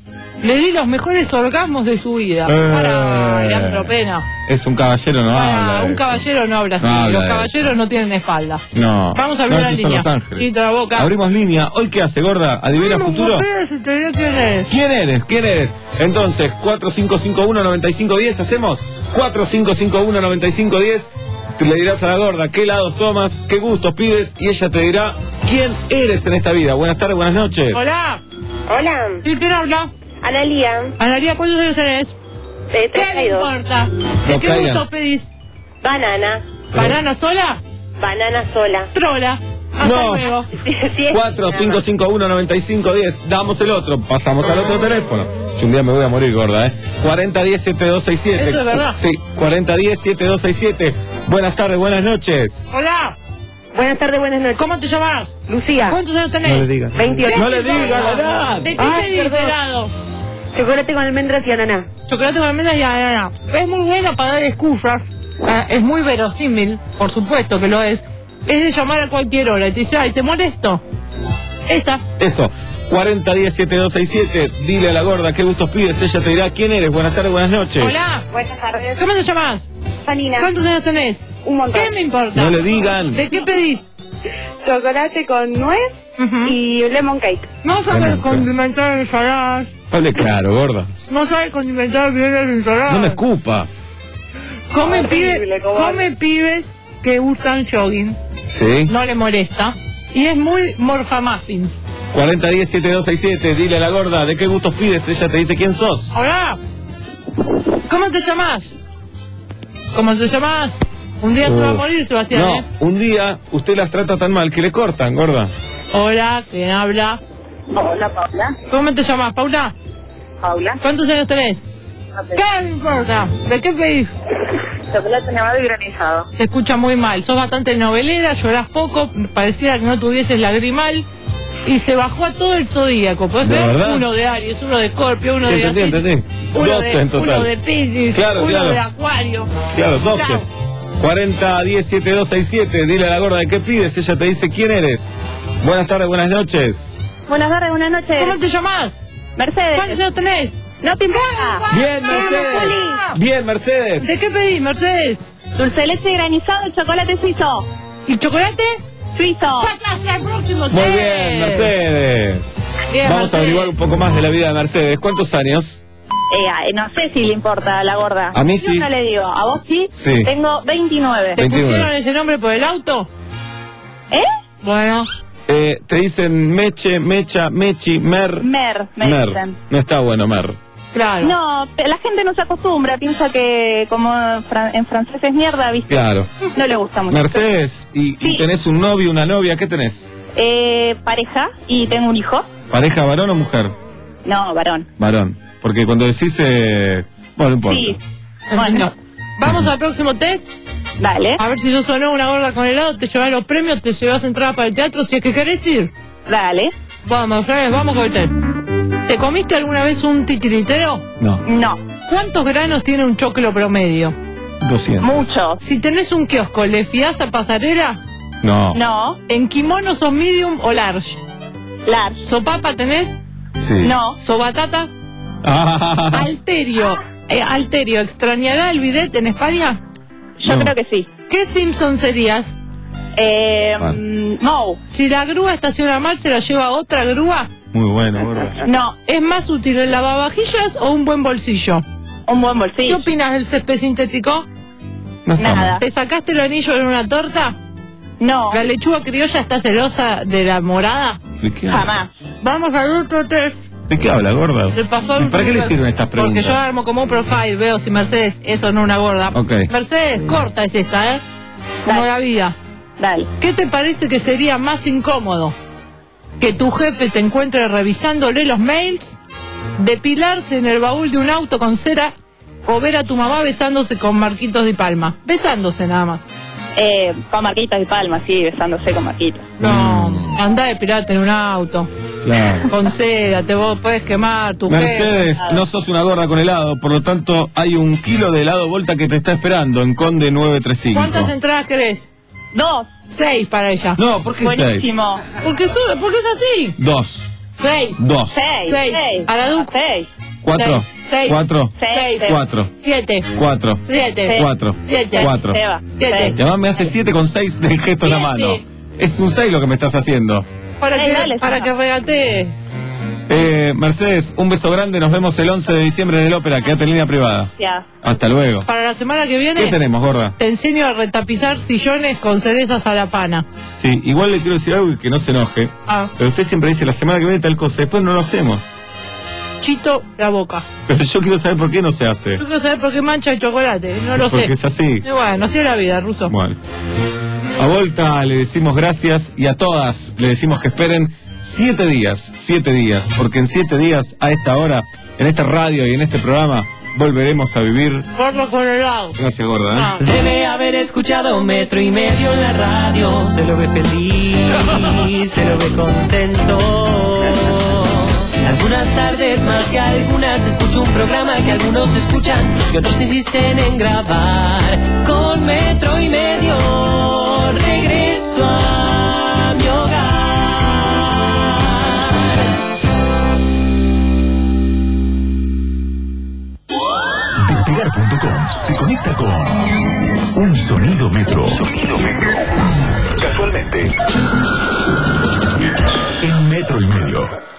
Le di los mejores orgasmos de su vida. Eh. Para Leandro Pena. Es un caballero, no Para, habla. de un eso. caballero no habla así. No habla los de caballeros no tienen espalda. No. Vamos a abrir no, la esos son línea. Los Ángeles. Chito a la boca. Abrimos línea. ¿Hoy qué hace, gorda? ¿Adivina Vamos, futuro? ustedes, se te dirá quién es. ¿Quién eres? ¿Quién eres? Entonces, cuatro cinco cinco uno nueve cinco uno cero, ¿hacemos? cuatro cinco cinco uno nueve cinco uno cero. Tú le dirás a la gorda qué helados tomas, qué gustos pides y ella te dirá quién eres en esta vida. Buenas tardes, buenas noches. Hola. Hola, ¿Y quién habla? Analía. Analia, ¿cuántos años tenés? De ¿Qué le treinta y dos. importa? ¿De No qué caigan. gusto pedís? Banana. ¿Banana sola? Banana sola. Trola. Hasta No. luego. cuatro cinco cinco uno nueve cinco uno cero. Damos el otro, pasamos al otro teléfono. Yo un día me voy a morir, gorda, ¿eh? cuarenta uno cero siete dos seis siete. Eso es verdad. Sí, cuarenta uno cero siete dos seis siete. Buenas tardes, buenas noches. Hola. Buenas tardes, buenas noches. ¿Cómo te llamas? Lucía. ¿Cuántos años tenés? No le digas. veintiocho. No le diga la edad. ¿De qué Ay, pedís perdón. helado? Chocolate con almendras y ananá. Chocolate con almendras y banana. Es muy bueno para dar excusas. Ah, es muy verosímil, por supuesto que lo es. Es de llamar a cualquier hora y te dice, ay, ¿te molesto? Esa. Eso, cuarenta uno cero siete dos seis siete. Dile a la gorda qué gustos pides, ella te dirá quién eres. Buenas tardes, buenas noches. Hola. Buenas tardes. ¿Cómo te llamas? Janina. ¿Cuántos años tenés? Un montón. ¿Qué me importa? No le digan. ¿De qué pedís? Chocolate con nuez y lemon cake. No sabes Bueno, condimentar ensaladas. Hable claro, gorda. No sabes condimentar bien las ensaladas. No me escupa. Come, Horrible, pibe- cobarde. come pibes que usan jogging. Sí. No le molesta. Y es muy morfamuffins. cuarenta uno cero siete dos seis siete. Dile a la gorda de qué gustos pides, ella te dice quién sos. Hola. ¿Cómo te llamas? ¿Cómo te llamas? Un día se va a morir, Sebastián, No, ¿eh? un día usted las trata tan mal que le cortan, gorda. Hola, ¿quién habla? Hola, Paula. ¿Cómo te llamas, Paula? Paula. ¿Cuántos años tenés? ¿Qué me importa? ¿De qué pedís? Chocolate nevado y granizado. Se escucha muy mal. Sos bastante novelera, llorás poco, pareciera que no tuvieses lagrimal. Y se bajó a todo el zodíaco. ¿Podés ¿De ver? verdad? Uno de Aries, uno de Escorpio, uno Sí, de entendí, Asís, entendí. uno, doce de, en total. uno de Piscis, Claro, uno claro. de Acuario. Claro, doce. Chao. cuarenta uno cero siete dos seis siete. Dile a la gorda de qué pides, ella te dice quién eres. Buenas tardes, buenas noches. Buenas tardes, buenas noches. ¿Cómo te llamás? Mercedes. ¿Cuántos años tenés? No te importa. Bien, Mercedes. Bien, Mercedes. ¿De qué pedís, Mercedes? Dulce de leche granizado y chocolate suizo. ¿Y chocolate? Suizo. Pasaste al próximo Muy test. bien, Mercedes. Bien, Vamos Mercedes. a averiguar un poco más de la vida de Mercedes. ¿Cuántos años? Eh, no sé si le importa a la gorda. A mí Yo sí. no le digo. ¿A vos sí? Sí. Tengo veintinueve. ¿Te veintinueve. pusieron ese nombre por el auto? ¿Eh? Bueno. Eh, te dicen Meche, Mecha, Mechi, Mer. Mer, me Mer. dicen. No está bueno, Mer. Claro. No, la gente no se acostumbra, piensa que como fran- en francés es mierda, ¿viste? Claro. No le gusta mucho. Mercedes, ¿y, y tenés un novio, una novia? ¿Qué tenés? Eh, pareja y tengo un hijo. ¿Pareja varón o mujer? No, varón. Varón. Porque cuando decís... Eh... Bueno, no importa. Sí. Bueno. Vamos al próximo test. Dale. A ver si yo sonó una gorda con helado, te llevas los premios, te llevas entradas para el teatro, si es que querés ir. Dale. Vamos, Fred, vamos con el test. ¿Te comiste alguna vez un titiritero? No. No. ¿Cuántos granos tiene un choclo promedio? doscientos. Mucho. Si tenés un kiosco, ¿le fiás a pasarela? No. No. ¿En kimono sos medium o large? Large. ¿Sopapa tenés? Sí. No. ¿Sobatata? Ah. Alterio. Eh, Alterio, ¿extrañará el bidet en España? Yo No. creo que sí. ¿Qué Simpson serías? Eh, Ah. mm, no. Si la grúa estaciona mal, ¿se la lleva otra grúa? Muy bueno, gorda. No. ¿Es más útil el lavavajillas o un buen bolsillo? Un buen ¿Qué bolsillo. opinas del césped sintético? No está Nada. mal. ¿Te sacaste el anillo en una torta? No. ¿La lechuga criolla está celosa de la morada? ¿De qué habla? Jamás. Vamos al otro test. ¿De qué habla, gorda? Le pasó el- ¿Para qué le sirven estas Porque preguntas? yo armo como un profile, veo si Mercedes, eso no es una gorda. Ok. Mercedes, corta es esta, ¿eh? Como Dale. la vida. Dale. ¿Qué te parece que sería más incómodo? ¿Que tu jefe te encuentre revisándole los mails? ¿Depilarse en el baúl de un auto con cera? ¿O ver a tu mamá besándose con Marquitos de Palma? Besándose nada más. Eh, con Marquitos y Palma, sí, besándose con Marquitos. No, anda a depilarte en un auto. Claro. Con cera, te vos puedes quemar tu jefe. Mercedes, no sos una gorda con helado, por lo tanto hay un kilo de helado Volta que te está esperando en Conde nueve tres cinco. ¿Cuántas entradas querés? Dos. Seis para ella. No, ¿por qué seis? Buenísimo. Porque, su- porque es así. Dos. Seis. Dos. Seis. Seis. Seis. A la Duc. Seis. Cuatro. Seis. Cuatro. Seis. Cuatro. Siete. Cuatro. Siete. Cuatro. Siete. Cuatro. Seba. Siete. Y además me hace siete con seis del gesto en la mano. Siete. Es un seis lo que me estás haciendo. Para Ey, que, dale, para Seba. que regatee. Eh, Mercedes, un beso grande, nos vemos el once de diciembre en el Ópera, quédate en línea privada. Ya. Hasta luego. Para la semana que viene ¿Qué tenemos, gorda? te enseño a retapizar sillones con cerezas a la pana. Sí, igual le quiero decir algo y que no se enoje. Ah, Pero usted siempre dice la semana que viene tal cosa, después no lo hacemos. chito la boca. Pero yo quiero saber por qué no se hace. Yo quiero saber por qué mancha el chocolate, no lo Porque sé. es así. Y bueno, así es la vida, Ruso. Bueno. A Volta le decimos gracias y a todas le decimos que esperen siete días, siete días, porque en siete días, a esta hora, en esta radio y en este programa, volveremos a vivir. Gordo con helado. Gracias, gorda. ¿eh? Ah. Debe haber escuchado metro y medio en la radio. Se lo ve feliz, se lo ve contento. Algunas tardes más que algunas escucho un programa que algunos escuchan y otros insisten en grabar. Con metro y medio regreso a mi hogar. Despegar punto com te conecta con un sonido metro. Sonido metro. Casualmente. En metro y medio.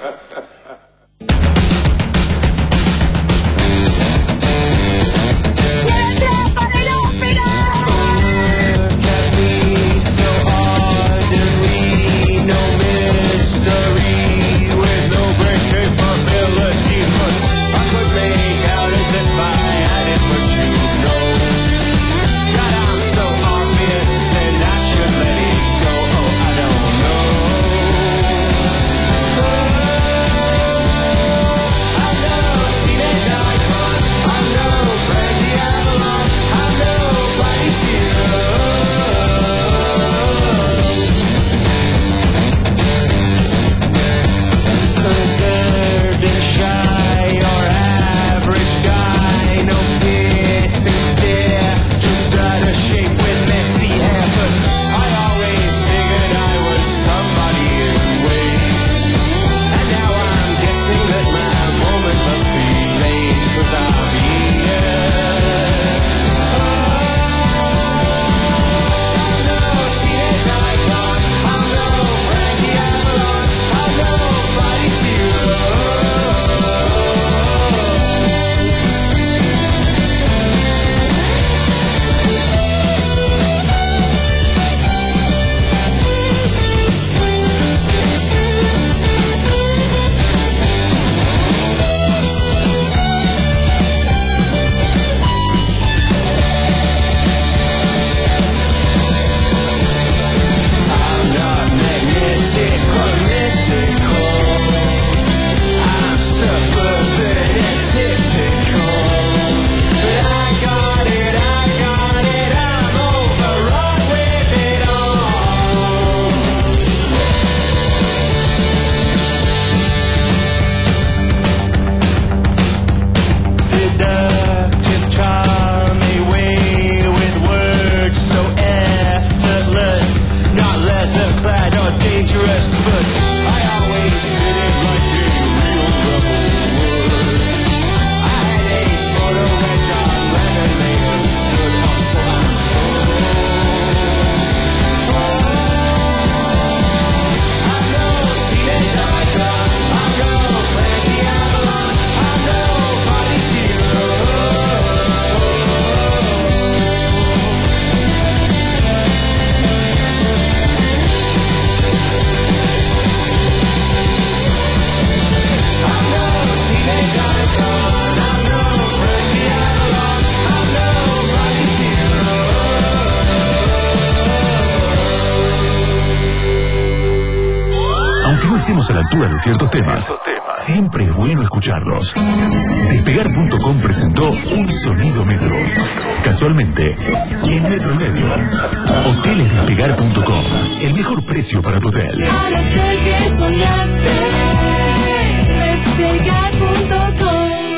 estemos a la altura de ciertos temas, siempre es bueno escucharlos. Despegar punto com presentó Un Sonido Metro. Casualmente, y en Metro Medio. Hoteles Despegar punto com. El mejor precio para tu hotel. Al hotel que soñaste, Despegar punto com.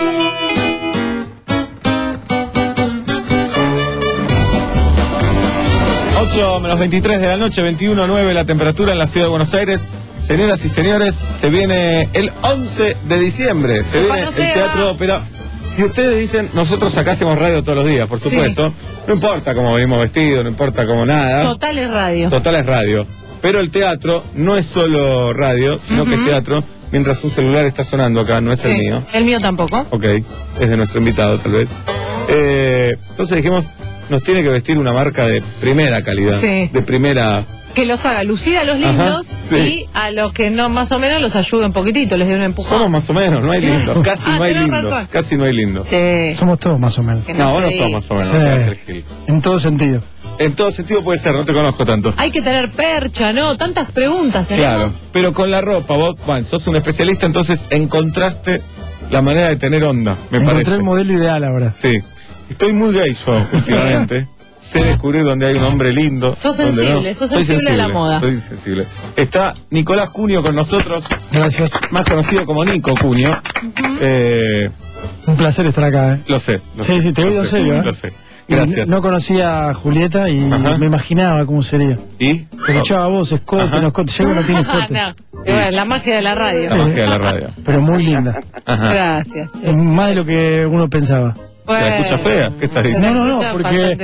ocho menos veintitrés de la noche, veintiuno nueve la temperatura en la ciudad de Buenos Aires. Señoras y señores, se viene el once de diciembre, se viene el Teatro Ópera. Y ustedes dicen, nosotros acá hacemos radio todos los días, por supuesto. Sí. No importa cómo venimos vestidos, no importa cómo nada. Total es radio. Total es radio. Pero el teatro no es solo radio, sino uh-huh. que es teatro. Mientras un celular está sonando acá, no es sí. el mío. El mío tampoco. Ok, es de nuestro invitado tal vez. Eh, entonces dijimos, nos tiene que vestir una marca de primera calidad. Sí. De primera... Que los haga lucir a los lindos. Ajá, sí. Y a los que no más o menos los ayude un poquitito, les dé un empujón. Somos más o menos, no hay lindo. Casi ah, no hay lindo. Razón. Casi no hay lindo. Sí. Somos todos más o menos. No, no, vos no sos más o menos. Sí. No te hacer Gil. En todo sentido. En todo sentido puede ser, no te conozco tanto. Hay que tener percha, ¿no? Tantas preguntas tenemos. Claro, pero con la ropa, vos, bueno, sos un especialista, entonces encontraste la manera de tener onda, me Encontré parece. Encontré el modelo ideal ahora. Sí. Estoy muy gay yo últimamente. Sé descubrir donde hay un hombre lindo. Sos sensible, no. sos sensible, sensible a la moda. Soy sensible. Está Nicolás Cunio con nosotros. Gracias. Más conocido como Nico Cunio. Uh-huh. eh, un placer estar acá, ¿eh? Lo sé. Lo sí, sé, sí, te oigo en serio, ¿eh? Lo sé. Gracias. No, no conocía a Julieta y Ajá. me imaginaba cómo sería. ¿Y? Escuchaba vos, escote, no escote. Llego, no tiene escote. No. Bueno, la magia de la radio. La magia de la radio. Pero muy linda. Ajá. Gracias. Che. Más de lo que uno pensaba. Bueno, ¿se la escucha fea? ¿Qué estás diciendo? No, no, no, porque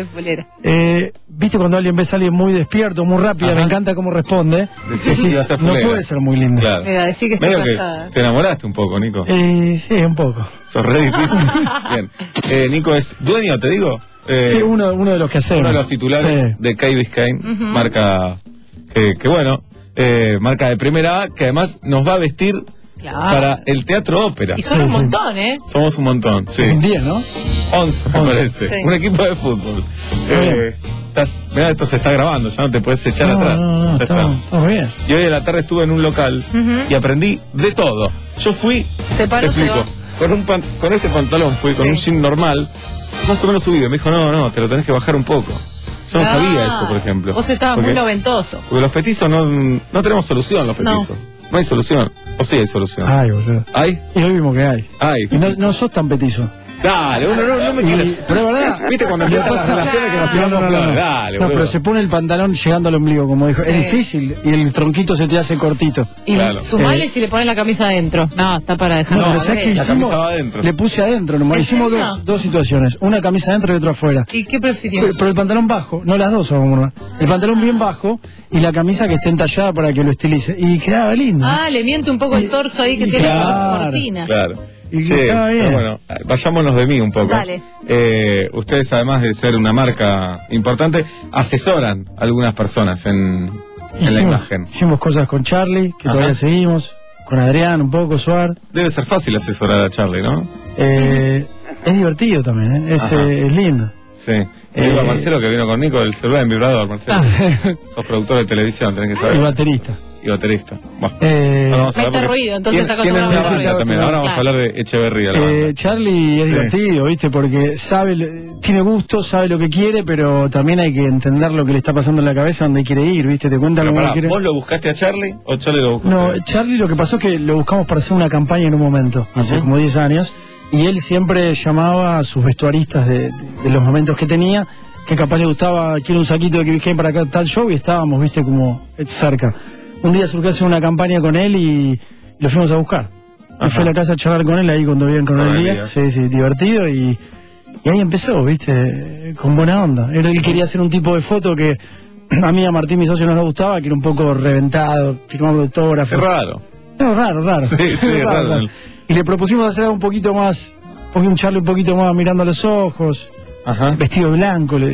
eh, viste cuando alguien ves a alguien muy despierto, muy rápido, me encanta cómo responde. Decís, decís, que no puede ser muy linda. Claro. Mira, decir que Medio que pasada. Te enamoraste un poco, Nico. Eh, sí, un poco. Sos re difícil. Bien. Eh, Nico es dueño, te digo. Eh, sí, uno, uno de los que hacemos. Uno de los titulares sí. de Key Biscayne, uh-huh. marca que, que bueno, eh, marca de primera A, que además nos va a vestir. Claro. Para el Teatro Ópera. Y son sí, un sí. montón, ¿eh? Somos un montón, sí. Un diez, ¿no? once, me parece. Sí. Un equipo de fútbol. Eh, estás, mirá, esto se está grabando, ya no te puedes echar no, atrás. No, no, ya está, está bien. Y hoy de la tarde estuve en un local uh-huh. y aprendí de todo. Yo fui, se paró, te explico, con, un pan, con este pantalón fui, con sí. un jean normal, más o menos subido. Me dijo, no, no, te lo tenés que bajar un poco. Yo no ah, sabía eso, por ejemplo. Vos estabas porque, muy noventoso. Porque los petizos no, no tenemos solución, los petizos. No. No hay solución. ¿O sí hay solución? Ay, boludo. ¿Hay? Y hoy vimos que hay. Hay. Y no, no sos tan petizo. Dale, uno no, no me quiere. Pero es verdad. ¿Viste cuando empiezan las relaciones que nos tiramos no, no, flores? No, Dale, no, pero se pone el pantalón llegando al ombligo, como dijo. Sí. Es difícil y el tronquito se te hace cortito. Y claro. Sumale eh. si le pones la camisa adentro. No, está para dejar. No, pero ¿sabes qué hicimos? La camisa va adentro. Le puse adentro nomás. Hicimos dos, dos situaciones. Una camisa adentro y otra afuera. ¿Y qué prefirió? Pero, pero el pantalón bajo, no las dos, vamos. El pantalón bien bajo y la camisa que esté entallada para que lo estilice. Y quedaba lindo. Ah, le miente un poco el torso ahí que tiene la cortina. Claro. Y sí, estaba bien. Pero bueno, vayámonos de mí un poco. Dale. Eh, ustedes, además de ser una marca importante, asesoran a algunas personas en, en hicimos, la imagen. Hicimos cosas con Charlie, que Ajá. todavía seguimos, con Adrián un poco, Suar. Debe ser fácil asesorar a Charlie, ¿no? Eh, es divertido también, ¿eh? es, eh, es lindo. Sí. Y digo a Marcelo, que vino con Nico, del celular en vibrador, Marcelo. Ah. Sos productor de televisión, tenés que saber. Y baterista. Y baterista. Bueno, eh, vamos a mete ruido, entonces está ¿quién es la ruido. banda también? Ahora vamos a hablar de Echeverría. Eh, Charlie es sí. divertido, ¿viste? Porque sabe, tiene gusto, sabe lo que quiere, pero también hay que entender lo que le está pasando en la cabeza, dónde quiere ir, ¿viste? Te cuentan lo que quiere. ¿Vos lo buscaste a Charlie o Charlie lo buscó? No, Charlie lo que pasó es que lo buscamos para hacer una campaña en un momento, hace uh-huh. como diez años, y él siempre llamaba a sus vestuaristas de, de, de los momentos que tenía, que capaz le gustaba, quiero un saquito de Key Biscayne para acá tal show, y estábamos, ¿viste? Como cerca. Un día surgió hacer una campaña con él y lo fuimos a buscar. Ajá. Y fue a la casa a charlar con él ahí cuando vivían con él Díaz. Sí, sí, divertido y, y ahí empezó, ¿viste? Con buena onda. Él, él quería hacer un tipo de foto que a mí, a Martín, mi socio, no nos gustaba, que era un poco reventado, firmando autógrafos. Es raro. No, raro, raro. Sí, sí, raro, raro, raro. Y le propusimos hacer algo un poquito más, un Charlie un poquito más mirando a los ojos, Ajá. vestido de blanco. Le,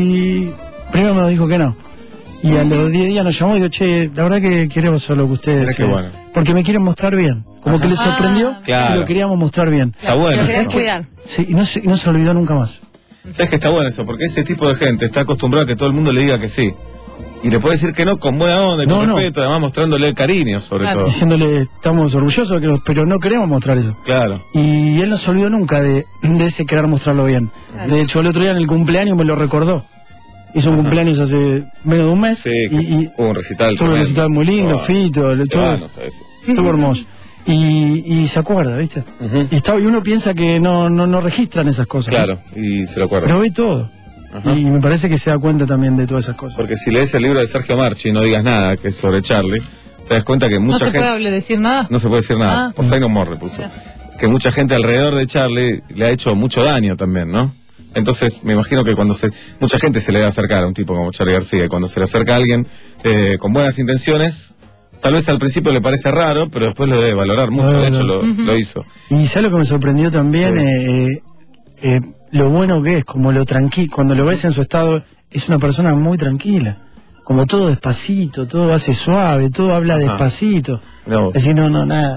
y primero me dijo que no. Y a los diez días nos llamó y dijo, che, la verdad que queremos hacer lo que ustedes eh, bueno. porque me quieren mostrar bien. Como Ajá. que les sorprendió ah, claro. y lo queríamos mostrar bien. Está bueno. Lo querías cuidar. Sí, y no se, no se olvidó nunca más. ¿Sabes que está bueno eso? Porque ese tipo de gente está acostumbrado a que todo el mundo le diga que sí. Y le puede decir que no con buena onda y No, con no. respeto, además mostrándole el cariño, sobre Claro. todo. Diciéndole, estamos orgullosos, que nos- pero no queremos mostrar eso. Claro. Y él no se olvidó nunca de, de ese querer mostrarlo bien. Claro. De hecho, el otro día en el cumpleaños me lo recordó. Hizo un cumpleaños hace menos de un mes. Sí, que y, y hubo un recital tuvo un tremendo. recital muy lindo, Oh, Fito, qué todo, vanos a eso. estuvo hermoso. Y, y se acuerda, ¿viste? y, está, y uno piensa que no, no, no registran esas cosas. Claro, y se lo acuerda. Pero ve todo. Ajá. Y me parece que se da cuenta también de todas esas cosas. Porque si lees el libro de Sergio Marchi y no digas nada, que es sobre Charlie, te das cuenta que ¿No mucha se gente... puede hablar- decir nada? No se puede decir nada. Ah. Poseidon Moore le puso. Que mucha gente alrededor de Charlie le ha hecho mucho daño también, ¿no? Entonces, me imagino que cuando se... Mucha gente se le va a acercar a un tipo como Charlie García. Y cuando se le acerca a alguien eh, con buenas intenciones, tal vez al principio le parece raro, pero después lo debe valorar mucho. Lo De debe hecho, lo, valorar. lo hizo. Y ¿sabes lo que me sorprendió también? Sí. Eh, eh, eh, lo bueno que es, como lo tranquilo, cuando lo ves en su estado, es una persona muy tranquila. Como todo despacito, todo hace suave, todo habla Ajá. despacito. No. Es decir, no, no, nada.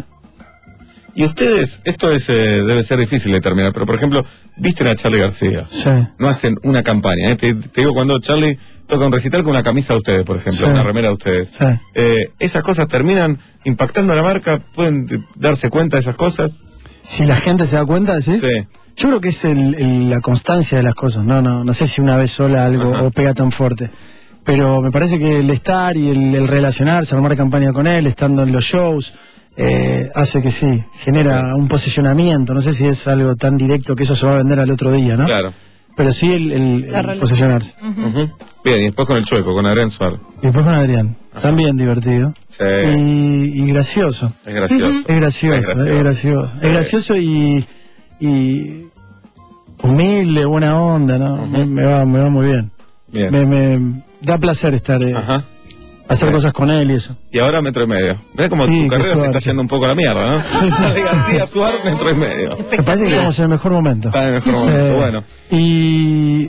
Y ustedes, esto es eh, debe ser difícil de determinar, pero por ejemplo, visten a Charlie García. Sí. No hacen una campaña. ¿eh? Te, te digo, cuando Charlie toca un recital con una camisa de ustedes, por ejemplo, Sí. una remera de ustedes. Sí. Eh, ¿Esas cosas terminan impactando a la marca? ¿Pueden eh, darse cuenta de esas cosas? Si la gente se da cuenta, ¿sí? Sí. Yo creo que es el- el- la constancia de las cosas. No, no, no sé si una vez sola algo Ajá. o pega tan fuerte. Pero me parece que el estar y el, el relacionarse, armar campaña con él, estando en los shows, eh, hace que sí, genera un posicionamiento. No sé si es algo tan directo que eso se va a vender al otro día, ¿no? Claro. Pero sí el, el- La el relación. posicionarse. Ujú. Bien, y después con el Chueco, con Adrián Suárez. Y después con Adrián, también divertido. Sí. Y, y gracioso. Es gracioso. Es gracioso, Es es gracioso. gracioso. Sí. Es gracioso y, y humilde, buena onda, ¿no? me, me va, me va muy bien. Bien. Me, me da placer estar, eh, Ajá. hacer Bien. cosas con él y eso. Y ahora metro y medio. Ves como Sí, tu qué carrera se está suerte. yendo un poco a la mierda, ¿no? Sí, sí. Charlie García, Suárez, metro y medio. Me parece que estamos en el mejor momento. Está en el mejor Sí. momento, bueno. Y...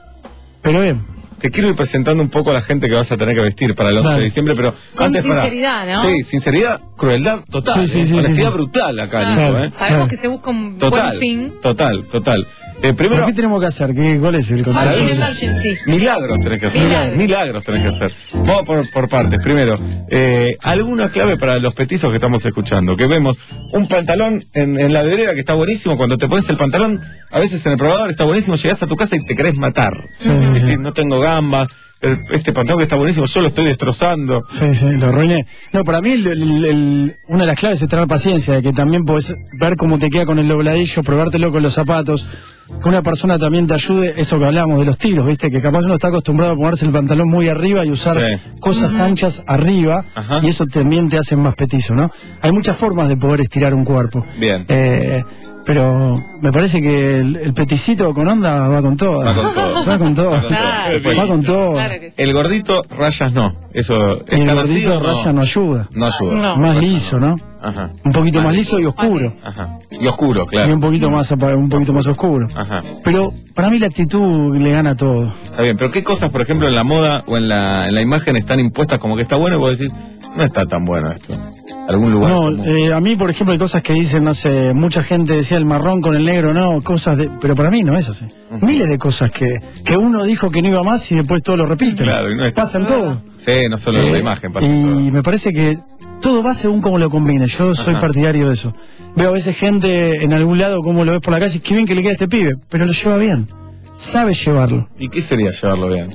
Pero bien. Te quiero ir presentando un poco a la gente que vas a tener que vestir para el once Dale. de diciembre, pero Con antes para- sinceridad, ¿no? Sí, sinceridad, crueldad total, Sí, sí, ¿eh? sí, honestidad sí, sí. brutal acá, Claro. Nico, ¿eh? Sabemos Claro. que se busca un Total, buen fin. total, total. Eh, ¿Pero primero, qué tenemos que hacer? ¿Qué, ¿Cuál es el Fácil, contrato? fácil, sí. milagros tenés que hacer. Milagros. Milagros tenés que hacer. Vamos por, por partes. Primero, eh, alguna clave para los petizos que estamos escuchando. Que vemos un pantalón en, en la vidriera que está buenísimo. Cuando te pones el pantalón, a veces en el probador está buenísimo. Llegás a tu casa y te querés matar. Sí, sí, Decís, sí. no tengo gamba. el- este pantalón que está buenísimo, yo lo estoy destrozando. Sí, sí, lo arruiné. No, para mí el- el- el- una de las claves es tener paciencia, que también podés ver cómo te queda con el dobladillo, probártelo con los zapatos, que una persona también te ayude, eso que hablábamos de los tiros, ¿viste? Que capaz uno está acostumbrado a ponerse el pantalón muy arriba y usar Sí. cosas anchas arriba, Ajá. y eso también te hace más petizo, ¿no? Hay muchas formas de poder estirar un cuerpo. Bien. Eh, pero me parece que el, el peticito con onda va con todo. Va con todo. Va con todo. Claro. Va con todo. Claro que sí. El gordito, rayas no. Eso, Y el ¿está gordito nacido? raya no ayuda. No ayuda. No. Más Raya liso, ¿no? Ajá. Un poquito más liso y oscuro. Ajá. Y oscuro, Y claro. un poquito más apa- un poquito más oscuro. Ajá. Pero para mí la actitud le gana todo. Está bien, pero ¿qué cosas, por ejemplo, en la moda o en la, en la imagen están impuestas como que está bueno y vos decís, no está tan bueno esto? Algún lugar. No, común. eh, a mí, por ejemplo, hay cosas que dicen, no sé, mucha gente decía el marrón con el negro, no, cosas de... Pero para mí no es así. Miles de cosas que, que uno dijo que no iba más y después todo lo repite. Claro, y no es- Pasan todo. Sí, no solo en la Eh, imagen, pasa y todo. me parece que todo va según cómo lo combine. Yo soy Ajá. partidario de eso. Veo a veces gente en algún lado, como lo ves por la calle, y qué bien que le queda a este pibe, pero lo lleva bien. Sabe llevarlo. ¿Y qué sería llevarlo bien?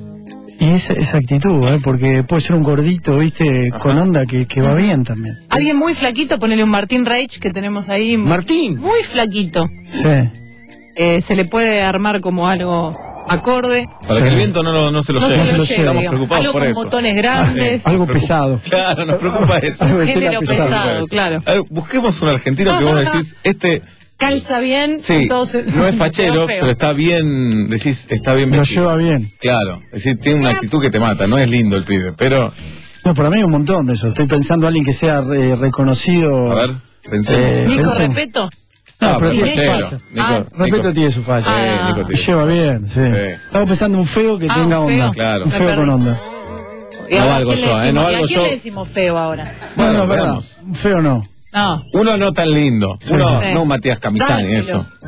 Y esa, esa actitud, ¿eh? Porque puede ser un gordito, ¿viste? Con onda que, que va bien también. Alguien muy flaquito, ponele un Martín Reich que tenemos ahí. Martín. Muy flaquito. Sí. Eh, se le puede armar como algo acorde. Para Sí. que el viento no, lo- no se lo No se lleve. lo lleve, Estamos digamos. preocupados Algo por con eso. botones grandes. Algo Preocupa- pesado. Claro, nos preocupa eso. Algo de tela Género pesada. pesado, claro. A ver, busquemos un argentino que vos decís, este, Calza bien. sí, entonces, no es fachero, queda feo. pero está bien, decís, está bien Lo vestido. lleva bien. Claro, es decir, tiene una actitud que te mata, no es lindo el pibe, pero, No, para mí hay un montón de eso. Estoy pensando en alguien que sea eh, reconocido. a ver, pensemos. Eh, Nico pensemos. Repeto. No, Ah, pero pero tiene su cero. facha. Nico, Ah. Repeto Nico. tiene su facha. Sí, Ah. Nico Y tiene. lleva bien, sí. Sí. Estamos pensando en un feo que Ah, tenga un feo. onda. Claro. Un Me feo perdí. con onda. Y No ahora, valgo ¿a quién yo, le ¿eh? No decimos- ¿y valgo a quién yo. le decimos feo ahora? Bueno, no, es verdad. veamos. Un feo no. No. Uno no tan lindo, Sí, uno sí. no un Matías Camisani, Dármelos. eso.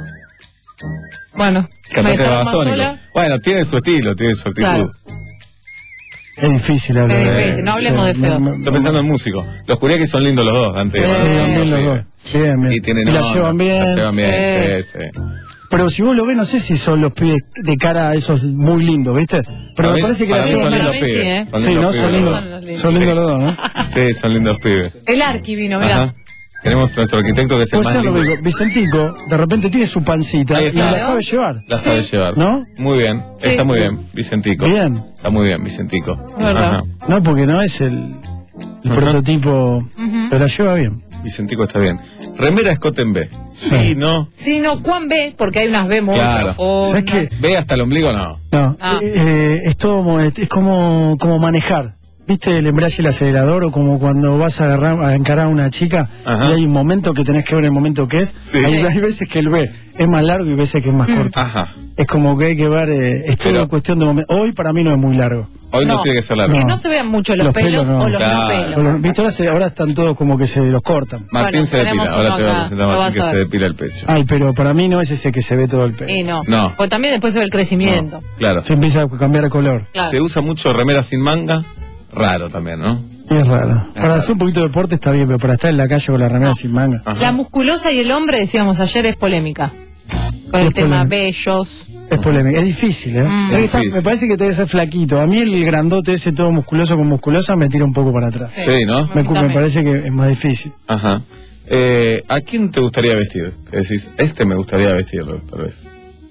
Bueno, me Cantante dejaron más babasónico. sola. Bueno, tiene su estilo, tiene su actitud. Claro. Es difícil hablar. Es de- difícil, no hablemos sí, de feos. me- me- Estoy pensando en músicos. Los Kuriaki son lindos los dos, Dante. Sí, bien los dos. Bien, bien. Y tienen Y la onda, llevan bien. La llevan bien, sí, sí. Pero si vos lo ves, no sé si son los pibes de cara a esos muy lindos, ¿viste? Pero Para me mí- parece que para la mí llevan son bien. lindos pibes. sí, ¿eh? Son Sí, lindos ¿no? Son pibes. lindos, Son los lindos. son lindos los dos, ¿no? Sí, son lindos pibes. El Arqui vino, mirá. Ajá. Tenemos nuestro arquitecto que es el Pues más ya lo lindo. digo, Vicentico, de repente tiene su pancita Ahí y está. la sabe llevar. La sabe llevar. ¿No? Muy bien. Sí. Está muy bien, Vicentico. Bien. Está muy bien, Vicentico. Verdad. Ajá. No, porque no es el, el Ajá. prototipo, pero la lleva bien. Vicentico está bien. Remera Scott en B. Sí, no. Sí, no, ¿cuán B? Porque hay unas B muy Claro. profundas. ¿Sabes qué? ¿Ve hasta el ombligo? No. No, Ah. eh, es todo mo- es, es como, como manejar. ¿Viste el embrague y el acelerador? O como cuando vas a, agarrar, a encarar a una chica Ajá. y hay un momento que tenés que ver el momento que es. Sí. Hay, Sí. hay veces que el B es más largo y veces que es más corto. Ajá. Es como que hay que ver, eh, es todo Pero- cuestión de momento. Hoy para mí no es muy largo. Hoy no, No. tiene que ser largo. Que No. no se vean mucho los, Los pelos, pelos no. o los Claro. no pelos. Pero, ¿viste? Ahora, se- ahora están todos como que se los cortan. Martín Bueno, se depila. tenemos Ahora uno te voy a acá. presentar a Lo Martín vas que a se ver. depila el pecho. Ay, pero para mí no es ese que se ve todo el pelo. Y no. No. Porque también después se ve el crecimiento. Claro. Se empieza a cambiar de color. Claro. Se usa mucho remera sin manga. Raro también, ¿no? Y es raro. Es Para raro. hacer un poquito de deporte está bien, pero para estar en la calle con la remera sin manga. Ajá. La musculosa y el hombre, decíamos ayer, es polémica. Con el Es tema polémica. bellos. Es polémica, es difícil, ¿eh? Mm. Tenés que estar- Difícil. me parece que te debe ser flaquito. A mí el grandote ese todo musculoso con musculosa me tira un poco para atrás. Sí, ¿no? Me, cu- me También. parece que es más difícil. Ajá. Eh, ¿A quién te gustaría vestir? Que decís, este me gustaría vestirlo, tal vez.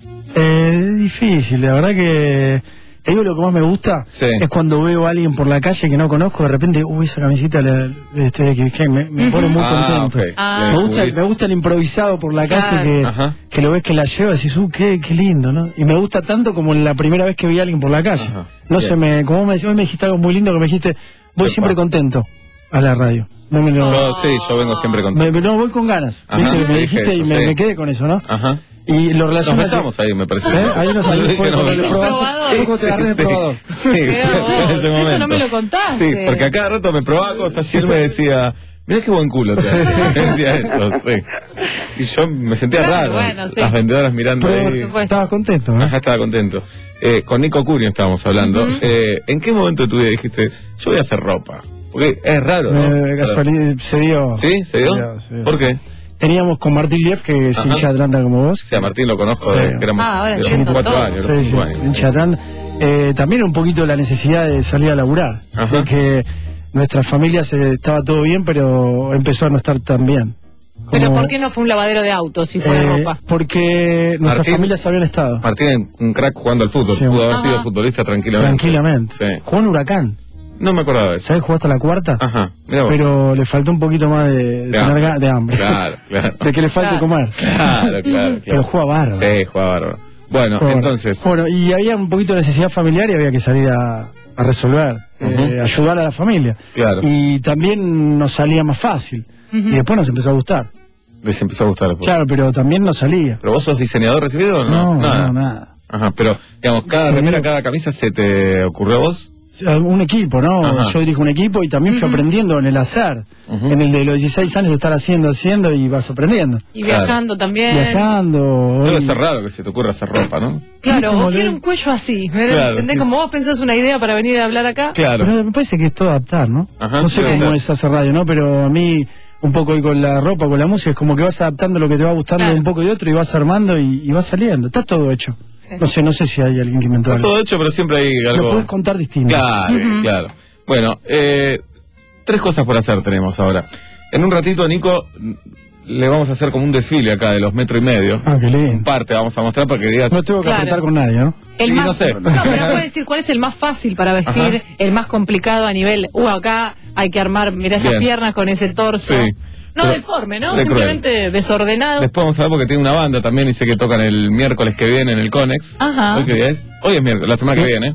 Eh, es difícil, la verdad que... Te digo lo que más me gusta Sí. es cuando veo a alguien por la calle que no conozco, de repente, uy, esa camiseta la- de este de que me, me pone muy Ah, contento. ok. Ah. Le Me gusta, descubrís. me gusta el improvisado por la Claro. calle que, Ajá. que lo ves que la lleva y decís, uh, qué, qué lindo, ¿no? Y me gusta tanto como la primera vez que vi a alguien por la calle. Ajá. No Bien. sé, me, como me, hoy me dijiste algo muy lindo que me dijiste, voy Epa. siempre contento a la radio. No me lo... Yo, sí, yo vengo siempre con. me- no, voy con ganas. Ajá, ¿Viste? te Me dije dijiste y eso, me, sí. me quedé con eso, ¿no? Ajá. Y lo Nos relacionas... besamos ahí, me parece. ¿Eh? Ahí nos Yo salió dije fue que nos con el besamos. probador. ¿Cómo te agarré el sí, probador? sí, Qué fue vos, en ese eso momento. no me lo contaste. Sí, porque a cada rato me probaba cosas y él me decía, mirá qué buen culo te hace". Me decía esto, sí. Y yo me sentía Claro, raro. bueno, sí. Las vendedoras mirando Pero ahí. estabas contento, ¿no? Ajá, estaba contento. Eh, con Nico Curio estábamos hablando. eh, ¿En qué momento de tu vida dijiste, yo voy a hacer ropa? Porque es raro, ¿no? Eh, casualidad, se dio. ¿Sí? ¿Se dio? se dio. ¿Por qué? Teníamos con Martín Lief, que es Ajá. hincha de Atlanta como vos. Sí, a Martín lo conozco Sí. desde que éramos Ah, ahora de los entiendo cuatro todo. años, Sí, los sí, cinco años. hincha de Atlanta. Eh, también un poquito la necesidad de salir a laburar. Ajá. De que nuestra familia se, estaba todo bien, pero empezó a no estar tan bien. Pero Como, ¿por qué no fue un lavadero de autos si fue eh, ropa? Porque nuestras Martín- familias habían estado. Martín es un crack jugando al fútbol. Sí. Pudo haber Ajá. sido futbolista tranquilamente. Tranquilamente. Sí. Jugó en Huracán. No me acordaba de eso. ¿Sabes? Jugó hasta la cuarta. Ajá. Mirá vos. Pero le faltó un poquito más de, de, De tener hambre. ga- de hambre. Claro, claro. De que le falte Claro. comer. Claro, claro, claro. Pero juega bárbaro. Sí, juega bárbaro. Bueno, Bueno, entonces. Bueno, y había un poquito de necesidad familiar y había que salir a, a resolver, eh, ayudar a la familia. Claro. Y también nos salía más fácil. Y después nos empezó a gustar. Les empezó a gustar después. Claro, pero también nos salía. ¿Pero vos sos diseñador recibido o no? No, nada. no, nada. Ajá, pero, digamos, cada Sí. remera, cada camisa, ¿se te ocurrió a vos? O sea, un equipo, ¿no? Ajá. Yo dirijo un equipo y también fui aprendiendo en el hacer. En el de los dieciséis años de estar haciendo, haciendo y vas aprendiendo. Y viajando también. Viajando. Debe hoy- ser raro que se te ocurra hacer ropa, ¿no? Claro, Como vos le- quieres un cuello así. ¿me Claro, ¿Entendés? sí. Como vos pensás una idea para venir a hablar acá. Claro. Pero me parece que es todo adaptar, ¿no? Ajá, no sé debe cómo ser. es hacer radio, ¿no? Pero a mí, un poco hoy con la ropa, con la música, es como que vas adaptando lo que te va gustando Claro. un poco de otro y vas armando y, y vas saliendo. Está todo hecho. No sé, no sé si hay alguien que inventó Está algo. todo hecho, pero siempre hay Lo algo. puedes contar distinto. Claro, claro. Bueno, eh, tres cosas por hacer tenemos ahora. En un ratito, Nico, le vamos a hacer como un desfile acá de los metro y medio. Ah, qué lindo. Un parte vamos a mostrar para que digas. No tengo que Claro. apretar con nadie, ¿no? El Y más, no sé. pero puede decir cuál es el más fácil para vestir, Ajá. el más complicado a nivel, uh, acá hay que armar, mira esas Bien. piernas con ese torso. Sí. No Pero- deforme, ¿no? sé cruel. Simplemente desordenado. Después vamos a ver porque tiene una banda también y sé que tocan el miércoles que viene en el Conex. Ajá. ¿Hoy qué día es? Hoy es miércoles, la semana que viene.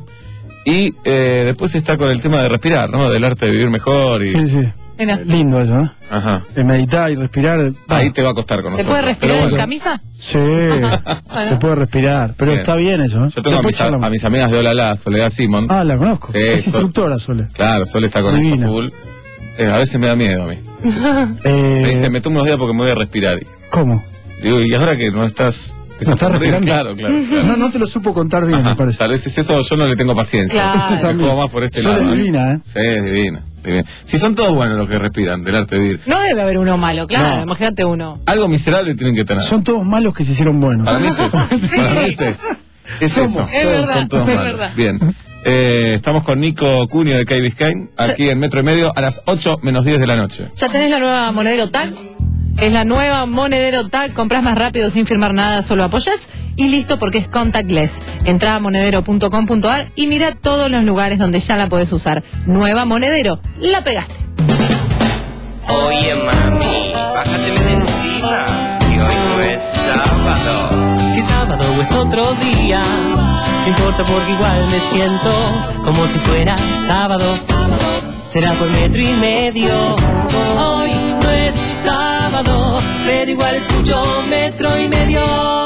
Y eh, después está con el tema de respirar, ¿no? Del arte de vivir mejor y... Sí, sí. Mira. Lindo eso, ¿no? Ajá. De meditar y respirar. Ahí te va a costar con ¿Se nosotros. puede respirar Pero en bueno. camisa? Sí, Bueno. se puede respirar. Pero Bien. está bien eso, ¿no? Yo tengo a Después mis, a, charlamos. a mis amigas de Olala, Soledad Simon. Ah, la conozco. Sí, es Sol- instructora, Sole. Claro, Sol está con Divina. eso full. Eh, a veces me da miedo a mí. Eh, Me dice, me tomo unos días porque me voy a respirar. ¿Cómo? Digo, y ahora que no estás No, está respirando. Claro, claro, claro. No, no te lo supo contar bien, Ajá, me parece. Tal vez es eso, yo no le tengo paciencia. Claro. Me juego más por este Solo lado. es divina, ¿eh? Sí, es divina, divina. Si son todos buenos los que respiran del arte de vivir. No debe haber uno malo, claro, No. imagínate uno. Algo miserable tienen que tener. Son todos malos que se hicieron buenos. Para mí es eso. Para mí es eso. Es Somos. eso. Es Todos verdad, son todos es malos. verdad. Bien. Eh, estamos con Nico Cunio de Key Biscayne, aquí en Metro y Medio a las ocho menos diez de la noche. ¿Ya tenés la nueva Monedero Tag? Es la nueva Monedero Tag, compras más rápido sin firmar nada, solo apoyas y listo porque es contactless. Entrá a monedero punto com punto a r y mira todos los lugares donde ya la podés usar. Nueva Monedero, la pegaste. Oye mami, bájate de encima, que hoy no es sábado. Si sábado es otro día, no importa porque igual me siento como si fuera sábado. Será por metro y medio. Hoy no es sábado, pero igual escucho metro y medio.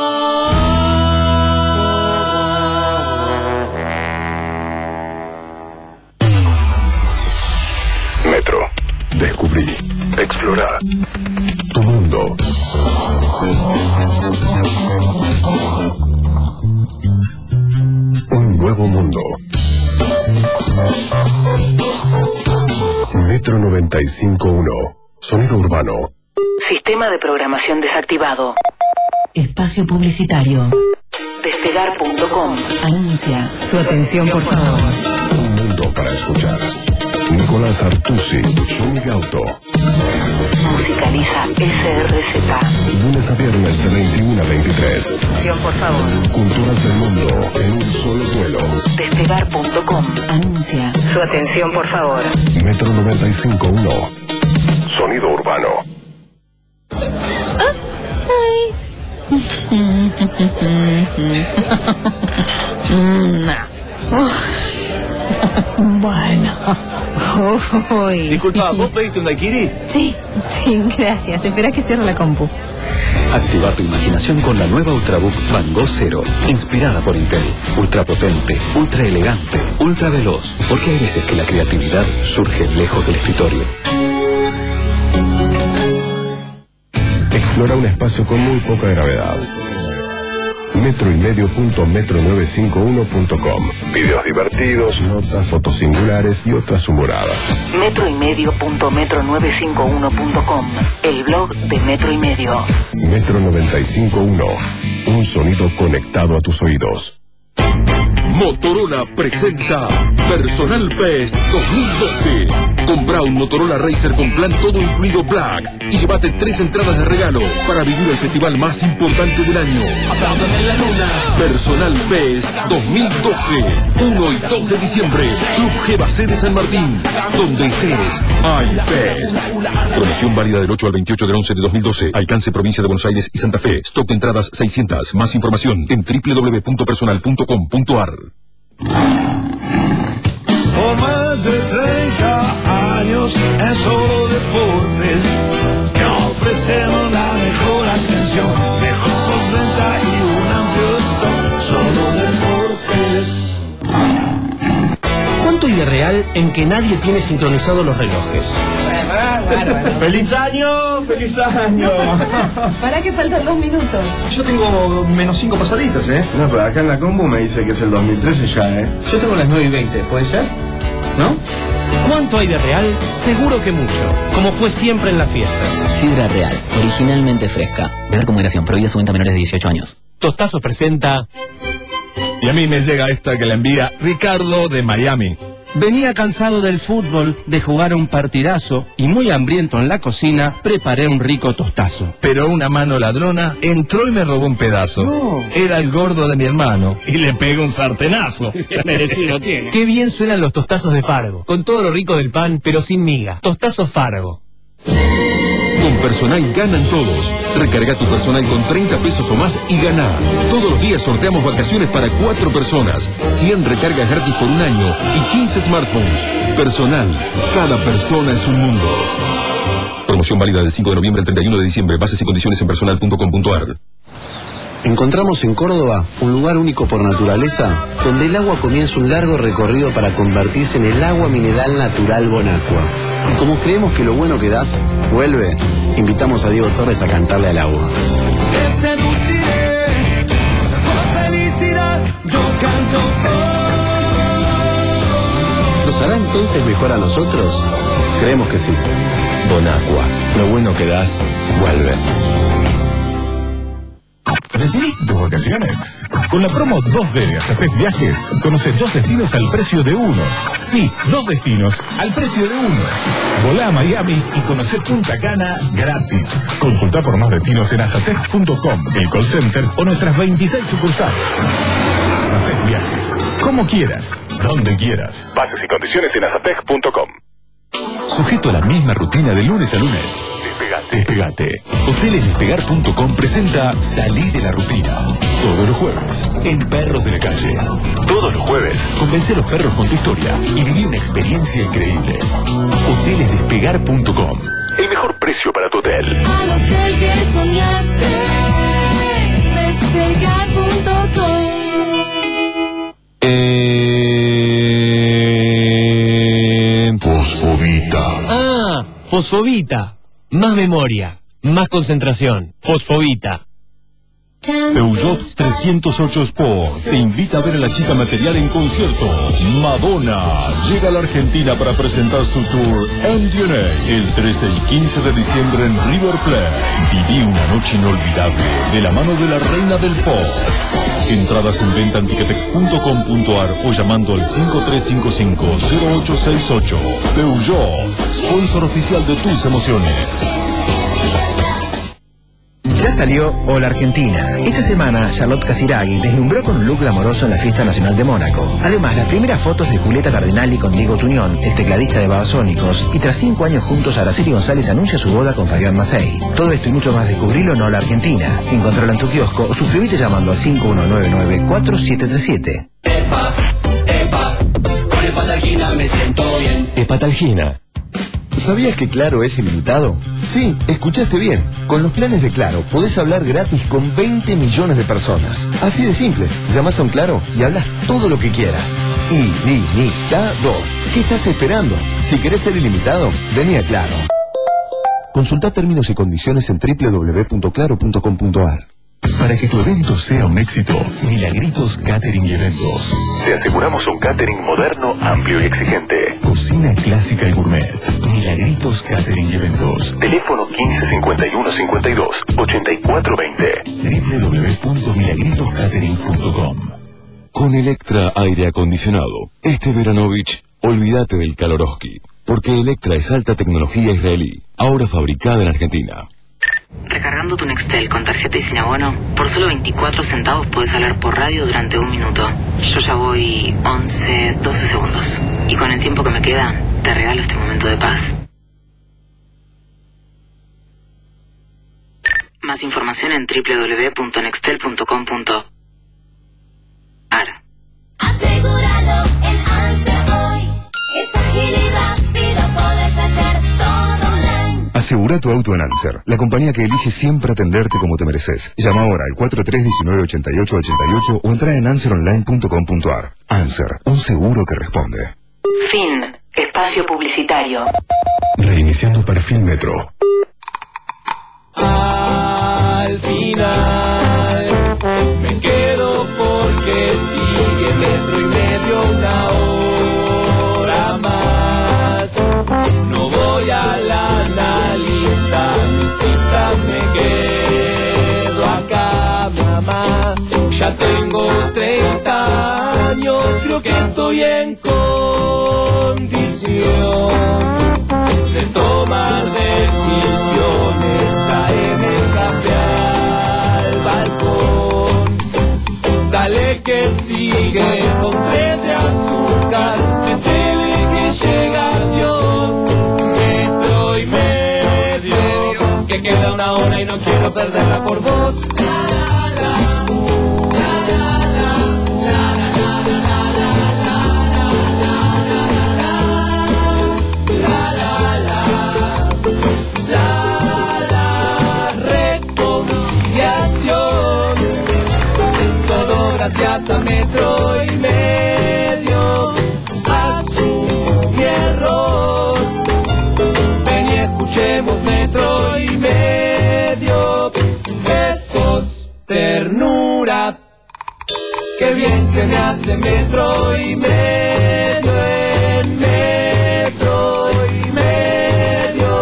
Metro. Descubrí. Explorar. Tu mundo. Un nuevo mundo. Metro noventa y cinco punto uno. Sonido urbano. Sistema de programación desactivado. Espacio publicitario. Despegar punto com. Anuncia. Su atención, por favor. Un mundo para escuchar. Nicolás Artusi, Johnny Gauto. Musicaliza S R Z. Lunes a viernes de veintiuno a veintitrés. Atención, por favor. Culturas del mundo en un solo vuelo. Despegar punto com. Anuncia. Su atención, por favor. Metro noventa y cinco punto uno. Sonido urbano. Bueno. Uy. Disculpa, ¿vos pediste un daiquiri? Sí, sí, gracias. Espera que cierre la compu. Activa tu imaginación con la nueva Ultrabook Van Gogh Zero, inspirada por Intel. Ultra potente, ultra elegante, ultra veloz. Porque hay veces que la creatividad surge lejos del escritorio. Explora un espacio con muy poca gravedad. metro y medio punto metro novecientos cincuenta y uno punto com. Videos divertidos, notas, fotos singulares y otras humoradas. Metro y medio punto metro novecientos cincuenta y uno punto com. El blog de Metro y Medio. Metro noventa y cinco punto uno. Un sonido conectado a tus oídos. Motorola presenta Personal Fest dos mil doce. Compra un Motorola Racer con plan todo incluido Black y llévate tres entradas de regalo para vivir el festival más importante del año. Apláudame la luna. Personal Fest dos mil doce. uno y dos de diciembre. Club G B C de San Martín. Donde estés, hay Fest. Promoción válida del ocho al veintiocho del once de dos mil doce. Alcance provincia de Buenos Aires y Santa Fe. Stock de entradas seiscientas. Más información en doble u doble u doble u punto personal punto com punto a r. Por más de treinta años en solo deportes, que ofrecemos la mejor atención, mejor renta y un amplio stock, solo deportes. ¿Cuánto hay de real en que nadie tiene sincronizados los relojes? ¡Feliz año! ¡Feliz año! Para que faltan dos minutos. Yo tengo menos cinco pasaditas, ¿eh? No, pero acá en la compu me dice que es el dos mil trece ya, ¿eh? Yo tengo las nueve y veinte, ¿puede ser? ¿No? ¿Cuánto hay de real? Seguro que mucho, como fue siempre en las fiestas. Sidra Real, originalmente fresca. Beber con moderación, prohibida su venta a menores de dieciocho años. Tostazos presenta... Y a mí me llega esta que la envía Ricardo de Miami. Venía cansado del fútbol, de jugar un partidazo, y muy hambriento en la cocina, preparé un rico tostazo. Pero una mano ladrona entró y me robó un pedazo. No. Era el gordo de mi hermano y le pegó un sartenazo. Merecido tiene. Qué bien suenan los tostazos de Fargo, con todo lo rico del pan, pero sin miga. Tostazos Fargo. Con Personal ganan todos. Recarga tu Personal con treinta pesos o más y gana. Todos los días sorteamos vacaciones para cuatro personas, cien recargas gratis por un año y quince smartphones. Personal, cada persona es un mundo. Promoción válida del cinco de noviembre al treinta y uno de diciembre. Bases y condiciones en personal punto com punto a r. Encontramos en Córdoba un lugar único por naturaleza, donde el agua comienza un largo recorrido para convertirse en el agua mineral natural Bonacqua. Y como creemos que lo bueno que das, vuelve, invitamos a Diego Torres a cantarle al agua. Te seduciré, yo canto oh. ¿Nos hará entonces mejor a nosotros? Creemos que sí. Bonacqua, lo bueno que das, vuelve. Definí tus vacaciones. Con la promo dos D de Azatec Viajes, conoce dos destinos al precio de uno. Sí, dos destinos al precio de uno. Volá a Miami y conoce Punta Cana gratis. Consulta por más destinos en azatec punto com, el call center o nuestras veintiséis sucursales. Azatec Viajes. Como quieras, donde quieras. Bases y condiciones en azatec punto com. Sujeto a la misma rutina de lunes a lunes. Despegate. Hoteles Despegar punto com presenta Salí de la rutina. Todos los jueves, en Perros de la Calle. Todos los jueves, convence a los perros con tu historia y viví una experiencia increíble. Hoteles Despegar punto com. El mejor precio para tu hotel. Al hotel que soñaste, Despegar punto com. Eh... Fosfovita. Ah, Fosfovita. Más memoria, más concentración. Fosfovita. Peugeot trescientos ocho Sport te invita a ver a la chica material en concierto. Madonna llega a la Argentina para presentar su tour M D N A el trece y quince de diciembre en River Plate. Viví una noche inolvidable de la mano de la reina del pop. Entradas en venta en ticketek punto com punto ar o llamando al cinco tres cinco cinco cero ocho seis ocho. Peugeot, sponsor oficial de tus emociones. Ya salió Hola Argentina. Esta semana, Charlotte Casiraghi deslumbró con un look glamoroso en la Fiesta Nacional de Mónaco. Además, las primeras fotos de Julieta Cardinali con Diego Tuñón, el tecladista de Babasónicos, y tras cinco años juntos, Araceli González anuncia su boda con Fabián Macei. Todo esto y mucho más descubrilo en Hola Argentina. Encontralo en tu kiosco o suscríbete llamando al cinco uno nueve nueve cuatro siete tres siete. Epa, epa, con Hepatalgina me siento bien. Hepatalgina. ¿Sabías que Claro es ilimitado? Sí, escuchaste bien. Con los planes de Claro podés hablar gratis con veinte millones de personas. Así de simple. Llamás a un Claro y hablas todo lo que quieras. Ilimitado. ¿Qué estás esperando? Si querés ser ilimitado, vení a Claro. Consulta términos y condiciones en doble u doble u doble u punto claro punto com punto ar. Para que tu evento sea un éxito, Milagritos Catering y Eventos. Te aseguramos un catering moderno, amplio y exigente. Cocina clásica y gourmet. Milagritos Catering y Eventos. Teléfono quince cincuenta y uno cincuenta y dos ochenta y cuatro veinte. doble u doble u doble u punto milagritos catering punto com. Con Electra Aire Acondicionado, este Veranovich, olvídate del Kaloroski, porque Electra es alta tecnología israelí, ahora fabricada en Argentina. Recargando tu Nextel con tarjeta y sin abono, por solo veinticuatro centavos puedes hablar por radio durante un minuto. Yo ya voy once, doce segundos. Y con el tiempo que me queda, te regalo este momento de paz. Más información en doble u doble u doble u punto nextel punto com punto ar. Asegúralo en Anser hoy. Es ágil y rápido, podés hacer todo online. Asegura tu auto en Anser, la compañía que elige siempre atenderte como te mereces. Llama ahora al cuatro tres uno nueve ocho ocho ocho ocho o entra en anser online punto com punto ar. Anser, un seguro que responde. Fin. Espacio publicitario. Reiniciando perfil Metro. Al final me quedo porque sigue metro y medio una hora más. No voy a la analista, visita, me quedo acá, mamá. Ya tengo treinta años, creo que estoy en condición de tomar decisiones. Tráeme café al balcón, dale que sigue con tres de azúcar, métele que llega Dios, metro y medio, que queda una hora y no quiero perderla por vos. Gracias a metro y medio, asumo mi error. Ven y escuchemos metro y medio. Esos bien que me hace metro y medio en metro y medio.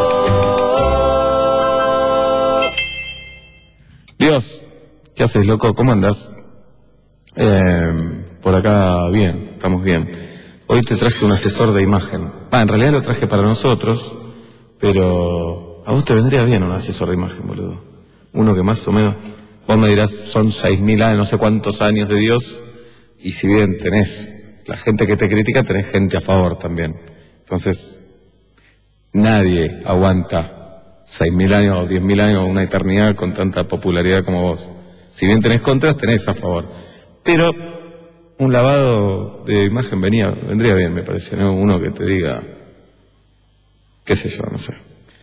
Dios, ¿qué haces, loco? ¿Cómo andás? Eh, por acá bien, estamos bien. Hoy te traje un asesor de imagen. Ah, en realidad lo traje para nosotros, pero a vos te vendría bien un asesor de imagen, boludo. Uno que más o menos, vos me dirás, son seis mil años, no sé cuántos años de Dios, y si bien tenés la gente que te critica, tenés gente a favor también. Entonces, nadie aguanta seis mil años o diez mil años o una eternidad con tanta popularidad como vos. Si bien tenés contras, tenés a favor. Pero un lavado de imagen venía, vendría bien, me parece, ¿no? Uno que te diga, qué sé yo, no sé.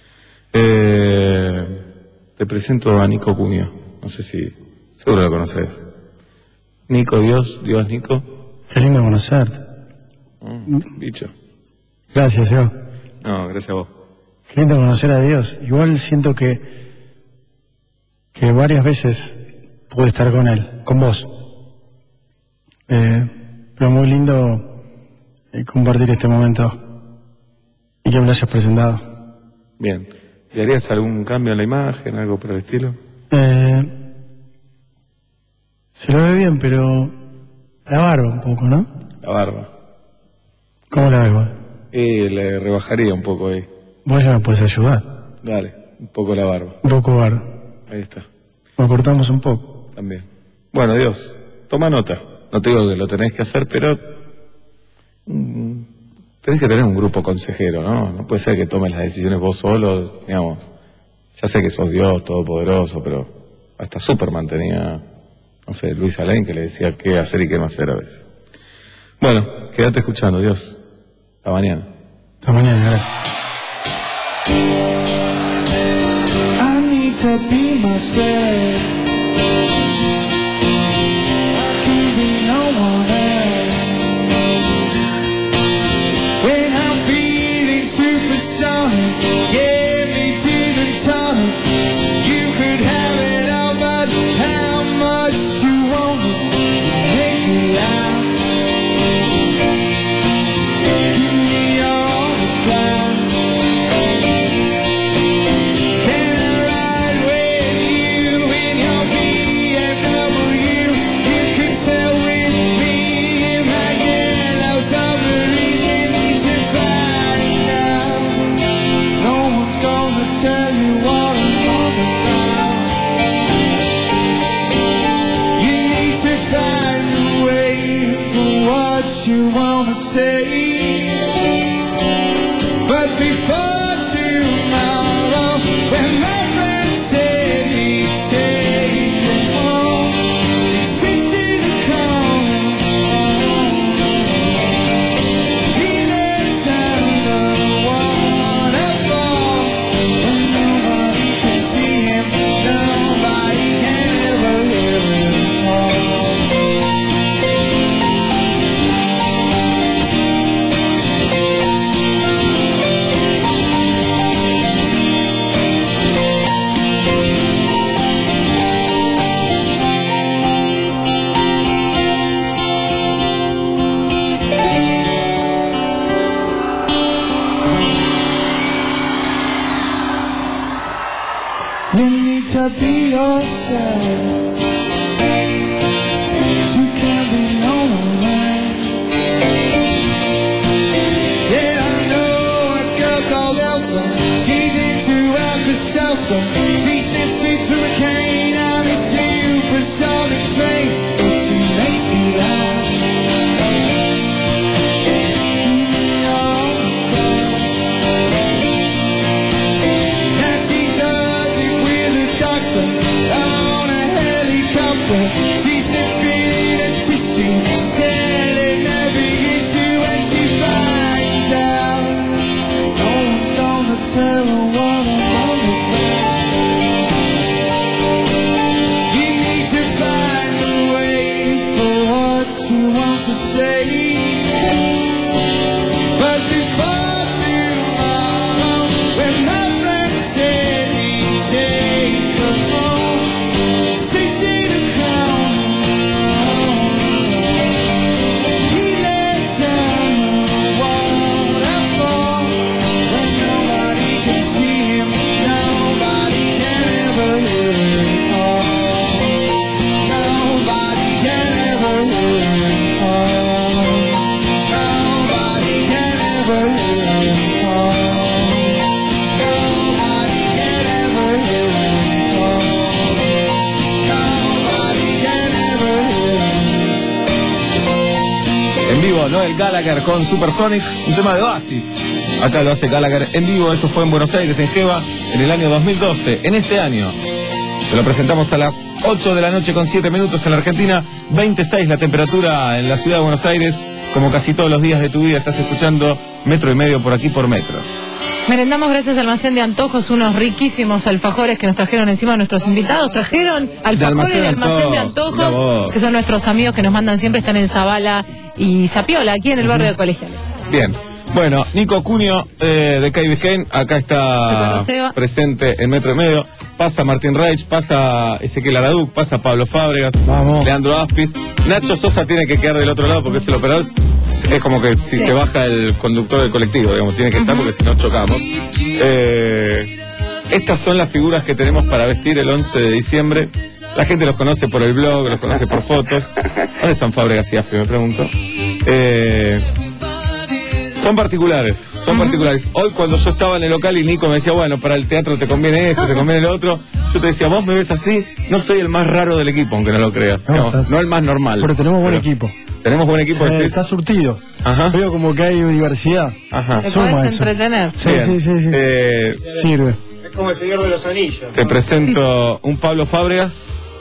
Eh, te presento a Nico Cunio, no sé si, seguro lo conoces. Nico, Dios, Dios, Nico. Qué lindo conocerte. Mm, bicho. Gracias, Eva. No, gracias a vos. Qué lindo conocer a Dios. Igual siento que, que varias veces pude estar con Él, con vos. Eh, pero muy lindo eh, compartir este momento y que me lo hayas presentado. Bien. ¿Y harías algún cambio en la imagen, algo por el estilo? Eh, se lo ve bien, pero la barba un poco, ¿no? La barba. ¿Cómo la ves vos? Eh, le rebajaría un poco ahí. Vos ya me puedes ayudar. Dale, un poco la barba. Un poco barba. Ahí está. Lo cortamos un poco. También. Bueno, Dios, toma nota. No te digo que lo tenés que hacer, pero mm, tenés que tener un grupo consejero, ¿no? No puede ser que tomes las decisiones vos solo, digamos. Ya sé que sos Dios todopoderoso, pero hasta Superman tenía, no sé, Luis Alain, que le decía qué hacer y qué no hacer a veces. Bueno, quédate escuchando, Dios. Hasta mañana. Hasta mañana, gracias. I need to be myself. Get me to the tunnel. You could have it all, but how much you want it? Make me laugh. Give me your autograph. Can I ride with you in your B M W? You can sail with me in my yellow submarine. You need to find out. Tell you what I'm all about. You need to find a way for what you wanna say. But before tomorrow, when my friend said he'd take you home, he sits in the corner. He lives under the waterfall. Nobody can see him, nobody can ever hear him call. You need to be yourself. You can't be no one else. Yeah, I know a girl called Elsa. She's into Alka-Seltzer. She sits into a cane on a supersonic train, but she makes me laugh. She said feed a tissue, selling every issue, and she finds out no one's gonna tell her what I'm all about. You need to find a way for what she wants to say. But before tomorrow, when my friend said he'd take her home, sits in a crown. En vivo, Noel Gallagher con Supersonic, un tema de Oasis. Acá lo hace Gallagher en vivo. Esto fue en Buenos Aires, en Geva, en el año dos mil doce. En este año te lo presentamos a las ocho de la noche con siete minutos en la Argentina. veintiséis la temperatura en la ciudad de Buenos Aires. Como casi todos los días de tu vida estás escuchando Metro y Medio por aquí por Metro. Merendamos gracias al Almacén de Antojos, unos riquísimos alfajores que nos trajeron encima de nuestros invitados. Trajeron alfajores del Almacén de Antojos, que son nuestros amigos que nos mandan siempre, están en Zabala y Zapiola, aquí en el barrio de Colegiales. Bien. Bueno, Nico Cunio eh, de Key Biscayne, acá está presente en Metro y Medio. Pasa Martín Reich, pasa Ezequiel Araduc, pasa Pablo Fábregas, Vamos. Leandro Aspis. Nacho Sosa tiene que quedar del otro lado porque es el operador. Es, es como que si Sí. se baja el conductor del colectivo, digamos, tiene que estar porque si no chocamos. Eh, estas son las figuras que tenemos para vestir el once de diciembre. La gente los conoce por el blog, los conoce por fotos. ¿Dónde están Fábregas y Aspis? Me pregunto. Eh... Son particulares, son uh-huh. particulares. Hoy cuando yo estaba en el local y Nico me decía, bueno, para el teatro te conviene esto, te conviene el otro, yo te decía, vos me ves así, no soy el más raro del equipo, aunque no lo creas. No, no, no el más normal. Pero tenemos buen pero equipo. Tenemos buen equipo. Sí, ¿sí? está surtido. Ajá. Veo como que hay diversidad. Ajá. Te Suma podés eso. entretener. Sí, Bien. sí, sí, sí. Eh, Sirve. Es como el Señor de los Anillos. te presento un Pablo Fábregas.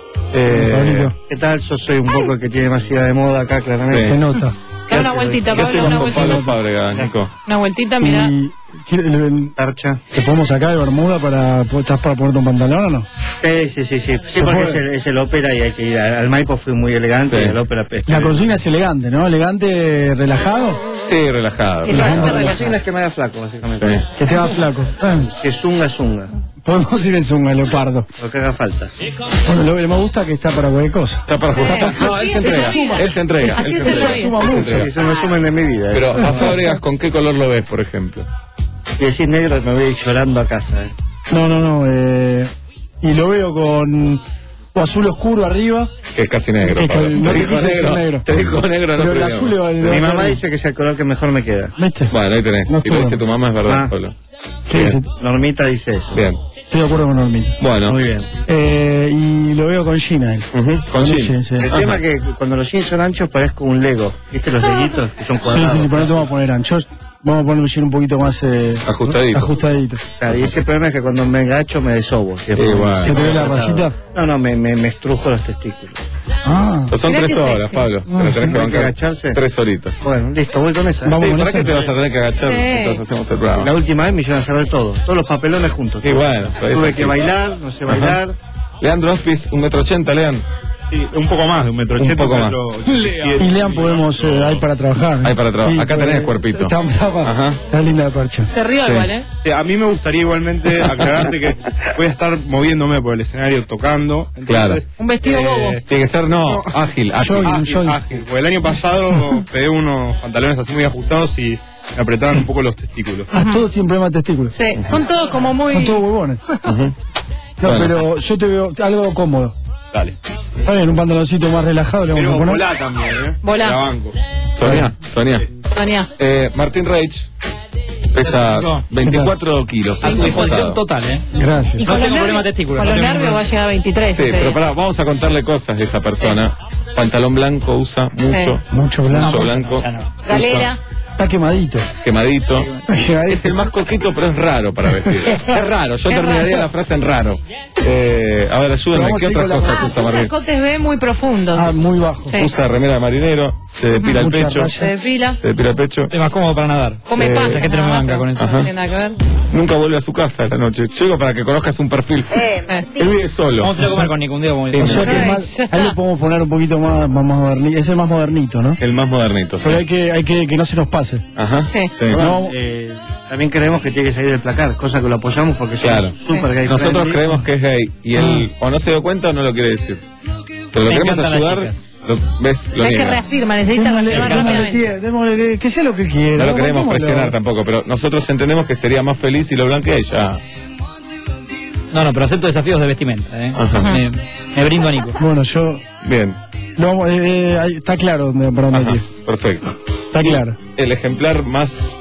Eh, ¿Qué tal? Yo soy un poco el que tiene más idea de moda acá, claramente. Sí. Se nota. Da una vueltita, ¿Qué Pablo, hacemos una con Pablo vueltita. Fábregas, Nico? Una vueltita, mira. Y ¿quiere- le, Percha. ¿le podemos sacar de bermuda para, estás para ponerte un pantalón o no? Sí, sí, sí, sí. Sí, ¿Se porque puede? es el, es el ópera y hay que ir. Al, al Maipo fui muy elegante Sí. y al ópera pesca. La consigna es elegante, ¿no? Elegante, relajado. Sí, relajado. Elegante, relajado. La relajado. consigna es que me haga flaco, básicamente. Sí. Que te va flaco. Está bien. Si es zunga, es zunga. Podemos ir en zunga, leopardo. Lo que haga falta. Bueno, lo que me gusta es que está para cualquier cosa. Está para jugar. No, él se entrega. Él se entrega. Él Así se se entrega. ríe. Suma Él se mucho. entrega. Es un resumen de mi vida. Pero ¿eh? a Fábregas, ¿con qué color lo ves, por ejemplo? Si decís negro, me voy a ir llorando a casa. ¿eh? No, no, no. Eh, y lo veo con o azul oscuro arriba. Que es casi negro. Es que Pablo. no Te te dijo quise decir negro. negro. Te dijo negro, no Pero el premiamos. azul le va- le va Mi a mamá quedar- dice que es el color que mejor me queda. ¿Viste? Bueno, ahí tenés. No Si lo estuvo. dice tu mamá es verdad, Ah. Pablo. ¿Qué Bien. dice? Normita dice eso. Bien. Estoy de acuerdo con Normita. Bueno. Muy bien. Eh, y lo veo con Gina. él. Ujú, con el jean. jean, sí. El tema es que cuando los jeans son anchos parezco un Lego. ¿Viste los leguitos que son Sí, cuadrados? sí, sí, pero no te vamos a poner anchos. Vamos a poner un jean un poquito más eh, Ajustadito. ajustadito. Claro, y ese problema es que cuando me engacho me desobo. Igual. ¿Se te ve la rayita? No, no, me, me, me estrujo los testículos. Ah. Pero son Mirá tres qué horas, sexy. Pablo. Te lo tenés que ¿Hay que bancar. agacharse? Tres horitas. Bueno, listo, voy con esa. Vamos Sí, con ¿para esa. qué te vas a tener que agachar? Sí. Entonces hacemos el programa. La última vez me hicieron hacer de todo. Todos los papelones juntos. Y bueno, pero ahí Tuve está que chico. bailar, no sé Ajá. bailar. Leandro Aspis, un metro ochenta, Lean. Sí, un poco más de un metro Un ochenta, poco un más. metro Y diecisiete. Lean podemos, eh, hay para trabajar. Hay para trabajar. Sí, Acá pues, tenés cuerpito. Está, está, Ajá. está linda la percha. Se rió Sí. igual, ¿eh? Sí, a mí me gustaría igualmente aclararte que voy a estar moviéndome por el escenario tocando. Entonces, Claro. Un vestido Eh, bobo. Tiene que ser, no, ágil, ágil. Jogging, ágil, jogging. ágil. Porque el año pasado pegué unos pantalones así muy ajustados y me apretaban un poco los testículos. Ah, todos tienen problemas de testículos. Sí, son todos como muy... Son todos huevones. No, Bueno. pero yo te veo algo cómodo. Dale. Está bien, un pantaloncito más relajado le vamos Pero a poner. volá también, ¿eh? Volá. La banco. Sonia, Sonia. Sonia. Eh, Martín Reich pesa veinticuatro kilos. A su peso disposición pesado. total, ¿eh? Gracias. Y No con los tengo problema nervios, de testículos, con no los tengo nervios ningún va a llegar a veintitrés. Sí, ese pero día. pará, vamos a contarle cosas de esta persona. Pantalón blanco usa mucho. Mucho blanco. Mucho blanco. Ya no. Galera. Está quemadito. Quemadito. Es el más coquito, pero es raro para vestir. Es raro, yo Es terminaría raro. la frase en raro. Eh, a ver, ayúdenme, Vamos ¿qué a ir otras con la- cosas Ah, usa usa Martín? cotes B muy profundos. Ah, muy bajo. Sí. Usa remera de marinero, se depila el Mucha pecho. raya. Se depila. Se depila el pecho. Es más cómodo para nadar. Come Eh, paja. la gente no me nada más, banca pero con eso. no Ajá. tiene nada que ver. Nunca vuelve a su casa a la noche. Yo digo para que conozcas un perfil. Eh. Él vive solo. Vamos a ir a comer con Nico un día como Sí, O sea que es Ay, más, ya está. ahí le podemos poner un poquito más, más modernito. Ese es más modernito, ¿no? El más modernito. sí. Pero hay que, hay que que no se nos pase. Ajá. Sí. No, Eh, también creemos que tiene que salir del placar, cosa que lo apoyamos porque Claro. somos super gay Nosotros friendly. creemos que es gay y él o no se dio cuenta o no lo quiere decir. Pero lo Me queremos encantan las ayudar. Lo, ¿Ves? Lo Ves que niega. reafirma, necesita démosle, reafirmar démosle rápidamente. tie- démosle que, que sea lo que quiera. No lo queremos Pongámoslo. presionar tampoco, pero nosotros entendemos que sería más feliz si lo blanquea y ya. No, no, pero acepto desafíos de vestimenta, ¿eh? Ajá. Me, me brindo a Nico. Bueno, yo. Bien. No, eh, eh, ahí está claro dónde, para dónde Ajá. ir. Perfecto. Está claro. El ejemplar más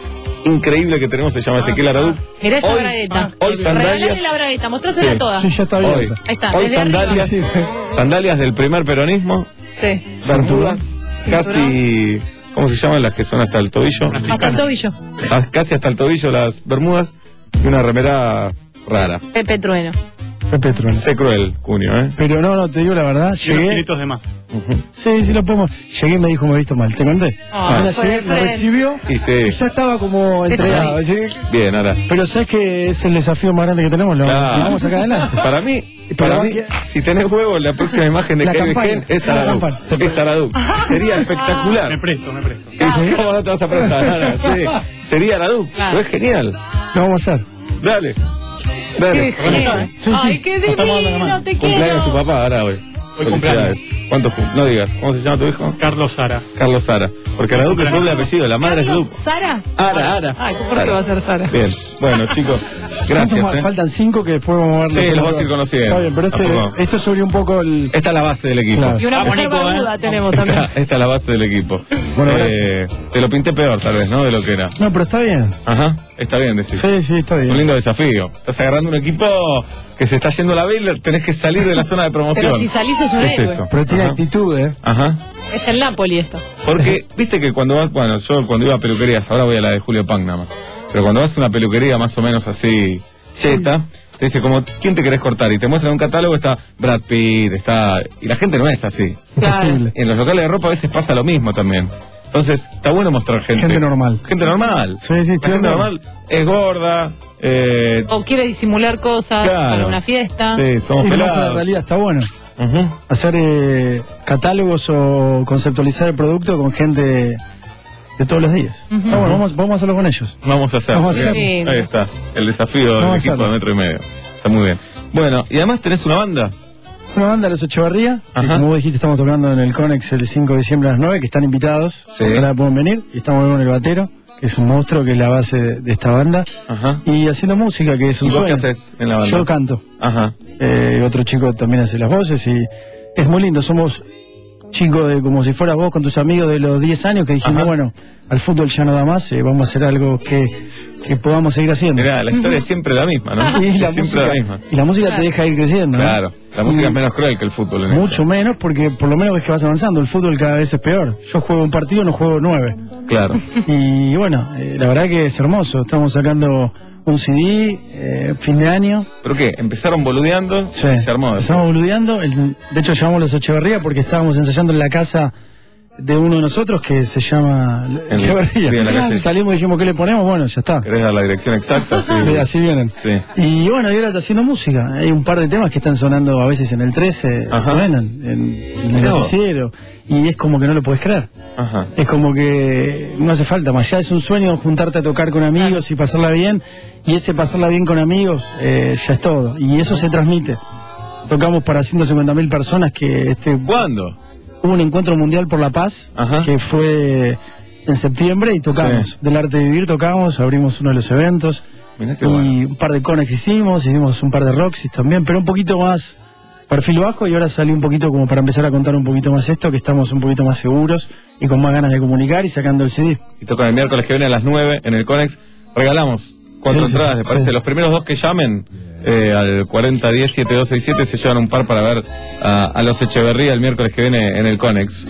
increíble que tenemos, se llama Ezequiel Araduc. Mirá esa Hoy- bragueta. Hoy sandalias. Regalale la bragueta, mostrásela Sí. toda. Sí, ya está Hoy, abierta. Ahí está, hoy desde arriba. sandalias, Sí, sí. sandalias del primer peronismo, Sí. bermudas, casi, ¿cómo se llaman las que son hasta el tobillo? Hasta el tobillo. Ah, Casi hasta el tobillo las bermudas y una remera rara. Pepe Trueno. Pepe Trueno. Sé cruel, Cunio, ¿eh? Pero no, no, te digo la verdad, Y unos llegué. kilitos de más. Sí, sí lo podemos. Llegué y me dijo, me he visto mal. ¿Te conté? Ah, Apenas fue de llegué, me frente. recibió Y sí. y ya estaba como Te entregado. subí. Así- Bien, ahora. Pero ¿sabes que es el desafío más grande que tenemos? Lo, Claro. lo vamos a sacar adelante. Para mí, Pero para va mí, que- si tenés huevo, la próxima imagen de La Kevin campaña. Gen es La Araduc. campaña. Es Araduc. Sería espectacular. Me presto, me presto. Y si, ¿cómo no te vas a prestar? Nada, sí. Sería Araduc. Claro. Pero es genial. Lo vamos a hacer. Dale. Qué Dale. genial. Sí, sí. Ay, qué divino, te Cumpleaños tu quiero. papá, ahora hoy. Hoy Felicidades. ¿Cuántos cum- No digas. ¿Cómo se llama tu hijo? Carlos Sara. Carlos Sara. Porque Araduc es doble apellido. La madre es Carlos, Duc. ¿Sara? Ara, Ara. Ay, ¿por qué va a ser Sara? Bien. Bueno, chicos. ¿Cuántos Gracias, más? ¿eh? Faltan cinco que después vamos a ver. Sí, los vas a ir conociendo. Está bien, pero este, Tampoco. esto sobre un poco el. Esta es la base del equipo. Claro. Y una Vamos, mujer Nico, barbuda ¿eh? tenemos también. Esta, esta es la base del equipo. Bueno, Eh, te lo pinté peor, tal vez, ¿no? De lo que era. No, pero está bien. Ajá. Está bien, decís. Sí, sí, está Es un bien. lindo desafío. Estás agarrando un equipo que se está yendo a la B y tenés que salir de la zona de promoción. Pero si salís sos un Es héroe. eso. Pero tiene Ajá. actitud, ¿eh? Ajá. Es el Napoli esto. Porque, viste que cuando vas, bueno, yo cuando iba a peluquerías, ahora voy a la de Julio Pang nada más, pero cuando vas a una peluquería más o menos así, cheta, te dice como, ¿quién te querés cortar? Y te muestran un catálogo, está Brad Pitt, está... Y la gente no es así. Claro. Imposible. En los locales de ropa a veces pasa lo mismo también. Entonces, está bueno mostrar gente. Gente normal. Gente normal. Sí, sí, La estoy gente de acuerdo. normal es gorda, eh, O quiere disimular cosas Claro. para una fiesta. sí, somos Sí, más a la pelados. realidad está bueno. Ujú. Hacer eh, catálogos o conceptualizar el producto con gente de todos los días. Está bueno, vamos, vamos a hacerlo con ellos. Vamos a hacer. Vamos a Bien. hacerlo. Ahí está. El desafío del Vamos a equipo hacerlo. de metro y medio. Está muy bien. Bueno, y además tenés una banda. Una banda de los Echevarría, que Ajá. como vos dijiste, estamos hablando en el Conex el cinco de diciembre a las nueve, que están invitados. Sí. Ojalá puedan venir. Y estamos con el batero, que es un monstruo, que es la base de, de esta banda. Ajá. Y haciendo música, que es un ¿Y vos sueño. qué haces en la banda? Yo canto. Ajá. Eh, otro chico también hace las voces y es muy lindo. Somos chicos de como si fueras vos con tus amigos de los diez años que dijimos, Ajá. bueno, al fútbol ya no da más, eh, vamos a hacer algo que, que podamos seguir haciendo. Mirá, la historia es siempre la misma, ¿no? y, la es siempre música, la misma. y la música te deja ir creciendo, ¿no? Claro, la música Y es menos cruel que el fútbol en mucho eso. menos porque por lo menos ves que vas avanzando. El fútbol cada vez es peor. Yo juego un partido, no juego nueve. Claro. Y bueno, eh, la verdad que es hermoso. Estamos sacando un C D, eh, fin de año. ¿Pero qué? ¿Empezaron boludeando? Sí. Y se armó. después. Estamos boludeando. El- de hecho, llamamos los Echeverría porque estábamos ensayando en la casa de uno de nosotros que se llama En- Echeverría. sí, en la calle. Salimos y dijimos, ¿qué le ponemos? Bueno, ya está. ¿Querés dar la dirección exacta? Sí. Eh, Así vienen. Sí. Y bueno, y ahora está haciendo música. Hay un par de temas que están sonando a veces en el trece, Ajá. suenan en, en el Mirá vos. noticiero. Y es como que no lo puedes creer. Ajá. Es como que no hace falta más. Ya es un sueño juntarte a tocar con amigos y pasarla bien. Y ese pasarla bien con amigos eh, ya es todo. Y eso se transmite. Tocamos para ciento cincuenta mil personas que este ¿Cuándo? hubo un encuentro mundial por la paz Ajá. que fue en septiembre y tocamos. Sí. Del arte de vivir tocamos, abrimos uno de los eventos. Mirá qué Y bueno. un par de Conex hicimos, hicimos un par de Roxys también, pero un poquito más perfil bajo y ahora salió un poquito como para empezar a contar un poquito más esto, que estamos un poquito más seguros y con más ganas de comunicar y sacando el C D. Y tocan el miércoles que viene a las nueve en el Conex. Regalamos cuatro Sí, sí, entradas, sí, me parece. sí. Los primeros dos que llamen eh, al cuarenta diez siete dos seis siete se llevan un par para ver a, a los Echeverría el miércoles que viene en el Conex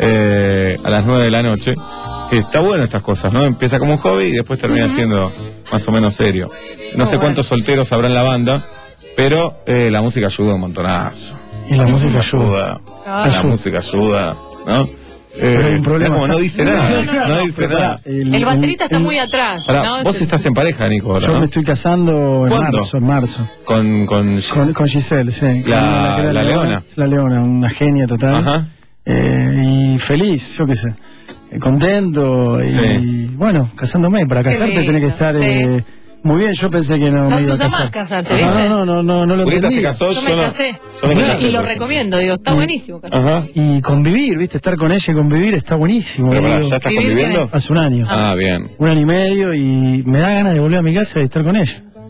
eh, a las nueve de la noche. Está bueno estas cosas, ¿no? Empieza como un hobby y después termina siendo más o menos serio. No sé cuántos solteros habrá en la banda, pero eh, la música ayuda un montonazo. Y la música ayuda. Claro. La música ayuda, ¿no? Pero hay un problema. Como no dice nada, no dice Pero nada. pará, el- El baterista está el- muy atrás. Pará, ¿no? vos Es- estás en pareja, Nico, ahora, Yo ¿no? me estoy casando en ¿Cuándo? marzo, en marzo. Con, con... Con, con Giselle, sí. La- Con que era la leona. La leona, una genia total. Ajá. Eh, y feliz, yo qué sé. Eh, contento y Sí. bueno, casándome. Para Qué casarte lindo, tenés que estar sí. eh, muy bien. Yo pensé que no, No me se iba a usa casar. más casarse, no, ¿viste? no, no, no, no lo Julieta se entendía. casó, Yo yo me no- casé. yo no me Sí, casé, y lo pero- recomiendo, digo, está buenísimo. casarse. Ajá. Y convivir, viste, estar con ella y convivir está buenísimo. Pero pará, digo. ¿ya estás Vivir conviviendo? bien. Hace un año. Ah, bien. Un año y medio y me da ganas de volver a mi casa y estar con ella.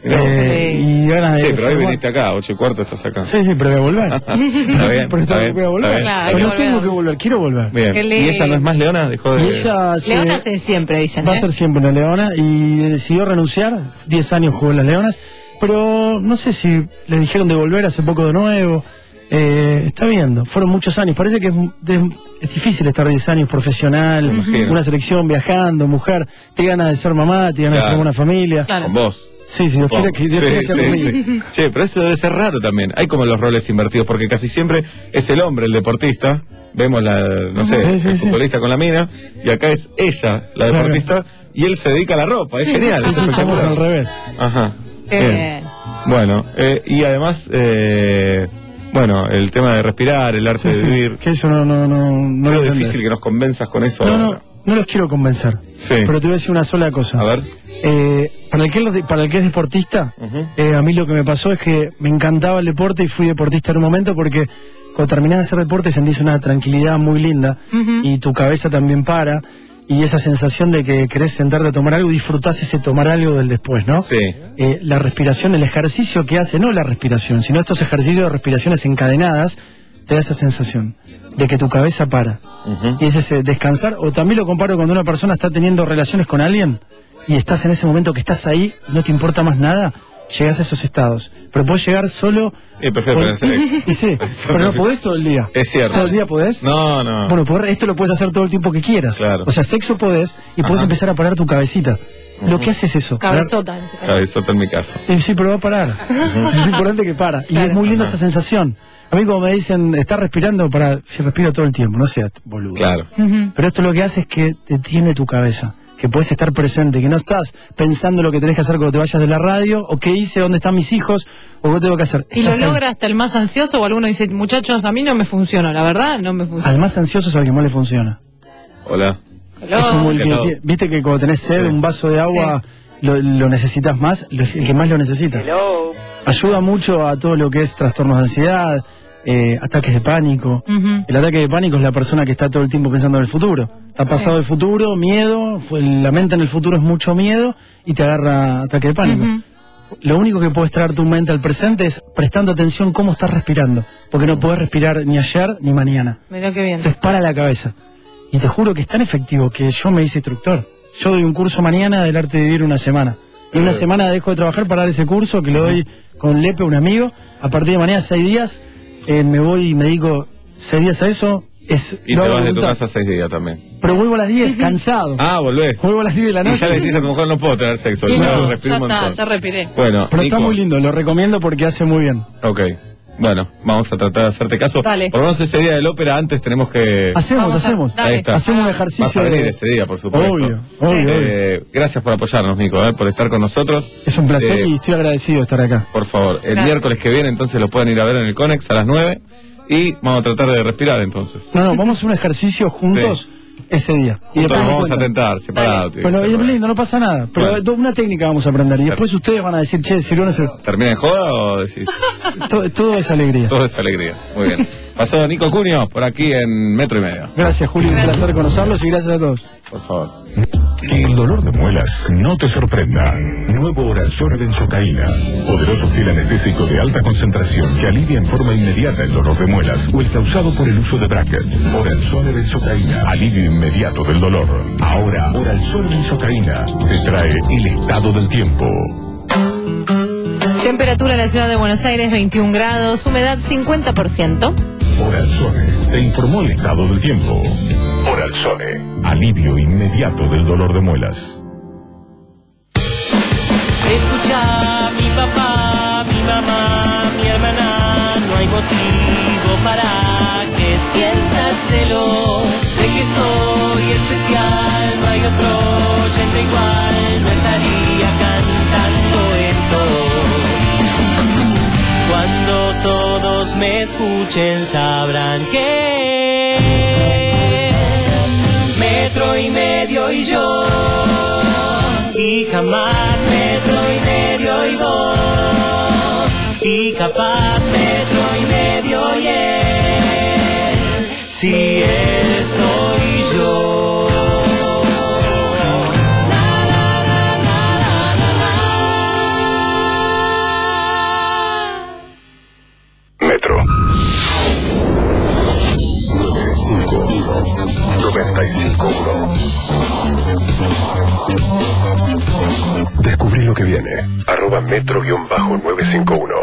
Eh, y ganas de... Sí, pero hoy viniste acá, ocho y cuarto estás acá. Sí, sí, pero voy a volver. Está bien, pero está bien, voy a volver. está bien. Claro, Pero hay no que tengo volver. que volver, quiero volver. Bien. Qué ¿Y ella no es más leona? Dejó de... Y ella se- Leona hace siempre, dicen. va a ¿eh? ser siempre una leona y decidió renunciar. diez años jugó en las leonas, pero no sé si le dijeron de volver hace poco de nuevo. Eh, está viendo, fueron muchos años. Parece que es, de- es difícil estar diez años profesional, imagino. una selección, viajando, mujer. Te ganas de ser mamá, te ganas de Claro. formar una familia. Claro. Con vos. Sí, sí, Dios quiere que Dios Sí, quiere sea sí, conmigo. sí. Che, pero eso debe ser raro también. Hay como los roles invertidos, porque casi siempre es el hombre el deportista. Vemos la, no sé, Sí, sí, el sí. futbolista con la mina, y acá es ella, la Claro. deportista, y él se dedica a la ropa. Es genial. Sí, es sí, estamos espectacular. al revés. Ajá. Qué Bien. bien. Bueno, eh, y además, eh, bueno, el tema de respirar, el arte Sí, de sí, vivir. que eso no, no, no, no es lo difícil entendés. que nos convenzas con eso. No, no, no los quiero convencer. Sí. Pero te voy a decir una sola cosa. A ver. Eh, para, el que, es- para el que es deportista, Ujú. eh, a mí lo que me pasó es que me encantaba el deporte y fui deportista en un momento porque cuando terminás de hacer deporte sentís una tranquilidad muy linda y tu cabeza también para y esa sensación de que querés sentarte a tomar algo y disfrutás ese tomar algo del después, ¿no? Sí. Eh, la respiración, el ejercicio que hace, no la respiración, sino estos ejercicios de respiraciones encadenadas, te da esa sensación de que tu cabeza para. Ujú. Y es ese descansar, o también lo comparo cuando una persona está teniendo relaciones con alguien y estás en ese momento que estás ahí y no te importa más nada, llegás a esos estados. Pero podés llegar solo... Eh, prefiero Podés- tener sexo. Y sí, pero no podés todo el día. Es cierto. ¿Todo el día podés? No, no. Bueno, poder- esto lo puedes hacer todo el tiempo que quieras. Claro. O sea, sexo podés y podés Ajá. empezar a parar tu cabecita. Lo que hace es eso. Cabezota. Cabezota en mi caso. Eh, Sí, pero va a parar. Es importante que para. Y es muy linda esa sensación. A mí como me dicen, ¿estás respirando? Para, si respira todo el tiempo, no seas boludo. Claro. Pero esto lo que hace es que te tiene tu cabeza. Que puedes estar presente, que no estás pensando lo que tenés que hacer cuando te vayas de la radio, o qué hice, dónde están mis hijos, o qué tengo que hacer. ¿Y lo Estás ahí. logra hasta el más ansioso o alguno dice, muchachos, a mí no me funciona, la verdad, no me funciona? Al más ansioso es al que más le funciona. Hola. Hello. Es como el que, Encantado. tie- viste que cuando tenés sed, un vaso de agua, lo, lo necesitas más, lo- el que más lo necesita. Ayuda mucho a todo lo que es trastornos de ansiedad, eh, ataques de pánico. Ujú. El ataque de pánico es la persona que está todo el tiempo pensando en el futuro. Está pasado el futuro, miedo, fue- la mente en el futuro es mucho miedo y te agarra ataque de pánico. Ujú. Lo único que puedes traer tu mente al presente es prestando atención cómo estás respirando, porque no podés respirar ni ayer ni mañana. Mirá qué bien. Entonces para la cabeza. Y te juro que es tan efectivo que yo me hice instructor. Yo doy un curso mañana del arte de vivir una semana. Y una semana dejo de trabajar para dar ese curso que lo doy con Lepe, un amigo. A partir de mañana, seis días, eh, me voy y me dedico seis días a eso. Es, Y lo te hago vas de tu voluntad. casa seis días también. Pero vuelvo a las diez, cansado. Ah, volvés. Vuelvo a las diez de la Y noche. ya le decís a tu mujer, no puedo tener sexo. Y Ya no, respiro ya un está, montón. ya respiré. Bueno, Pero está Nico. muy lindo, lo recomiendo porque hace muy bien. Ok. Bueno, vamos a tratar de hacerte caso. Dale. Por lo menos ese día del ópera antes tenemos que... Hacemos, Vamos a- hacemos. dale. Ahí está. Hacemos un Vas ejercicio a venir de... ese día, por supuesto. Obvio, obvio, Eh, gracias por apoyarnos, Nico, eh, por estar con nosotros. Es un placer Eh, y estoy agradecido de estar acá. Por favor, el Gracias. miércoles que viene entonces lo pueden ir a ver en el Conex a las nueve y vamos a tratar de respirar entonces. No, no, vamos a hacer un ejercicio juntos ese día. Y Juntos después nos me vamos a cuentan. tentar, separado. tiene que Bueno, ser, y es ¿no? lindo, no pasa nada. Pero Bueno. una técnica vamos a aprender. Y después ustedes van a decir, che, sirvió o no sirvió. ¿Termina en joda o decís? Todo, todo es alegría. Todo es alegría. Muy bien. Pasó Nico Cunio por aquí en Metro y Medio. Gracias, Juli. Un placer conocerlos y gracias a todos. Por favor. Que el dolor de muelas no te sorprenda. Nuevo Oralzone benzocaína. Poderoso gel anestésico de alta concentración que alivia en forma inmediata el dolor de muelas o el causado por el uso de bracket. Oralzone benzocaína. Alivio inmediato del dolor. Ahora, Oralzone benzocaína te trae el estado del tiempo. Temperatura en la ciudad de Buenos Aires, veintiún grados, humedad cincuenta por ciento. Oralzone te informó el estado del tiempo. Oralzone. Alivio inmediato del dolor de muelas. Escucha, mi papá, mi mamá, mi hermana, no hay motivo para que sientas celos. Sé que soy especial, no hay otro oyente igual, no estaría cantando esto. Cuando todos me escuchen sabrán que Metro y Medio y yo, y jamás Metro y Medio y vos, y capaz Metro y Medio y él, si él soy yo. Na, na, na, na, na, na, na. que viene. Arroba metro nueve cinco uno.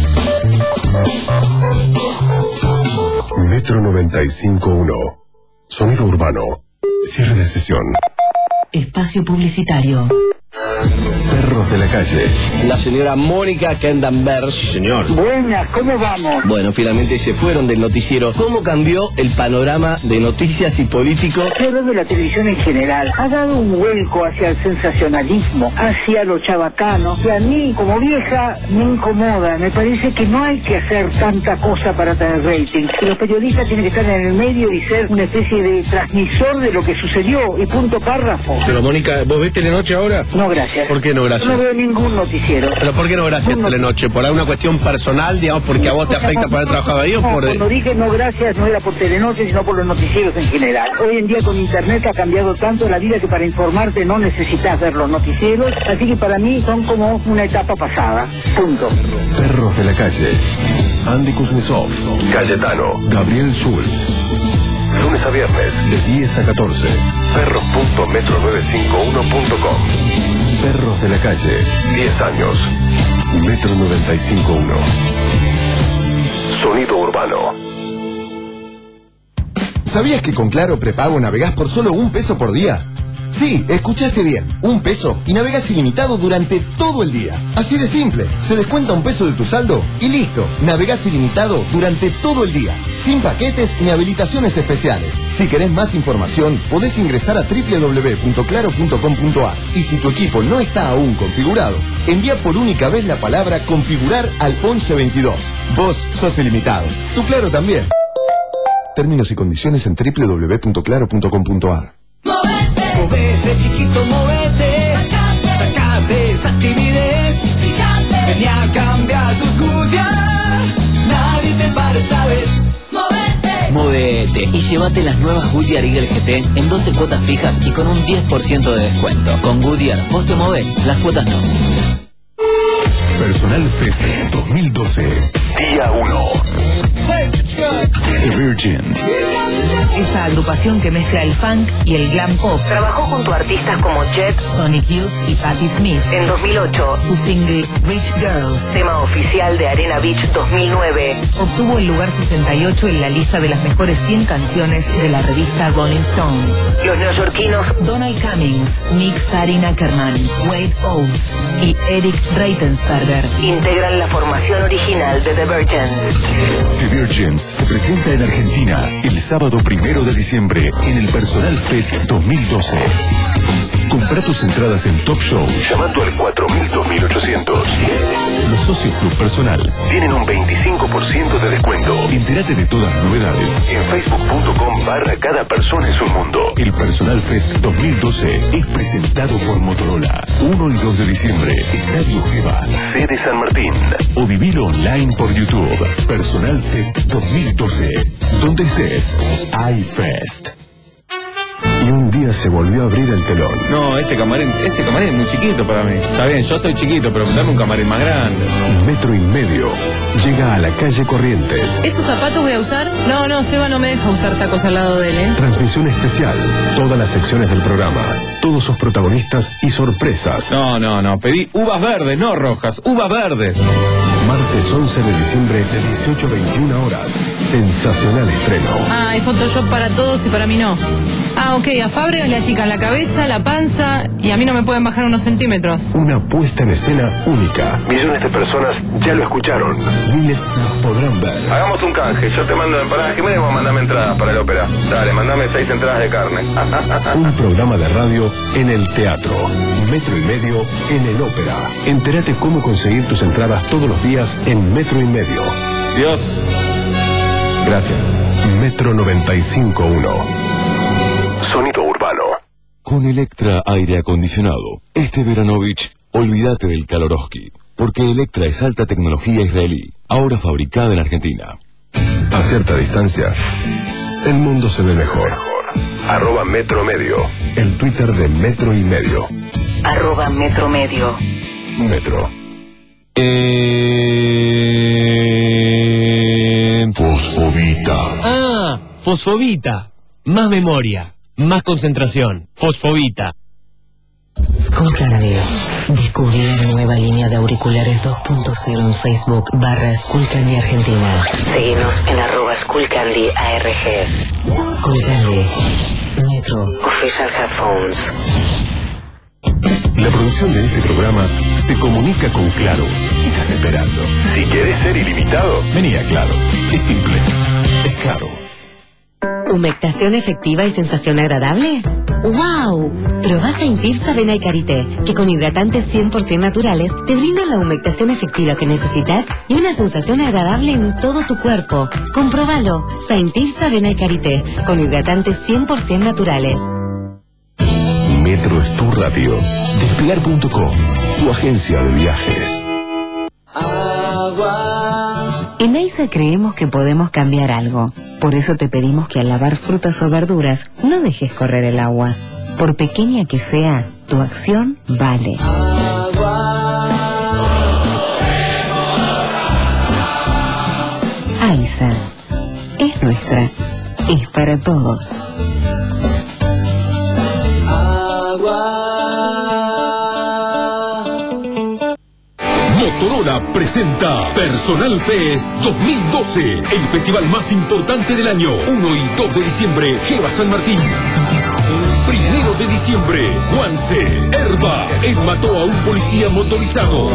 Metro noventa y cinco punto uno. Sonido urbano. Cierre de sesión. Espacio publicitario. Perros de la calle. La señora Mónica Kendenberg. Sí, señor. Buenas, ¿cómo vamos? Bueno, finalmente se fueron del noticiero. ¿Cómo cambió el panorama de noticias y político? Pero de la televisión en general ha dado un vuelco hacia el sensacionalismo, hacia lo chabacano, que a mí, como vieja, me incomoda. Me parece que no hay que hacer tanta cosa para tener rating. Los periodistas tienen que estar en el medio y ser una especie de transmisor de lo que sucedió, y punto párrafo. Pero Mónica, ¿vos ves Telenoche ahora? No, gracias. ¿Por qué no, gracias? No veo ningún noticiero. ¿Pero por qué no, gracias, No, Telenoche? ¿Por alguna cuestión personal, digamos, porque a vos te afecta por haber trabajado ahí o No, por...? Cuando dije no gracias, no era por Telenoche, sino por los noticieros en general. Hoy en día con internet ha cambiado tanto la vida que para informarte no necesitas ver los noticieros, así que para mí son como una etapa pasada. Punto. Perros de la calle. Andy Kuznetsov. Cayetano. Gabriel Schulz. Lunes a viernes, de diez a catorce. perros punto metro nueve cinco uno punto com. Perros de la calle. diez años. Metro noventa y cinco punto uno. Sonido urbano. ¿Sabías que con Claro Prepago navegás por solo un peso por día? Sí, escuchaste bien, un peso y navegas ilimitado durante todo el día. Así de simple, se descuenta un peso de tu saldo y listo, navegás ilimitado durante todo el día, sin paquetes ni habilitaciones especiales. Si querés más información, podés ingresar a doble u doble u doble u punto claro punto com punto a r y si tu equipo no está aún configurado, envía por única vez la palabra configurar al once veintidós. Vos sos ilimitado, tu Claro también. Términos y condiciones en doble u doble u doble u punto claro punto com punto a r. Movete, chiquito, movete. Sacate esa timidez. Ven a cambiar tus Goodyear. Nadie te para esta vez. Movete. Movete y llévate las nuevas Goodyear Eagle G T en doce cuotas fijas y con un diez por ciento de descuento. Con Goodyear, vos te movés, las cuotas no. Personal Fest dos mil doce. Día uno. The Virgins. Esta agrupación que mezcla el funk y el glam pop trabajó junto a artistas como Jet, Sonic Youth y Patti Smith. En dos mil ocho, su single Rich Girls, tema oficial de Arena Beach dos mil nueve, obtuvo el lugar sesenta y ocho en la lista de las mejores cien canciones de la revista Rolling Stone. Los neoyorquinos Donald Cummings, Nick Sarin Ackerman, Wade Oates y Eric Reitensperger integran la formación original de The Virgins. The Virgins se presenta en Argentina el sábado primero de diciembre en el Personal Fest dos mil doce. Compra tus entradas en Top Show llamando al cuatro mil dos mil ochocientos. Los socios Club Personal tienen un veinticinco por ciento de descuento. Entérate de todas las novedades en facebook punto com barra cada persona en su mundo. El Personal Fest dos mil doce es presentado por Motorola. uno y dos de diciembre, Estadio Geva, sede San Martín. O vivilo online por YouTube. Personal Fest dos mil doce. Donde estés, iFest. Y un día se volvió a abrir el telón. No, este camarín, este camarín es muy chiquito para mí. Está bien, yo soy chiquito, pero dame un camarín más grande. Metro y medio llega a la calle Corrientes. ¿Esos zapatos voy a usar? No, no, Seba no me deja usar tacos al lado de él, ¿eh? Transmisión especial. Todas las secciones del programa. Todos sus protagonistas y sorpresas. No, no, no. Pedí uvas verdes, no rojas. Uvas verdes. Martes once de diciembre de dieciocho a veintiuna horas. Sensacional estreno. Ah, hay Photoshop para todos y para mí no. Ah, ok, a Fábregas le achican la cabeza, la panza y a mí no me pueden bajar unos centímetros. Una puesta en escena única. Millones de personas ya lo escucharon. Miles los podrán ver. Hagamos un canje. Yo te mando empanadas Jiménez, vos mandame entradas para la ópera. Dale, mandame seis entradas de carne. Un programa de radio en el teatro. Metro y medio en el ópera. Entérate cómo conseguir tus entradas todos los días en Metro y medio. Dios. Gracias. Metro noventa y cinco punto uno. Sonido urbano. Con Electra Aire Acondicionado, este Veranovich, olvídate del Kaloroski, porque Electra es alta tecnología israelí, ahora fabricada en Argentina. A cierta distancia, el mundo se ve mejor. Arroba Metro Medio, el Twitter de Metro y Medio. Arroba Metro Medio. Metro. Eh... Fosfovita. Ah, Fosfovita. Más memoria. Más concentración. Fosfovita. Skullcandy. Descubrí la nueva línea de auriculares dos punto cero en Facebook barra Skullcandy Argentina. Seguinos en arroba Skullcandy A R G. Skullcandy. Metro Official Headphones. La producción de este programa se comunica con Claro. ¿Qué estás esperando? Si querés ser ilimitado, vení a Claro. Es simple. Es Claro. ¿Humectación efectiva y sensación agradable? ¡Wow! Probá Saint-Yves Avena y Karité, que con hidratantes cien por ciento naturales te brindan la humectación efectiva que necesitas y una sensación agradable en todo tu cuerpo. Comprobalo. Saint-Yves Avena y Karité, con hidratantes cien por ciento naturales. Metro es tu radio. Despegar punto com, tu agencia de viajes. En AISA creemos que podemos cambiar algo. Por eso te pedimos que al lavar frutas o verduras no dejes correr el agua. Por pequeña que sea, tu acción vale. AISA es nuestra, es para todos. Motorola presenta Personal Fest dos mil doce, el festival más importante del año. uno y dos de diciembre, Jeva San Martín. Primero de diciembre, Juanse, Herba, él mató a un policía motorizado.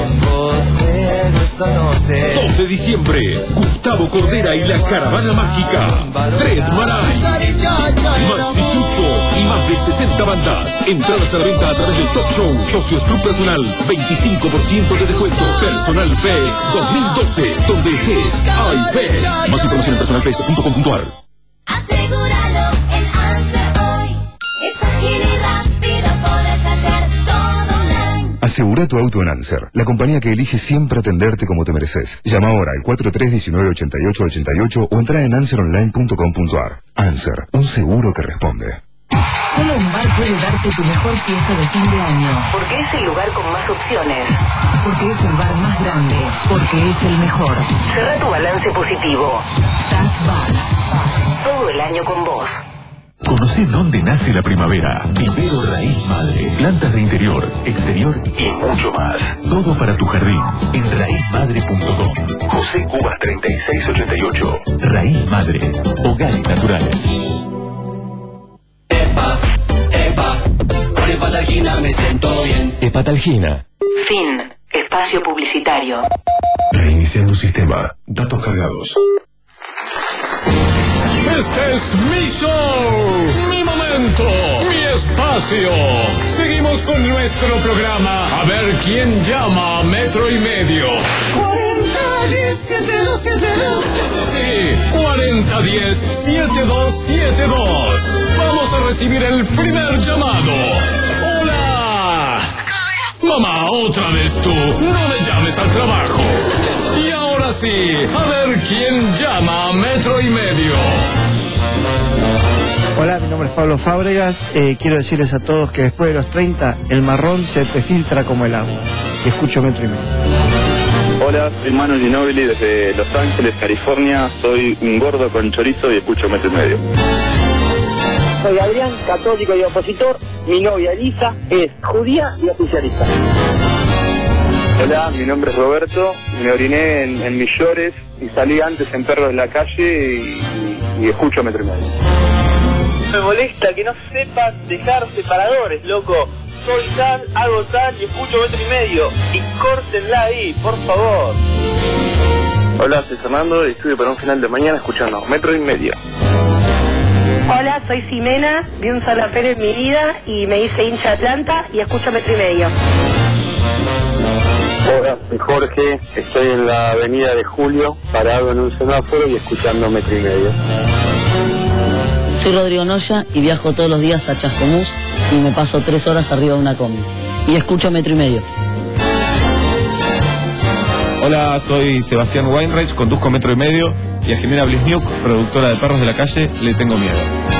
dos de diciembre, Gustavo Cordera y la Caravana Mágica. Dred Maray, Maxi Tuso y más de sesenta bandas. Entradas a la venta a través del Top Show. Socios Club Personal, veinticinco por ciento de descuento. Personal Fest dos mil doce, donde estés, hay Fest. Más información en personal fest punto com punto a r. Asegúralo en Anser hoy. Es ágil y rápido, podés hacer todo online. Asegura tu auto en Anser, la compañía que elige siempre atenderte como te mereces. Llama ahora al cuatro tres uno nueve ocho ocho ocho ocho o entra en anser online punto com punto a r. Anser, un seguro que responde. Solo un bar puede darte tu mejor fiesta de fin de año. Porque es el lugar con más opciones. Porque es el bar más grande. Porque es el mejor. Cerrá tu balance positivo. Taz Bar. Todo el año con vos. Conocí dónde nace la primavera. Vivero Raíz Madre. Plantas de interior, exterior y mucho más. Todo para tu jardín en raíz madre punto com. José Cubas treinta y seis ochenta y ocho. Raíz Madre. Hogares naturales. Con Hepatalgina me siento bien. Hepatalgina. Fin. Espacio publicitario. Reiniciando sistema. Datos cargados. Este es mi show, mi momento, mi espacio. Seguimos con nuestro programa. A ver quién llama a Metro y Medio. cuarenta diez setenta y dos setenta y dos. Sí, cuarenta diez setenta y dos setenta y dos. Vamos a recibir el primer llamado. Hola. Mamá, otra vez tú. No me llames al trabajo. Y ahora sí, a ver quién llama a Metro y Medio. Hola, mi nombre es Pablo Fábregas. Eh, quiero decirles a todos que después de los treinta, el marrón se te filtra como el agua. Y escucho Metro y Medio. Hola, soy Manu Ginóbili desde Los Ángeles, California. Soy un gordo con chorizo y escucho Metro y Medio. Soy Adrián, católico y opositor. Mi novia Elisa es judía y oficialista. Hola, mi nombre es Roberto. Me oriné en, en Millores y salí antes en Perros de la Calle y, y, y escucho Metro y Medio. Me molesta que no sepan dejar separadores, loco. Soy tal, hago tal y escucho Metro y Medio. Y córtenla ahí, por favor. Hola, soy Fernando y estuve para un final de mañana escuchando Metro y Medio. Hola, soy Ximena, vi un salapero en mi vida y me hice hincha de Atlanta y escucho Metro y Medio. Hola, soy Jorge, estoy en la avenida de Julio, parado en un semáforo y escuchando Metro y Medio. Soy Rodrigo Noya y viajo todos los días a Chascomús y me paso tres horas arriba de una combi. Y escucho Metro y Medio. Hola, soy Sebastián Weinreich, conduzco Metro y Medio y a Jimena Blisniuk, productora de Perros de la Calle, le tengo miedo.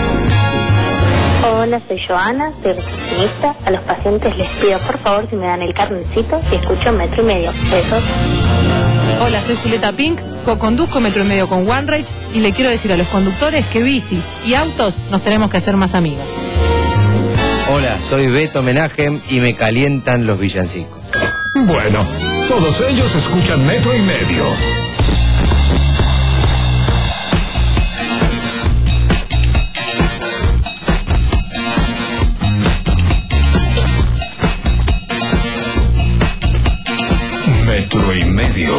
Hola, soy Joana, soy recepcionista. A los pacientes les pido por favor si me dan el carnecito y escucho Metro y Medio. Besos. Hola, soy Julieta Pink, co-conduzco Metro y Medio con OneRage y le quiero decir a los conductores que bicis y autos nos tenemos que hacer más amigas. Hola, soy Beto Menagem y me calientan los villancicos. Bueno, todos ellos escuchan Metro y Medio. Metro y Medio.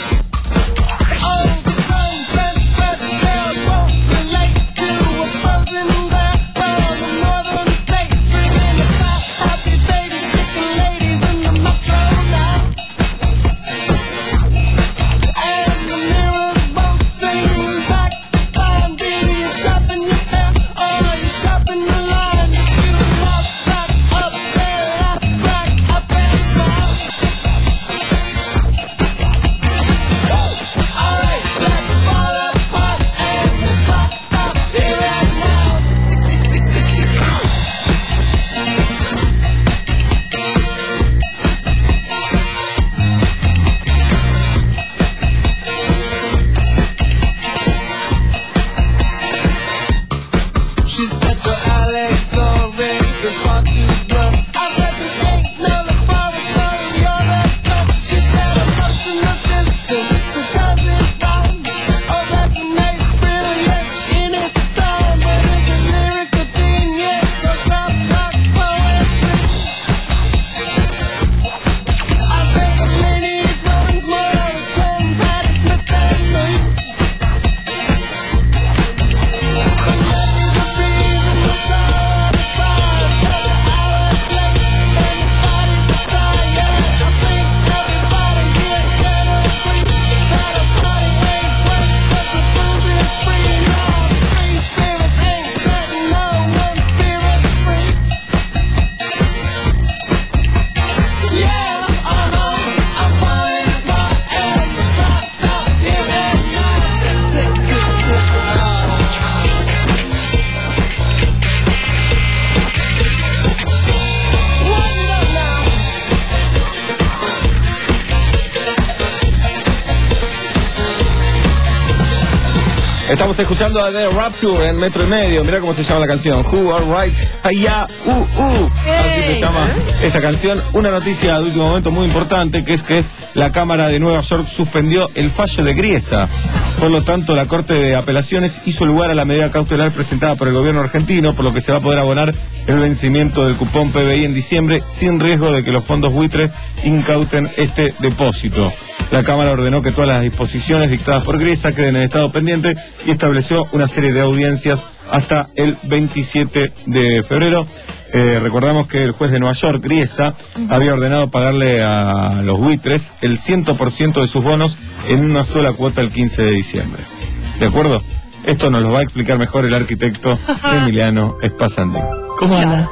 Estamos escuchando a The Rapture en Metro y Medio. Mirá cómo se llama la canción. Who Are Right Allá Uh Uh. Así se llama esta canción. Una noticia de último momento muy importante, que es que la Cámara de Nueva York suspendió el fallo de Griesa. Por lo tanto, la Corte de Apelaciones hizo lugar a la medida cautelar presentada por el gobierno argentino, por lo que se va a poder abonar el vencimiento del cupón P B I en diciembre sin riesgo de que los fondos buitre incauten este depósito. La Cámara ordenó que todas las disposiciones dictadas por Griesa queden en estado pendiente y estableció una serie de audiencias hasta el veintisiete de febrero. Eh, recordamos que el juez de Nueva York, Griesa, había ordenado pagarle a los buitres el cien por ciento de sus bonos en una sola cuota el quince de diciembre. ¿De acuerdo? Esto nos lo va a explicar mejor el arquitecto Emiliano Espasandín. ¿Cómo andan?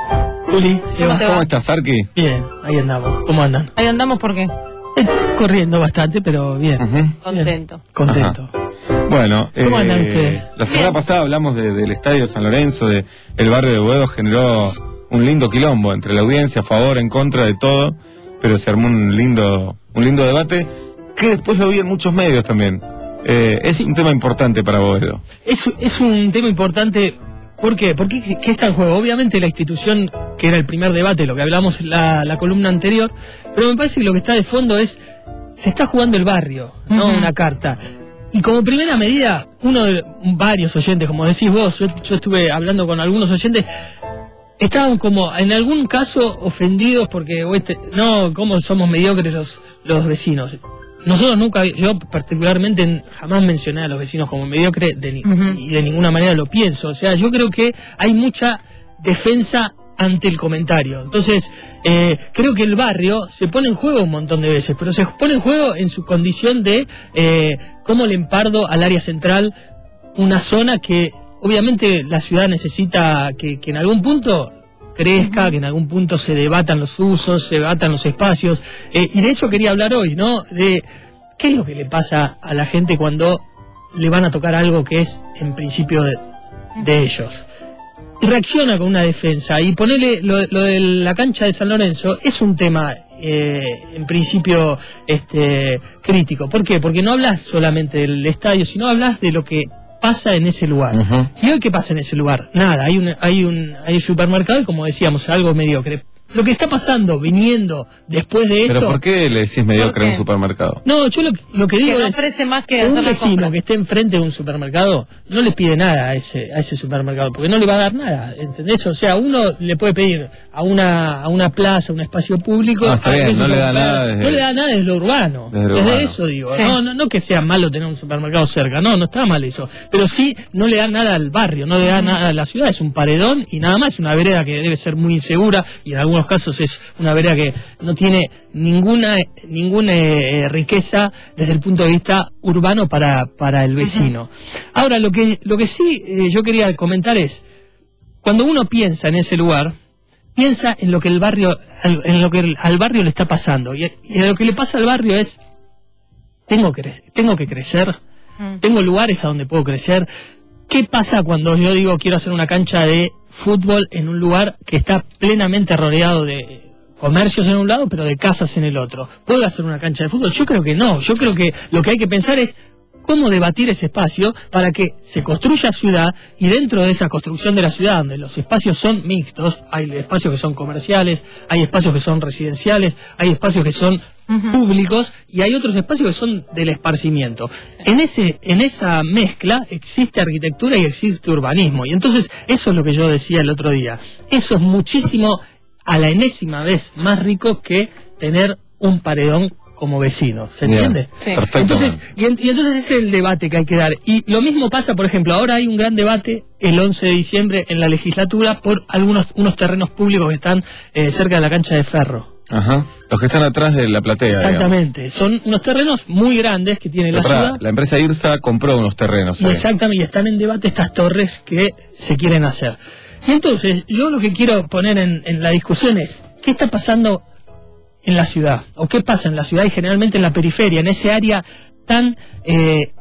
Juli, ¿Cómo te va? ¿Cómo estás, Arqui? Bien, ahí andamos. ¿Cómo andan? Ahí andamos, ¿por qué? Eh, corriendo bastante, pero bien. Uh-huh. Contento. Bien. Contento. Ajá. Bueno, ¿Cómo eh, andan ustedes? La semana Bien. pasada hablamos de, del Estadio San Lorenzo, de el barrio de Boedo generó un lindo quilombo entre la audiencia, a favor, en contra de todo, pero se armó un lindo, un lindo debate que después lo vi en muchos medios también. Eh, es un tema importante para Boedo. Es, es un tema importante. ¿Por qué? Porque ¿qué está en juego? Obviamente la institución, que era el primer debate, lo que hablamos en la, la columna anterior, pero me parece que lo que está de fondo es, se está jugando el barrio, no Ujú. una carta. Y como primera medida, uno de varios oyentes, como decís vos, yo, yo estuve hablando con algunos oyentes, estaban como, en algún caso, ofendidos porque, o este, no, cómo somos mediocres los, los vecinos. Nosotros nunca, yo particularmente jamás mencioné a los vecinos como mediocre de ni- Ujú. y de ninguna manera lo pienso. O sea, yo creo que hay mucha defensa ante el comentario. Entonces, eh, creo que el barrio se pone en juego un montón de veces, pero se pone en juego en su condición de eh, cómo le empardo al área central una zona que obviamente la ciudad necesita que, que en algún punto crezca, que en algún punto se debatan los usos, se debatan los espacios, eh, y de eso quería hablar hoy, ¿no? De qué es lo que le pasa a la gente cuando le van a tocar algo que es en principio de, de ellos. Y reacciona con una defensa, y ponerle lo, lo de la cancha de San Lorenzo es un tema eh, en principio este crítico. ¿Por qué? Porque no hablas solamente del estadio, sino hablas de lo que pasa en ese lugar. Uh-huh. ¿Y hoy qué pasa en ese lugar? Nada, hay un, hay un, hay un supermercado y, como decíamos, algo mediocre. Lo que está pasando, viniendo después de esto... ¿Pero por qué le decís mediocre a un supermercado? No, yo lo, lo que digo Que no es... ofrece más que un hacer la vecino compra. que esté enfrente de un supermercado no le pide nada a ese, a ese supermercado, porque no le va a dar nada, ¿entendés? O sea, uno le puede pedir a una, a una plaza, a un espacio público... Ah, está a bien, veces no le da son- nada desde- No le da nada desde lo urbano. Desde lo Desde urbano. eso digo. Sí. No, no, no que sea malo tener un supermercado cerca, no, no está mal eso. Pero sí no le da nada al barrio, no le da nada a la ciudad, es un paredón y nada más, una vereda que debe ser muy insegura y en algunos casos es una vereda que no tiene ninguna ninguna eh, riqueza desde el punto de vista urbano para, para el vecino. Ahora, lo que lo que sí eh, yo quería comentar es, cuando uno piensa en ese lugar, piensa en lo que el barrio al- en lo que el- al barrio le está pasando, y, y lo que le pasa al barrio es, tengo que cre- tengo que crecer, tengo lugares a donde puedo crecer. ¿Qué pasa cuando yo digo quiero hacer una cancha de fútbol en un lugar que está plenamente rodeado de comercios en un lado, pero de casas en el otro? ¿Puedo hacer una cancha de fútbol? Yo creo que no. Yo creo que lo que hay que pensar es cómo debatir ese espacio para que se construya ciudad, y dentro de esa construcción de la ciudad, donde los espacios son mixtos, hay espacios que son comerciales, hay espacios que son residenciales, hay espacios que son públicos y hay otros espacios que son del esparcimiento. En ese en esa mezcla existe arquitectura y existe urbanismo, y entonces eso es lo que yo decía el otro día. Eso es muchísimo, a la enésima vez, más rico que tener un paredón como vecino, ¿se Bien. entiende? Sí. Perfecto. Entonces, y, en- y entonces ese es el debate que hay que dar. Y lo mismo pasa, por ejemplo, ahora hay un gran debate el once de diciembre en la legislatura por algunos unos terrenos públicos que están eh, cerca de la cancha de Ferro. Ajá. Los que están atrás de la platea. Exactamente. Son unos terrenos muy grandes que tiene la Digamos. Pará, ciudad. la empresa IRSA compró unos terrenos. Y ahí. exactamente, y están en debate estas torres que se quieren hacer. Y entonces, yo lo que quiero poner en, en la discusión es, ¿qué está pasando en la ciudad? ¿O qué pasa en la ciudad y generalmente en la periferia, en ese área tan... eh,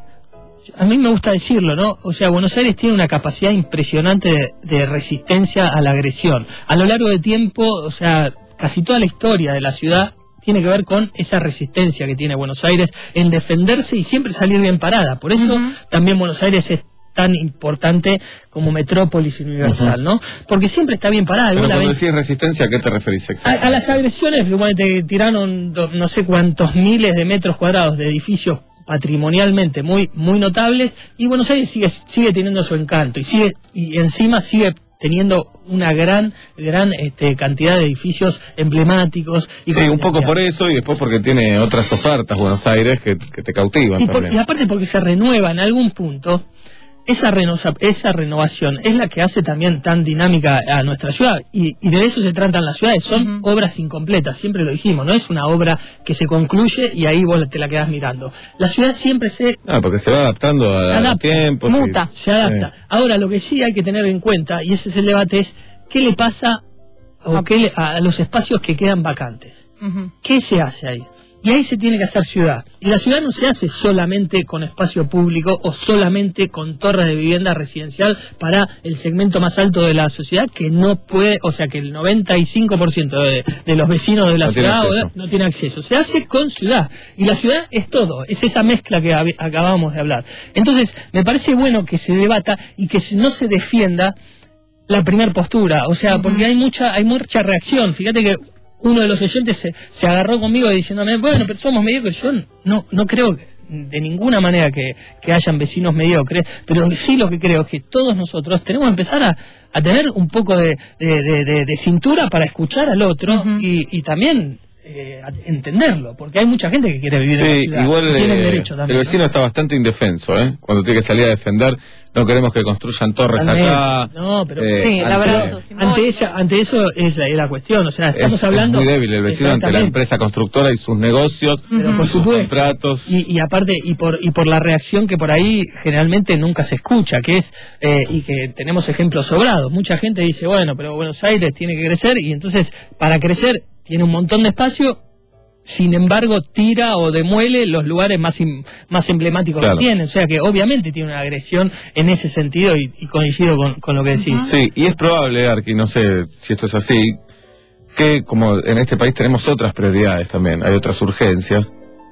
a mí me gusta decirlo, ¿no? O sea, Buenos Aires tiene una capacidad impresionante de, de resistencia a la agresión. A lo largo de tiempo, o sea, casi toda la historia de la ciudad tiene que ver con esa resistencia que tiene Buenos Aires en defenderse y siempre salir bien parada. Por eso también Buenos Aires es tan importante como metrópolis universal, ¿no? Porque siempre está bien parada. Pero Igual la cuando ven- decís resistencia, ¿a qué te referís a, exactamente? a las agresiones, igual te tiraron do- no sé cuántos miles de metros cuadrados de edificios patrimonialmente muy muy notables, y Buenos Aires sigue sigue teniendo su encanto y sigue y encima sigue teniendo una gran gran este, cantidad de edificios emblemáticos y Sí, con- un poco por eso y después porque tiene otras ofertas Buenos Aires que, que te cautivan y, por- también. y aparte porque se renueva en algún punto. Esa, renosa- esa renovación es la que hace también tan dinámica a nuestra ciudad, y, y de eso se tratan las ciudades, son obras incompletas, siempre lo dijimos, no es una obra que se concluye y ahí vos te la quedás mirando. La ciudad siempre se Ah, porque se va adaptando a, a adapta, los tiempos. muta, y- se adapta. Sí. Ahora, lo que sí hay que tener en cuenta, y ese es el debate, es qué le pasa o qué le- a los espacios que quedan vacantes. ¿Qué se hace ahí? Y ahí se tiene que hacer ciudad. Y la ciudad no se hace solamente con espacio público o solamente con torres de vivienda residencial para el segmento más alto de la sociedad que no puede, o sea que el noventa y cinco por ciento de, de los vecinos de la No tiene ciudad acceso. o- no tiene acceso. Se hace con ciudad. Y la ciudad es todo, es esa mezcla que hab- acabamos de hablar. Entonces, me parece bueno que se debata y que se- no se defienda la primera postura, o sea, porque hay mucha hay mucha reacción. Fíjate que uno de los oyentes se, se agarró conmigo diciéndome, bueno, pero somos mediocres. Yo no no creo que- de ninguna manera que, que hayan vecinos mediocres, pero sí lo que creo es que todos nosotros tenemos que empezar a, a tener un poco de, de, de- de- de cintura para escuchar al otro y, y también eh, a- entenderlo, porque hay mucha gente que quiere vivir en la Sí, ciudad. igual y tiene eh, derecho el también. ¿no? vecino está bastante indefenso, ¿eh? Cuando tiene que salir a defender, no queremos que construyan torres Totalmente. acá. No, pero eh, Sí, el ante- abrazo. ante, esa, ante eso es la, es la cuestión, o sea, estamos Es, hablando... es muy débil el vecino ante la Exactamente. empresa constructora y sus negocios, Pero por sus supuesto. contratos. Y, y aparte, y por y por la reacción que por ahí generalmente nunca se escucha, que es, eh, y que tenemos ejemplos sobrados. Mucha gente dice, bueno, pero Buenos Aires tiene que crecer, y entonces, para crecer, tiene un montón de espacio, sin embargo, tira o demuele los lugares más im- más emblemáticos Claro. que tiene. O sea que obviamente tiene una agresión en ese sentido, y, y coincido con, con lo que decís. Sí, y es probable, Arqui, no sé si esto es así, que como en este país tenemos otras prioridades también, hay otras urgencias,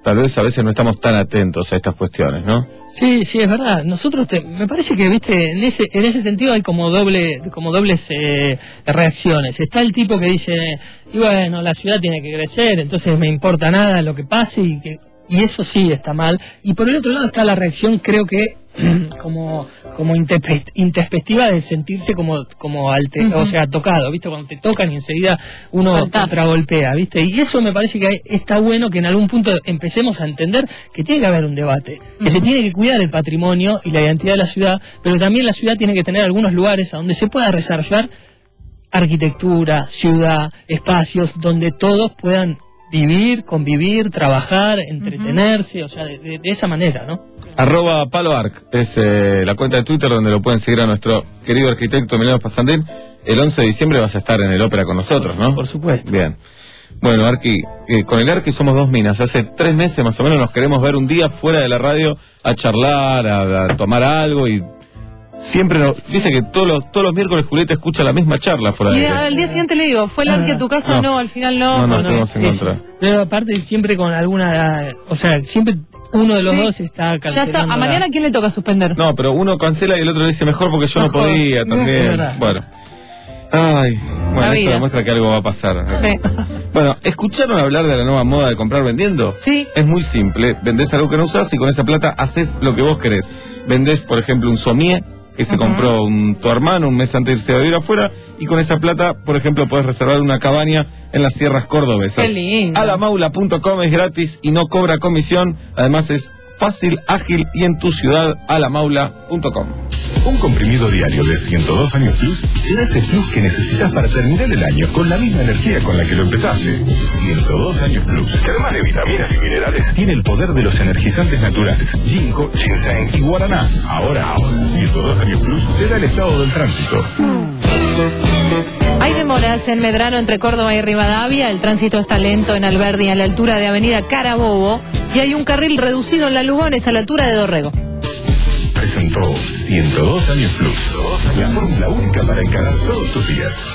tal vez a veces no estamos tan atentos a estas cuestiones, ¿no? Sí, sí, es verdad. Nosotros, te, me parece que, viste, en ese en ese sentido hay como doble como dobles eh, reacciones. Está el tipo que dice, y bueno, la ciudad tiene que crecer, entonces me importa nada lo que pase, y que y eso sí está mal. Y por el otro lado está la reacción, creo que como como introspectiva de sentirse como como alte, uh-huh. o sea, tocado, ¿viste? Cuando te tocan y enseguida uno Saltás. contragolpea, ¿viste? Y eso me parece que está bueno, que en algún punto empecemos a entender que tiene que haber un debate, que uh-huh. se tiene que cuidar el patrimonio y la identidad de la ciudad, pero también la ciudad tiene que tener algunos lugares a donde se pueda desarrollar arquitectura, ciudad, espacios donde todos puedan vivir, convivir, trabajar, entretenerse, uh-huh. o sea, de, de, de esa manera, ¿no? Arroba PaloArc es eh, la cuenta de Twitter donde lo pueden seguir a nuestro querido arquitecto Emiliano Pasandín. El once de diciembre vas a estar en el Ópera con nosotros, ¿no? Por supuesto. Bien. Bueno, Arqui, eh, con el Arqui somos dos minas. Hace tres meses más o menos nos queremos ver un día fuera de la radio a charlar, a, a tomar algo y... Siempre, no, viste que todos los, todos los miércoles Julieta escucha la misma charla fuera y de al día siguiente le digo, ¿fue el Arqui a tu casa? No, no al final no. No, no, no, no podemos sí, encontrar. Sí. Pero aparte siempre con alguna, o sea, siempre uno de los sí. dos está cancelando. Ya está, a Mariana, ¿quién le toca suspender? No, pero uno cancela y el otro dice mejor porque yo mejor. no podía también. No, bueno. Ay, bueno, esto demuestra que algo va a pasar. Sí. Bueno, ¿escucharon hablar de la nueva moda de comprar vendiendo? Sí. Es muy simple, vendés algo que no usás y con esa plata haces lo que vos querés. Vendés, por ejemplo, un somier que se uh-huh. compró un, tu hermano un mes antes de irse a vivir afuera, y con esa plata, por ejemplo, podés reservar una cabaña en las sierras cordobesas. Qué lindo. Alamaula punto com es gratis y no cobra comisión, además es fácil, ágil y en tu ciudad. Alamaula punto com. Un comprimido diario de ciento dos años plus te da ese plus que necesitas para terminar el año con la misma energía con la que lo empezaste. ciento dos años plus, que además de vitaminas y minerales, tiene el poder de los energizantes naturales, ginkgo, ginseng y guaraná. Ahora, ahora, ciento dos años plus te da el estado del tránsito. Hay demoras en Medrano entre Córdoba y Rivadavia, el tránsito está lento en Alberdi a la altura de Avenida Carabobo y hay un carril reducido en La Lugones a la altura de Dorrego. Presentó ciento dos años plus, la fórmula única para encarar todos tus días.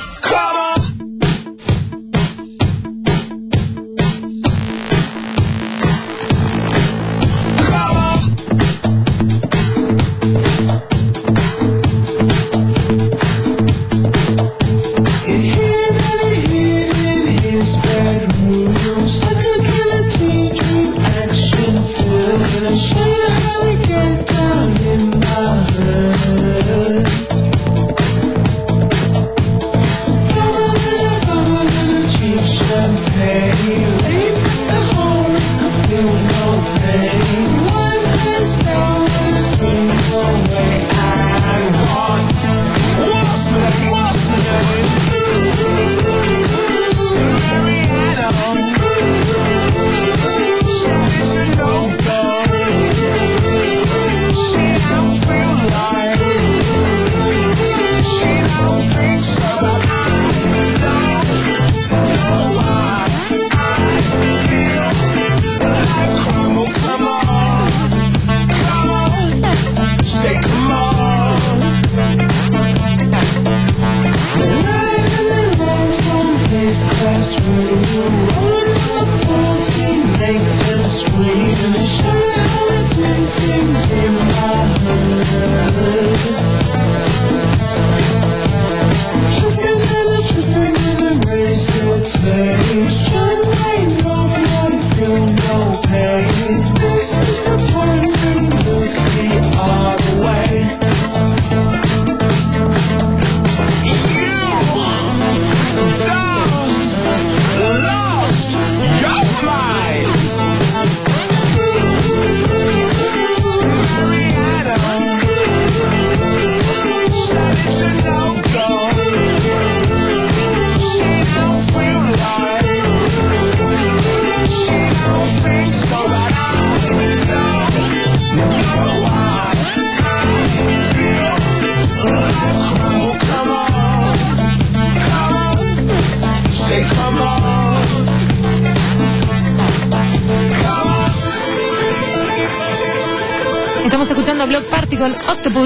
Estamos escuchando Block Party con Octopus.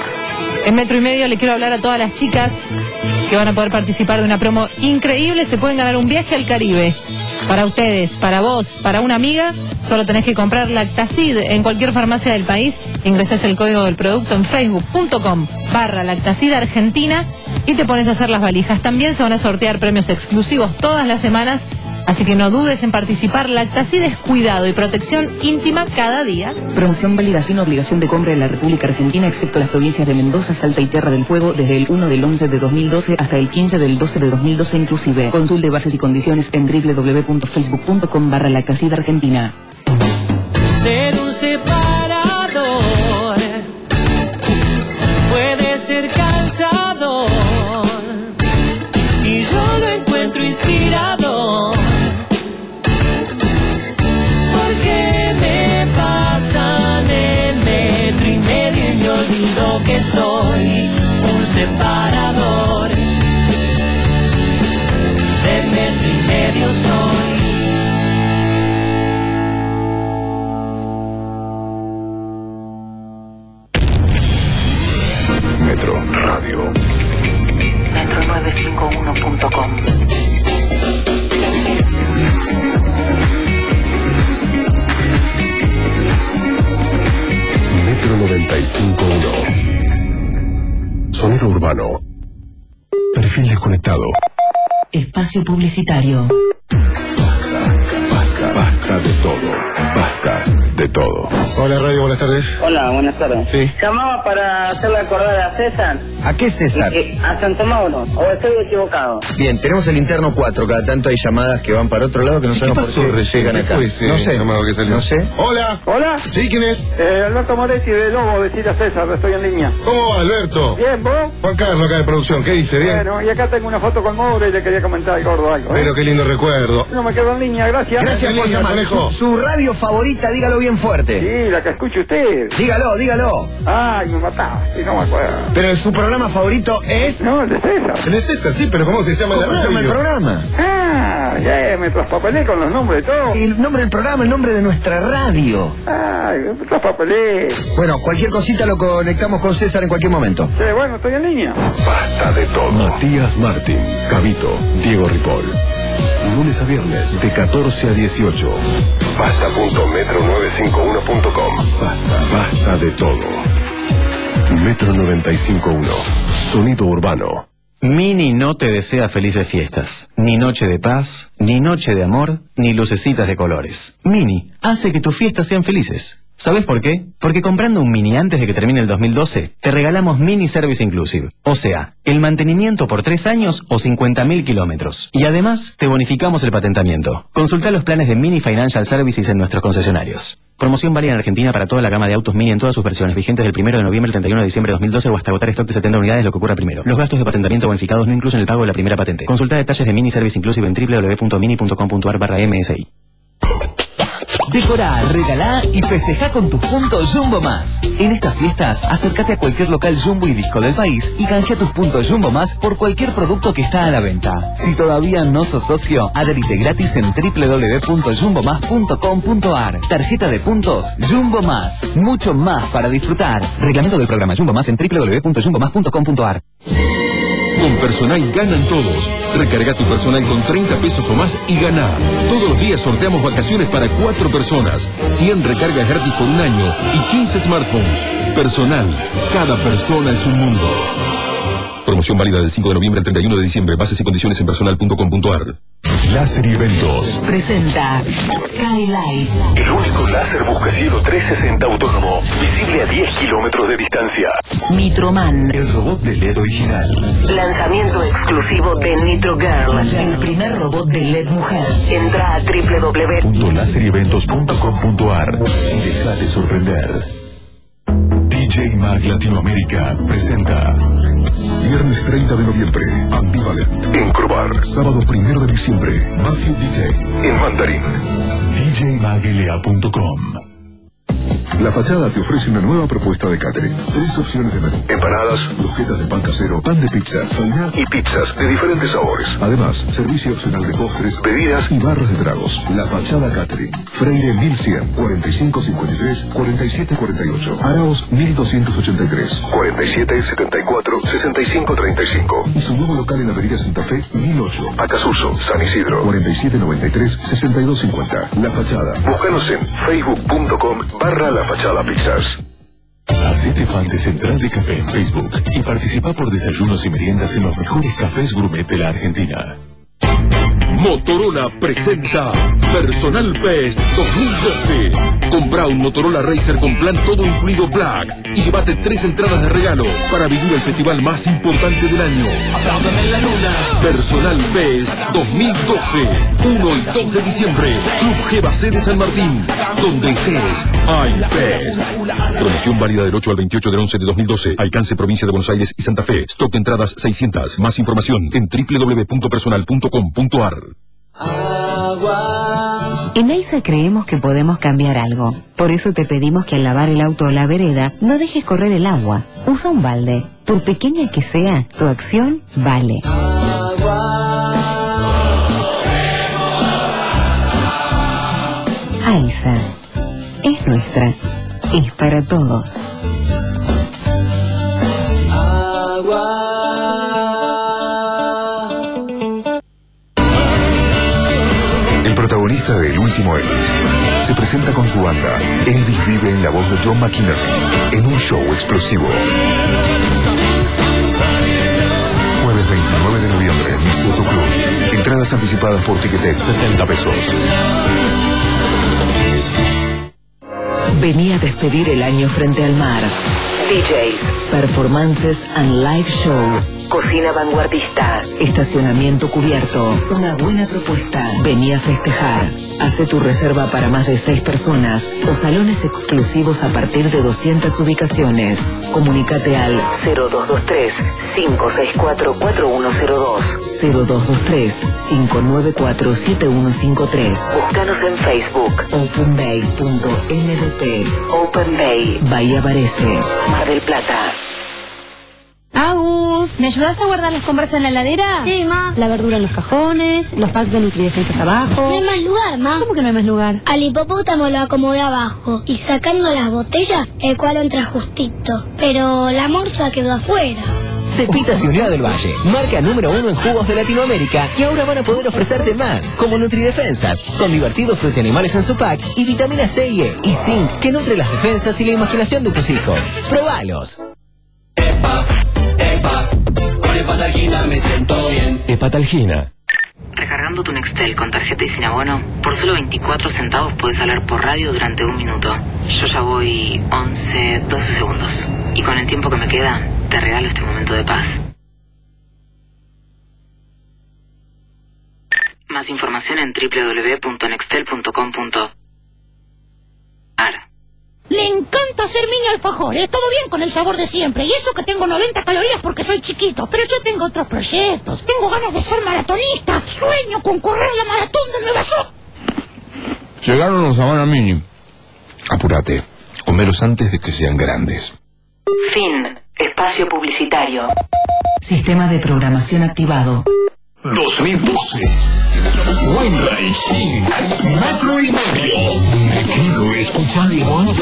En Metro y Medio le quiero hablar a todas las chicas que van a poder participar de una promo increíble. Se pueden ganar un viaje al Caribe Para ustedes, para vos, para una amiga, solo tenés que comprar Lactacid en cualquier farmacia del país. Ingresás el código del producto en facebook.com barra Lactacid Argentina y te pones a hacer las valijas. También se van a sortear premios exclusivos todas las semanas, así que no dudes en participar. Lactacid es cuidado y protección íntima cada día. Promoción válida sin obligación de compra en la República Argentina, excepto las provincias de Mendoza, Salta y Tierra del Fuego, desde el uno del once de dos mil doce hasta el quince del doce de dos mil doce inclusive. Consulte bases y condiciones en doble u doble u doble u punto facebook punto com barra Lactacid Argentina. Ser un separador puede ser cansador y yo lo encuentro inspirador, porque me pasan el metro y medio y me olvido que soy un separador. De metro y medio soy. Metro Radio. metro novecientos cincuenta y uno punto com. Metro noventa y cinco punto uno. Sonido urbano. Perfil desconectado. Espacio publicitario. Basta, basta de todo. Basta de todo. Hola Radio, buenas tardes. Hola, buenas tardes. Sí. Llamaba para hacerle acordar a César. ¿A qué César? Eh, eh, a Santo Mauro, o estoy equivocado. Bien, tenemos el interno cuatro. Cada tanto hay llamadas que van para otro lado que no sabemos pasó por qué recién? llegan ¿Qué acá. fue ese No sé. llamado que salió? No sé. Hola. Hola. ¿Sí? ¿Quién es? Eh, Alberto Moretti de Lobo, decir a César, estoy en línea. ¿Cómo va, Alberto? Bien, ¿vos? Juan Carlos, acá de producción. ¿Qué dice? ¿Bien? Bueno, y acá tengo una foto con Mauro y le quería comentar al gordo algo. ¿eh? Pero qué lindo recuerdo. No me quedo en línea, gracias. Gracias por Línea, llamar. conejo. Su, su radio favorita, dígalo bien fuerte. Sí, la que escuche usted. Dígalo, dígalo. Ay, me mataba, y no me acuerdo. Pero su programa favorito es... No, el de César. ¿El es César? Sí, pero ¿cómo se llama la ¿Cómo se radio? llama el programa? Ah, ya me traspapelé con los nombres de todo. El nombre del programa, el nombre de nuestra radio. Ay, me traspapelé. Bueno, cualquier cosita lo conectamos con César en cualquier momento. Sí, bueno, estoy en línea. Basta de todo. Matías Martín, Cabito, Diego Ripoll. Lunes a viernes de catorce a dieciocho. Basta punto metro novecientos cincuenta y uno punto com. Basta, basta de todo. Metro noventa y cinco punto uno. Sonido urbano. Mini no te desea felices fiestas. Ni noche de paz, ni noche de amor, ni lucecitas de colores. Mini hace que tus fiestas sean felices. ¿Sabes por qué? Porque comprando un Mini antes de que termine el dos mil doce, te regalamos Mini Service Inclusive. O sea, el mantenimiento por tres años o cincuenta mil kilómetros. Y además, te bonificamos el patentamiento. Consulta los planes de Mini Financial Services en nuestros concesionarios. Promoción válida en Argentina para toda la gama de autos Mini en todas sus versiones, vigentes del primero de noviembre al treinta y uno de diciembre de dos mil doce o hasta agotar stock de setenta unidades, lo que ocurra primero. Los gastos de patentamiento bonificados no incluyen el pago de la primera patente. Consulta detalles de Mini Service Inclusive en doble u doble u doble u punto mini punto com punto ar barra M S I. Decorá, regalá y festejá con tus puntos Jumbo Más. En estas fiestas, acércate a cualquier local Jumbo y Disco del país y canjea tus puntos Jumbo Más por cualquier producto que está a la venta. Si todavía no sos socio, adherite gratis en doble u doble u doble u punto jumbo más punto com punto ar. Tarjeta de puntos Jumbo Más. Mucho más para disfrutar. Reglamento del programa Jumbo Más en doble u doble u doble u punto jumbo más punto com punto ar. Con Personal ganan todos. Recarga tu Personal con treinta pesos o más y gana. Todos los días sorteamos vacaciones para cuatro personas, cien recargas gratis por un año y quince smartphones. Personal, cada persona es un mundo. Promoción válida del cinco de noviembre al treinta y uno de diciembre. Bases y condiciones en personal punto com punto ar. Láser y Eventos. Presenta Skylight. El único láser buscacielo trescientos sesenta autónomo, visible a diez kilómetros de distancia. Nitroman. El robot de L E D original. Lanzamiento exclusivo de Nitro Girl. El primer robot de L E D mujer. Entra a doble u doble u doble u punto láser y eventos punto com punto ar y déjate sorprender. D J Mag Latinoamérica presenta viernes treinta de noviembre, Ambivalent en Crobar. Sábado primero de diciembre, Matthew D K en Mandarín. D J mag L A punto com. La Fachada te ofrece una nueva propuesta de catering. Tres opciones de menú. Empanadas, croquetas de pan casero, pan de pizza, fainá y pizzas de diferentes sabores. Además, servicio opcional de postres, bebidas y barras de tragos. La Fachada Catering. Freire mil cien, cuarenta y cinco cincuenta y tres, cuarenta y siete cuarenta y ocho. Araos mil doscientos ochenta y tres, cuarenta y siete setenta y cuatro, sesenta y cinco treinta y cinco. Y su nuevo local en la Avenida Santa Fe, mil ocho. Acasuso, San Isidro, cuarenta y siete noventa y tres, sesenta y dos cincuenta. La Fachada. Búscanos en facebook punto com barra La Fachada Pizzas. Hacete fan de Central de Café en Facebook y participa por desayunos y meriendas en los mejores cafés gourmet de la Argentina. Motorola presenta Personal Fest dos mil doce. Compra un Motorola Racer con plan todo incluido Black y llévate tres entradas de regalo para vivir el festival más importante del año. ¡Apláudame la luna! Personal Fest dos mil doce. uno y dos de diciembre. Club G Bacé de San Martín. Donde estés, hay Fest. Promoción válida del ocho al veintiocho del once de dos mil doce. Alcance provincia de Buenos Aires y Santa Fe. Stock de entradas seiscientas. Más información en doble u doble u doble u punto personal punto com punto a r. En AISA creemos que podemos cambiar algo. Por eso te pedimos que al lavar el auto o la vereda no dejes correr el agua. Usa un balde. Por pequeña que sea, tu acción vale. AISA es nuestra. Es para todos. El protagonista de El Último Elvis se presenta con su banda. Elvis vive en la voz de John McInerney en un show explosivo. Jueves veintinueve de noviembre en Soto Club. Entradas anticipadas por Ticketek, sesenta pesos. Vení a despedir el año frente al mar. D Js, performances and live show. Cocina vanguardista. Estacionamiento cubierto. Una buena propuesta. Vení a festejar. Hace tu reserva para más de seis personas o salones exclusivos a partir de doscientas ubicaciones. Comunícate al cero dos dos tres, cinco seis cuatro, cuatro uno cero dos, cero dos dos tres, cinco nueve cuatro, siete uno cinco tres. Búscanos en Facebook. openbay punto n d p. Open Bay. Bahía Varese. Mar del Plata. Agus, ¿me ayudas a guardar las compras en la heladera? Sí, ma. La verdura en los cajones, los packs de Nutridefensas abajo. No hay más lugar, ma. ¿Cómo que no hay más lugar? Al hipopótamo lo acomodé abajo y sacando las botellas, el cuadro entra justito. Pero la morsa quedó afuera. Cepita Ciudad del Valle, marca número uno en jugos de Latinoamérica, y ahora van a poder ofrecerte más, como Nutridefensas, con divertidos frutanimales en su pack y vitamina C y E, y zinc, que nutre las defensas y la imaginación de tus hijos. ¡Probalos! Con Hepatalgina me siento bien. Hepatalgina. Recargando tu Nextel con tarjeta y sin abono, por solo veinticuatro centavos puedes hablar por radio durante un minuto. Yo ya voy once, doce segundos. Y con el tiempo que me queda, te regalo este momento de paz. Más información en doble u doble u doble u punto nextel punto com punto a r. Le encanta hacer mini alfajores, todo bien con el sabor de siempre, y eso que tengo noventa calorías porque soy chiquito, pero yo tengo otros proyectos, tengo ganas de ser maratonista, sueño con correr la maratón de Nueva York. Llegaron los Habana Mini. Apúrate, comelos antes de que sean grandes. Fin. Espacio publicitario. Sistema de programación activado. dos mil doce. Wayne Metro y medio. Me quiero escuchar igual.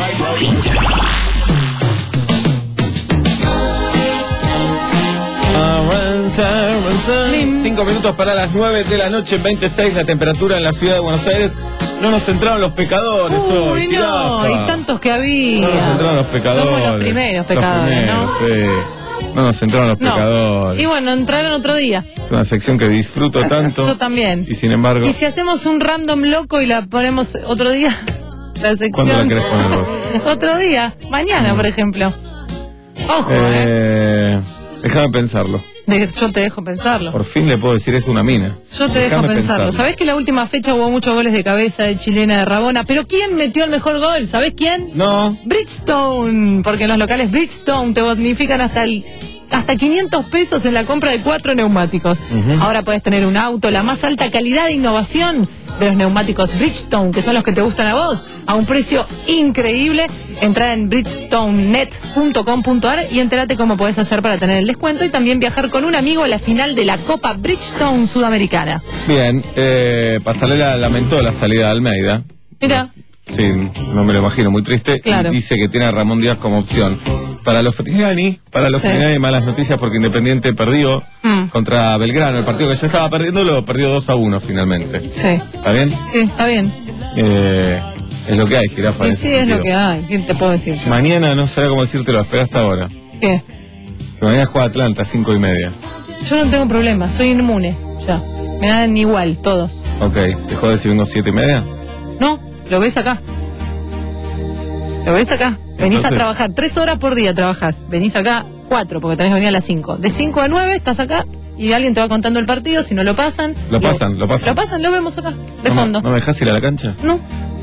Cinco minutos para las nueve de la noche, veintiséis la temperatura en la ciudad de Buenos Aires. No nos entraron los pecadores Uy, hoy. no, Tirafa. y tantos que había. No nos entraron los pecadores. Somos los primeros pecadores, los primeros, ¿no? Sí. No nos entraron los No. pecadores. Y bueno, entraron otro día. Es una sección que disfruto tanto. Yo también. Y sin embargo, ¿Y si hacemos un random loco y la ponemos otro día? La sección. ¿cuándo la querés poner vos? Otro día. Mañana, por ejemplo. Ojo, eh. Eh, déjame pensarlo. De- yo te dejo pensarlo. Por fin le puedo decir, es una mina. Yo te Déjame dejo pensarlo. ¿Sabés que en la última fecha hubo muchos goles de cabeza de chilena de Rabona? ¿Pero quién metió el mejor gol? ¿Sabés quién? No. Bridgestone. Porque en los locales Bridgestone te bonifican hasta el hasta quinientos pesos en la compra de cuatro neumáticos. Uh-huh. Ahora puedes tener un auto, la más alta calidad e innovación de los neumáticos Bridgestone, que son los que te gustan a vos, a un precio increíble. Entra en bridgestone net punto com punto a r y entérate cómo podés hacer para tener el descuento y también viajar con un amigo a la final de la Copa Bridgestone Sudamericana. Bien, eh, Pasarela lamentó la salida de Almeida. Mira. Sí, no me lo imagino, muy triste. Claro. Y dice que tiene a Ramón Díaz como opción. Para los Frignani, para los Sí. Frignani, malas noticias porque Independiente perdió Mm. contra Belgrano. El partido que ya estaba perdiendo lo perdió dos a uno finalmente. Sí. ¿Está bien? Sí, está bien. Eh, es lo que hay, Jirafa. en Y ese sí, es sentido. lo que hay. ¿Qué te puedo decir yo? Mañana no sabía cómo decírtelo, espera hasta ahora. ¿Qué? Que mañana juega Atlanta, cinco y media. Yo no tengo problema, soy inmune. Ya. Me dan igual, todos. Ok, ¿te jodes si vengo siete y media? No, lo ves acá. Lo ves acá. Venís Entonces- a trabajar tres horas por día, trabajás. Venís acá cuatro, porque tenés que venir a las cinco. De cinco a nueve estás acá y alguien te va contando el partido. Si no lo pasan. Lo pasan, lo pasan. Lo pasan, lo vemos acá, de ¿No me- fondo. ¿No me dejás ir a la cancha? No.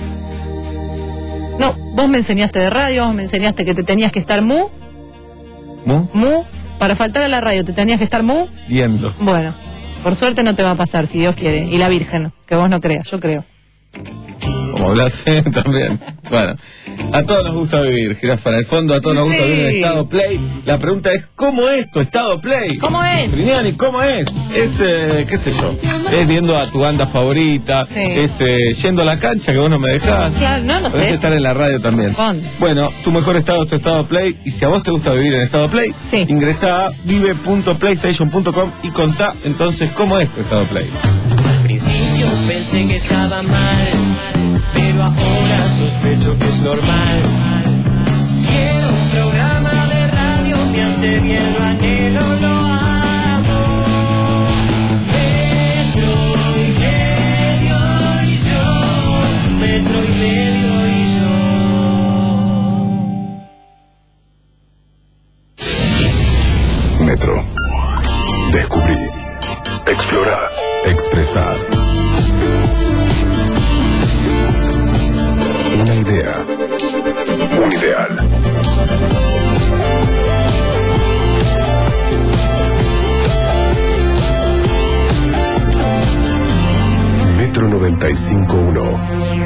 No, vos me enseñaste de radio, vos me enseñaste que te tenías que estar mu, ¿Mu? mu. Para faltar a la radio te tenías que estar mu. Viendo. Bueno, por suerte no te va a pasar, si Dios quiere. Y la Virgen, que vos no creas, yo creo. Como hablas, ¿eh? También. Bueno, a todos nos gusta vivir, Jirafa. En el fondo, a todos nos gusta Sí. vivir en estado play. La pregunta es, ¿cómo es tu estado play? ¿Cómo es? Frignani, ¿cómo es? Es, eh, qué sé yo, es viendo a tu banda favorita, Sí. es eh, yendo a la cancha que vos no me dejás. Claro, no, no Podés sé. estar en la radio también. Con. Bueno, tu mejor estado es tu estado play. Y si a vos te gusta vivir en estado play, Sí. ingresá a vive punto playstation punto com y contá entonces cómo es tu estado play. Al principio pensé que estaba mal, pero ahora sospecho que es normal. Quiero un programa de radio, me hace bien, lo anhelo, lo amo. Metro y medio y yo, metro y medio y yo. Metro. Descubrí. Explorar. Expresar. Una idea. Un ideal. Metro noventa y cinco punto uno.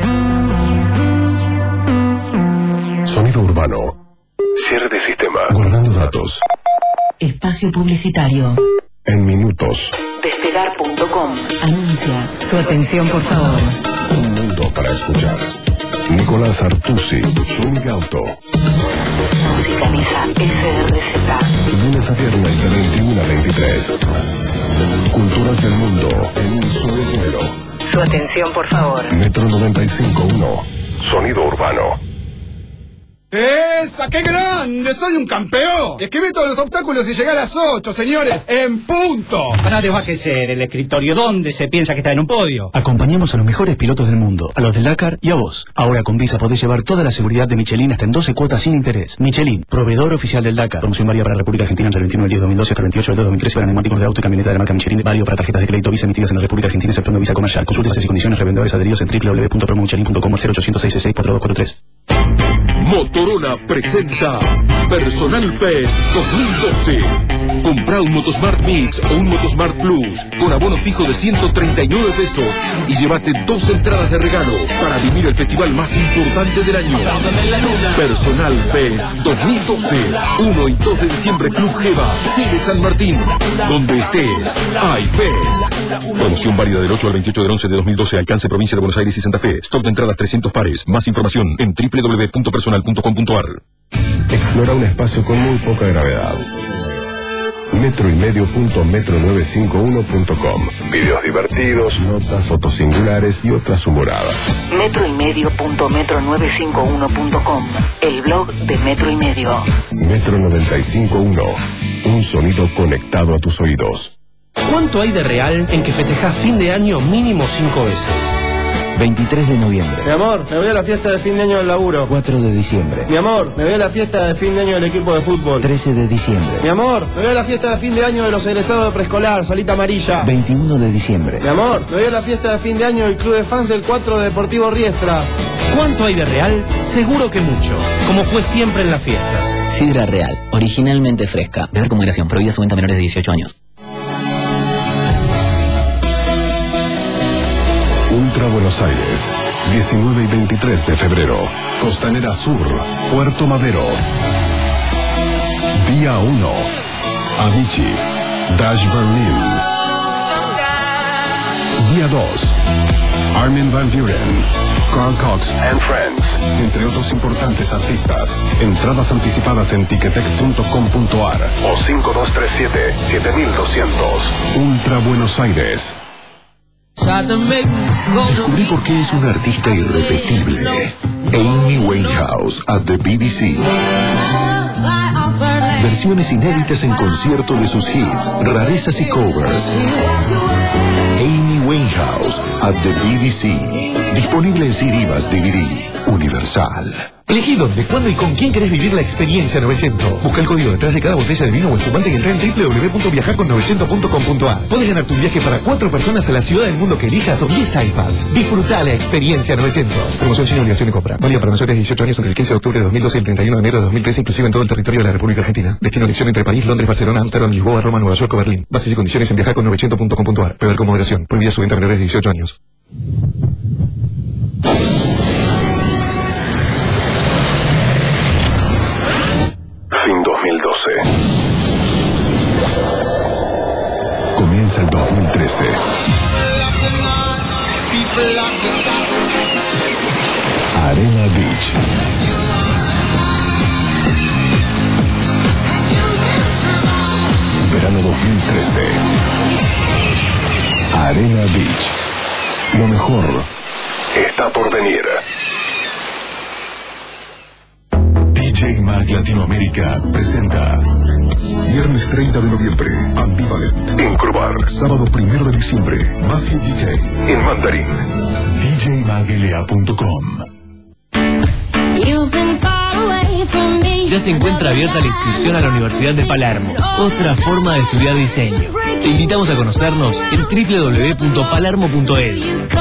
Sonido urbano. Cierre de sistema. Guardando datos. Espacio publicitario. En minutos. Despegar punto com. Anuncia. Su atención, por favor. Un mundo para escuchar. Nicolás Artusi. Swing Auto. Musicaliza S R Z. Lunes a viernes de veintiuno a veintitrés. Culturas del mundo en un solo vuelo. Su atención, por favor. Metro noventa y cinco punto uno. Sonido urbano. ¡Esa, qué grande! ¡Soy un campeón! Esquivé todos los obstáculos y llegué a las ocho, señores, en punto. Para de ser el escritorio donde se piensa que está en un podio. Acompañamos a los mejores pilotos del mundo, a los del Dakar y a vos. Ahora con Visa podés llevar toda la seguridad de Michelin hasta en doce cuotas sin interés. Michelin, proveedor oficial del Dakar. Promoción válida para la República Argentina entre el veintiuno del diez de dos mil doce hasta el veintiocho del dos de dos mil trece para neumáticos de auto y camioneta de la marca Michelin. Válido para tarjetas de crédito Visa emitidas en la República Argentina exceptuando Visa Comercial. Consulte bases y condiciones revendedores adheridos en doble u doble u doble u punto promomichelin punto com o cero ochocientos seis seis cuatro dos cuatro tres. Motorola presenta Personal Fest dos mil doce. Comprá un Motosmart Mix o un Motosmart Plus con abono fijo de ciento treinta y nueve pesos y llévate dos entradas de regalo para vivir el festival más importante del año. Personal Fest dos mil doce. uno y dos de diciembre, Club Geva, sede San Martín. Donde estés, hay Fest. Promoción válida del ocho al veintiocho del once de dos mil doce. Alcance provincia de Buenos Aires y Santa Fe. Stock de entradas trescientos pares. Más información en doble u doble u doble u punto personal punto com punto a r. Explora un espacio con muy poca gravedad. Metro y medio punto metro novecientos cincuenta y uno punto com. Videos divertidos, notas, fotos singulares y otras humoradas. Metro y medio punto metro novecientos cincuenta y uno punto com. El blog de Metro y Medio. Metro noventa y cinco punto uno. Un sonido conectado a tus oídos. ¿Cuánto hay de real en que festejás fin de año mínimo cinco veces? veintitrés de noviembre. Mi amor, me voy a la fiesta de fin de año del laburo. cuatro de diciembre. Mi amor, me voy a la fiesta de fin de año del equipo de fútbol. trece de diciembre. Mi amor, me voy a la fiesta de fin de año de los egresados de preescolar, salita amarilla. veintiuno de diciembre. Mi amor, me voy a la fiesta de fin de año del club de fans del cuatro de Deportivo Riestra. ¿Cuánto hay de real? Seguro que mucho, como fue siempre en las fiestas. Sidra Real, originalmente fresca. Beber con moderación, prohibida su venta a menores de dieciocho años. Ultra Buenos Aires, diecinueve y veintitrés de febrero. Costanera Sur, Puerto Madero. Día uno, Avicii, Dash Berlin. Día dos, Armin van Buren, Carl Cox and Friends, entre otros importantes artistas. Entradas anticipadas en ticketek punto com punto ar o cinco dos tres siete, siete dos cero cero. Ultra Buenos Aires. Descubrí por qué es una artista irrepetible. Amy Winehouse at the B B C. Versiones inéditas en concierto de sus hits, rarezas y covers. Amy Winehouse at the B B C. Disponible en C D más D V D. Universal. Elegí dónde, cuándo y con quién querés vivir la experiencia novecientos. Busca el código detrás de cada botella de vino o espumante y entra en doble u doble u doble u punto viajar con novecientos punto com punto a r. Podés ganar tu viaje para cuatro personas a la ciudad del mundo que elijas o diez iPads. Disfruta la experiencia novecientos. Promoción sin obligación de compra. Válida para mayores de dieciocho años entre el quince de octubre de dos mil doce y el treinta y uno de enero de dos mil trece, inclusive en todo el territorio de la República Argentina. Destino elección entre París, Londres, Barcelona, Amsterdam, Lisboa, Roma, Nueva York o Berlín. Bases y condiciones en viajar con novecientos punto com punto a r. Beber con moderación. Prohibida su venta a menores de dieciocho años. Fin dos mil doce. Comienza el dos mil trece. Arena Beach. Verano dos mil trece. Arena Beach. Lo mejor está por venir. D J Mag Latinoamérica presenta viernes treinta de noviembre, Ambivalent en Crobar. Sábado primero de diciembre, Matthew D K en Mandarín. D J mag L A punto com. Ya se encuentra abierta la inscripción a la Universidad de Palermo. Otra forma de estudiar diseño. Te invitamos a conocernos en doble u doble u doble u punto palermo punto e d u.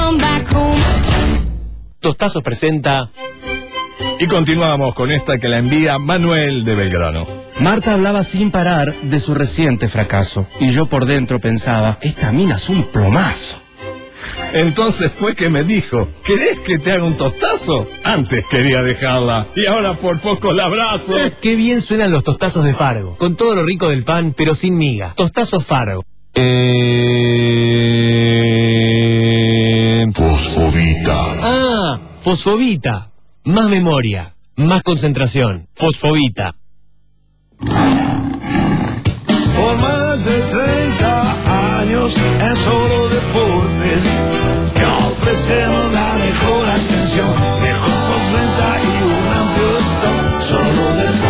Tostazos presenta... Y continuamos con esta que la envía Manuel de Belgrano. Marta hablaba sin parar de su reciente fracaso. Y yo por dentro pensaba, esta mina es un plomazo. Entonces fue que me dijo, ¿querés que te haga un tostazo? Antes quería dejarla y ahora por poco la abrazo. Qué bien suenan los tostazos de Fargo. Con todo lo rico del pan, pero sin miga. Tostazos Fargo. Eh... Fosfobita. Ah, Fosfobita. Más memoria, más concentración. Fosfobita. Por más de treinta años en solo deportes, te ofrecemos la mejor atención, mejor postventa y un amplio stock. Solo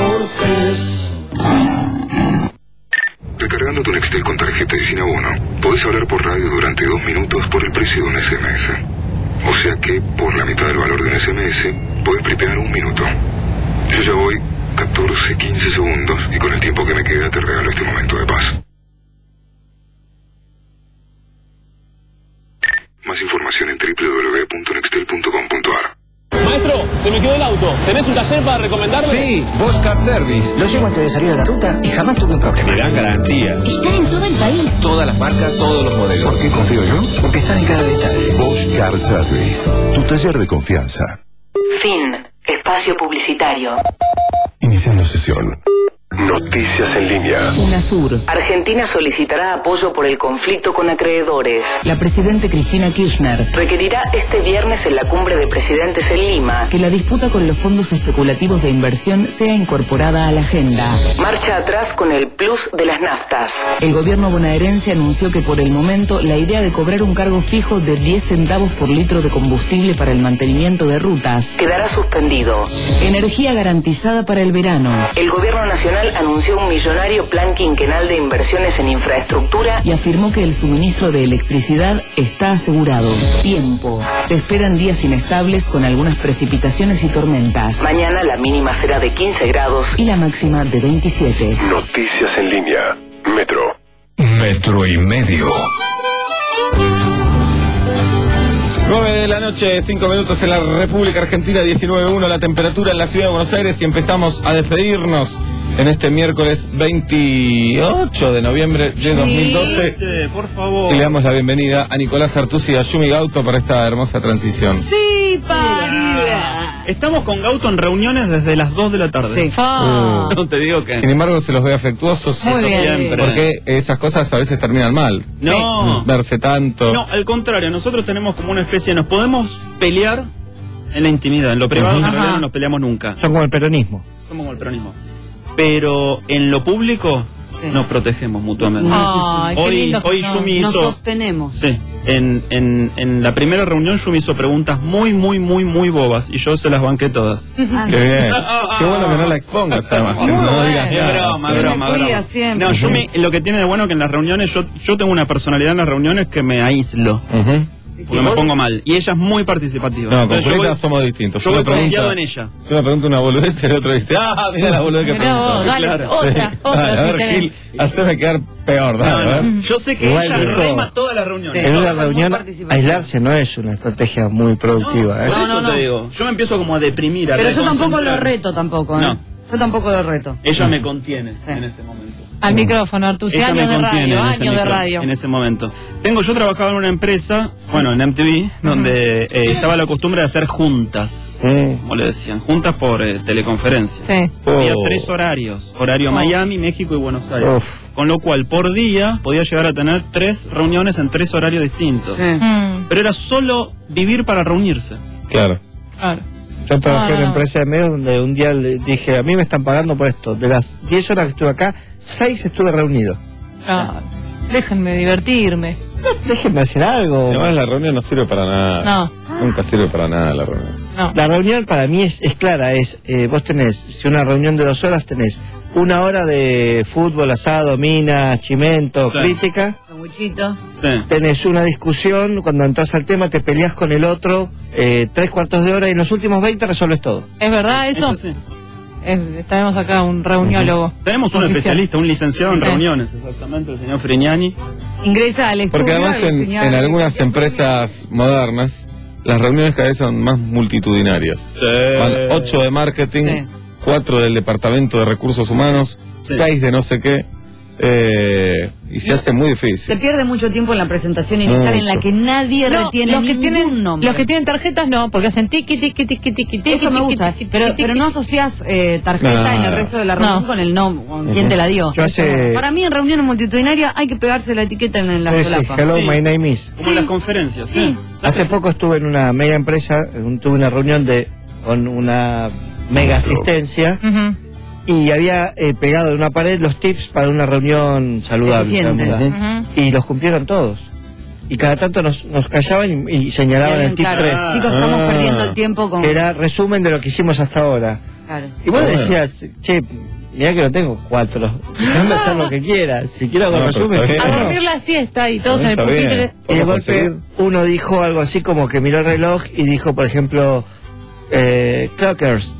deportes. Recargando tu Nextel con tarjeta y sin abono, podés hablar por radio durante dos minutos por el precio de un S M S. O sea que, por la mitad del valor de un S M S, podés prepagar un minuto. Yo ya voy catorce, quince segundos y con el tiempo que me queda te regalo este momento de paz. Más información en doble u doble u doble u punto nextel punto com punto a r. Maestro, se me quedó el auto. ¿Tenés un taller para recomendarme? Sí, Bosch Car Service. Lo llevo antes de salir a la ruta y jamás tuve un problema. Me dan garantía. Está en todo el país. Todas las marcas, todos los modelos. ¿Por qué confío yo? Porque están en cada detalle. Bosch Car Service, tu taller de confianza. Fin. Espacio publicitario. Iniciando sesión. Noticias en línea. UNASUR. Argentina solicitará apoyo por el conflicto con acreedores. La presidenta Cristina Kirchner requerirá este viernes en la cumbre de presidentes en Lima que la disputa con los fondos especulativos de inversión sea incorporada a la agenda. Marcha atrás con el plus de las naftas. El gobierno bonaerense anunció que por el momento la idea de cobrar un cargo fijo de diez centavos por litro de combustible para el mantenimiento de rutas quedará suspendido. Energía garantizada para el verano. El gobierno nacional anunció un millonario plan quinquenal de inversiones en infraestructura y afirmó que el suministro de electricidad está asegurado. Tiempo. Se esperan días inestables con algunas precipitaciones y tormentas. Mañana la mínima será de quince grados y la máxima de veintisiete. Noticias en línea. Metro. Metro y medio. nueve de la noche, cinco minutos en la República Argentina, diecinueve punto uno la temperatura en la ciudad de Buenos Aires y empezamos a despedirnos en este miércoles veintiocho de noviembre de Sí. dos mil doce. Sí, por favor. Y le damos la bienvenida a Nicolás Artusi y a Yumi Gauto para esta hermosa transición. Sí, Paria. Estamos con Gauto en reuniones desde las dos de la tarde. Sí. Fa. No te digo que. Sin embargo, se los ve afectuosos. Muy bien. Siempre. Porque esas cosas a veces terminan mal. No. Verse tanto. No, al contrario, nosotros tenemos como una especie, nos podemos pelear en la intimidad, en lo privado, Ajá. en realidad no nos peleamos nunca. Son como el peronismo. Somos como el peronismo. Pero en lo público nos protegemos mutuamente. Ay, qué hoy lindos que hoy son. Yumi Nos hizo. sostenemos. Sí, en, en, en la primera reunión Yumi hizo preguntas muy, muy, muy, muy bobas y yo se las banqué todas. Qué bien. Qué bueno que no la expongas, además. Que no digas Es nada. broma, Sí. es broma, es cuida broma. siempre. No, Yumi, lo que tiene de bueno que en las reuniones, yo, yo tengo una personalidad en las reuniones que me aíslo. Ujú. Porque me pongo mal. Y ella es muy participativa. No, con Entonces, yo Julieta voy- somos distintos. Yo Yo voy le pregunto- confiado en ella. Yo le pregunto una boludez y el otro dice, ah, mira la boludez que Mirá preguntó. vos, dale, Claro. otra, otra, Dale, a si ver, tenés. Gil, haceme quedar peor, dale, No, a ver. no. Yo sé que Igual, ella Nico, rema todas las reuniones. En una Todos son reunión, muy participativos. aislarse no es una estrategia muy productiva. ¿eh? Por No, eso no, no. te digo. Yo me empiezo como a deprimir. A Pero yo tampoco lo reconcentrar. reto tampoco, ¿eh? No. Yo tampoco lo reto. Ella me contiene en ese momento. Al micrófono, Artusi, Ella me años de contiene radio, en ese años de micro- radio. En ese momento. Tengo, yo trabajaba en una empresa, bueno, en M T V, donde eh, estaba la costumbre de hacer juntas, como le decían, juntas por eh, teleconferencia. Sí. Había Oh. tres horarios, horario Oh. Miami, México y Buenos Aires. Uf. Con lo cual, por día, podía llegar a tener tres reuniones en tres horarios distintos. Sí. Mm, Pero era solo vivir para reunirse. Claro. claro. Yo trabajé No, en no, una no. empresa de medios donde un día le dije, a mí me están pagando por esto. De las diez horas que estuve acá, seis estuve reunido. Ah, déjenme divertirme. Déjenme hacer algo. Además, la reunión no sirve para nada. No. Nunca sirve para nada la reunión. No. La reunión para mí es, es clara, es eh, vos tenés, si una reunión de dos horas tenés una hora de fútbol, asado, mina, chimento, Claro. crítica, Sanguchito. Sí. tenés una discusión, cuando entras al tema te peleás con el otro, eh, tres cuartos de hora y en los últimos veinte resolves todo. ¿Es verdad eso? Eso sí. Es- tenemos acá un reuniólogo. Tenemos un oficial. especialista, un licenciado en Sí. reuniones, exactamente, el señor Frignani. Ingresa al estudio. Porque además y en, señala en que- algunas empresas modernas, las reuniones cada vez son más multitudinarias. Van ocho de marketing, Sí. cuatro del departamento de recursos humanos, Sí. seis de no sé qué, eh, y se Y hace muy Se difícil. pierde mucho tiempo en la presentación inicial en la Mucho. que nadie No, retiene los que ningún tienen nombre. los que tienen tarjetas no, porque hacen tiki tiki tiki tiki tiki. Eso me tiki, gusta, tiki, pero, tiki, pero tiki. no asocias eh, tarjeta Nah. en el resto de la reunión No. con el nombre, con quién te la dio. Yo hace- Para mí en reuniones multitudinarias hay que pegarse la etiqueta en la Sí, sí, solapa. hello, Sí. my name is. Como en las conferencias, sí. Hace poco estuve en una mega empresa, un- tuve una reunión de con una mega asistencia Ujú. y había eh, pegado en una pared los tips para una reunión saludable. Eficiente. digamos. Ujú. Y los cumplieron todos. Y cada tanto nos, nos callaban y, y señalaban el tip Claro, tres. chicos, estamos Ah. perdiendo el tiempo con... Que era resumen de lo que hicimos hasta ahora. Claro. Y vos Ah, bueno. decías, che, mirá que no tengo cuatro. Déjame hacer lo que quiera. Si quiero hago No, pero resumen. está si bien. A no, no. dormir la siesta y todos en el Está pupitre. bien. Y de Podemos golpe conseguir. uno dijo algo así como que miró el reloj y dijo, por ejemplo, eh, clockers.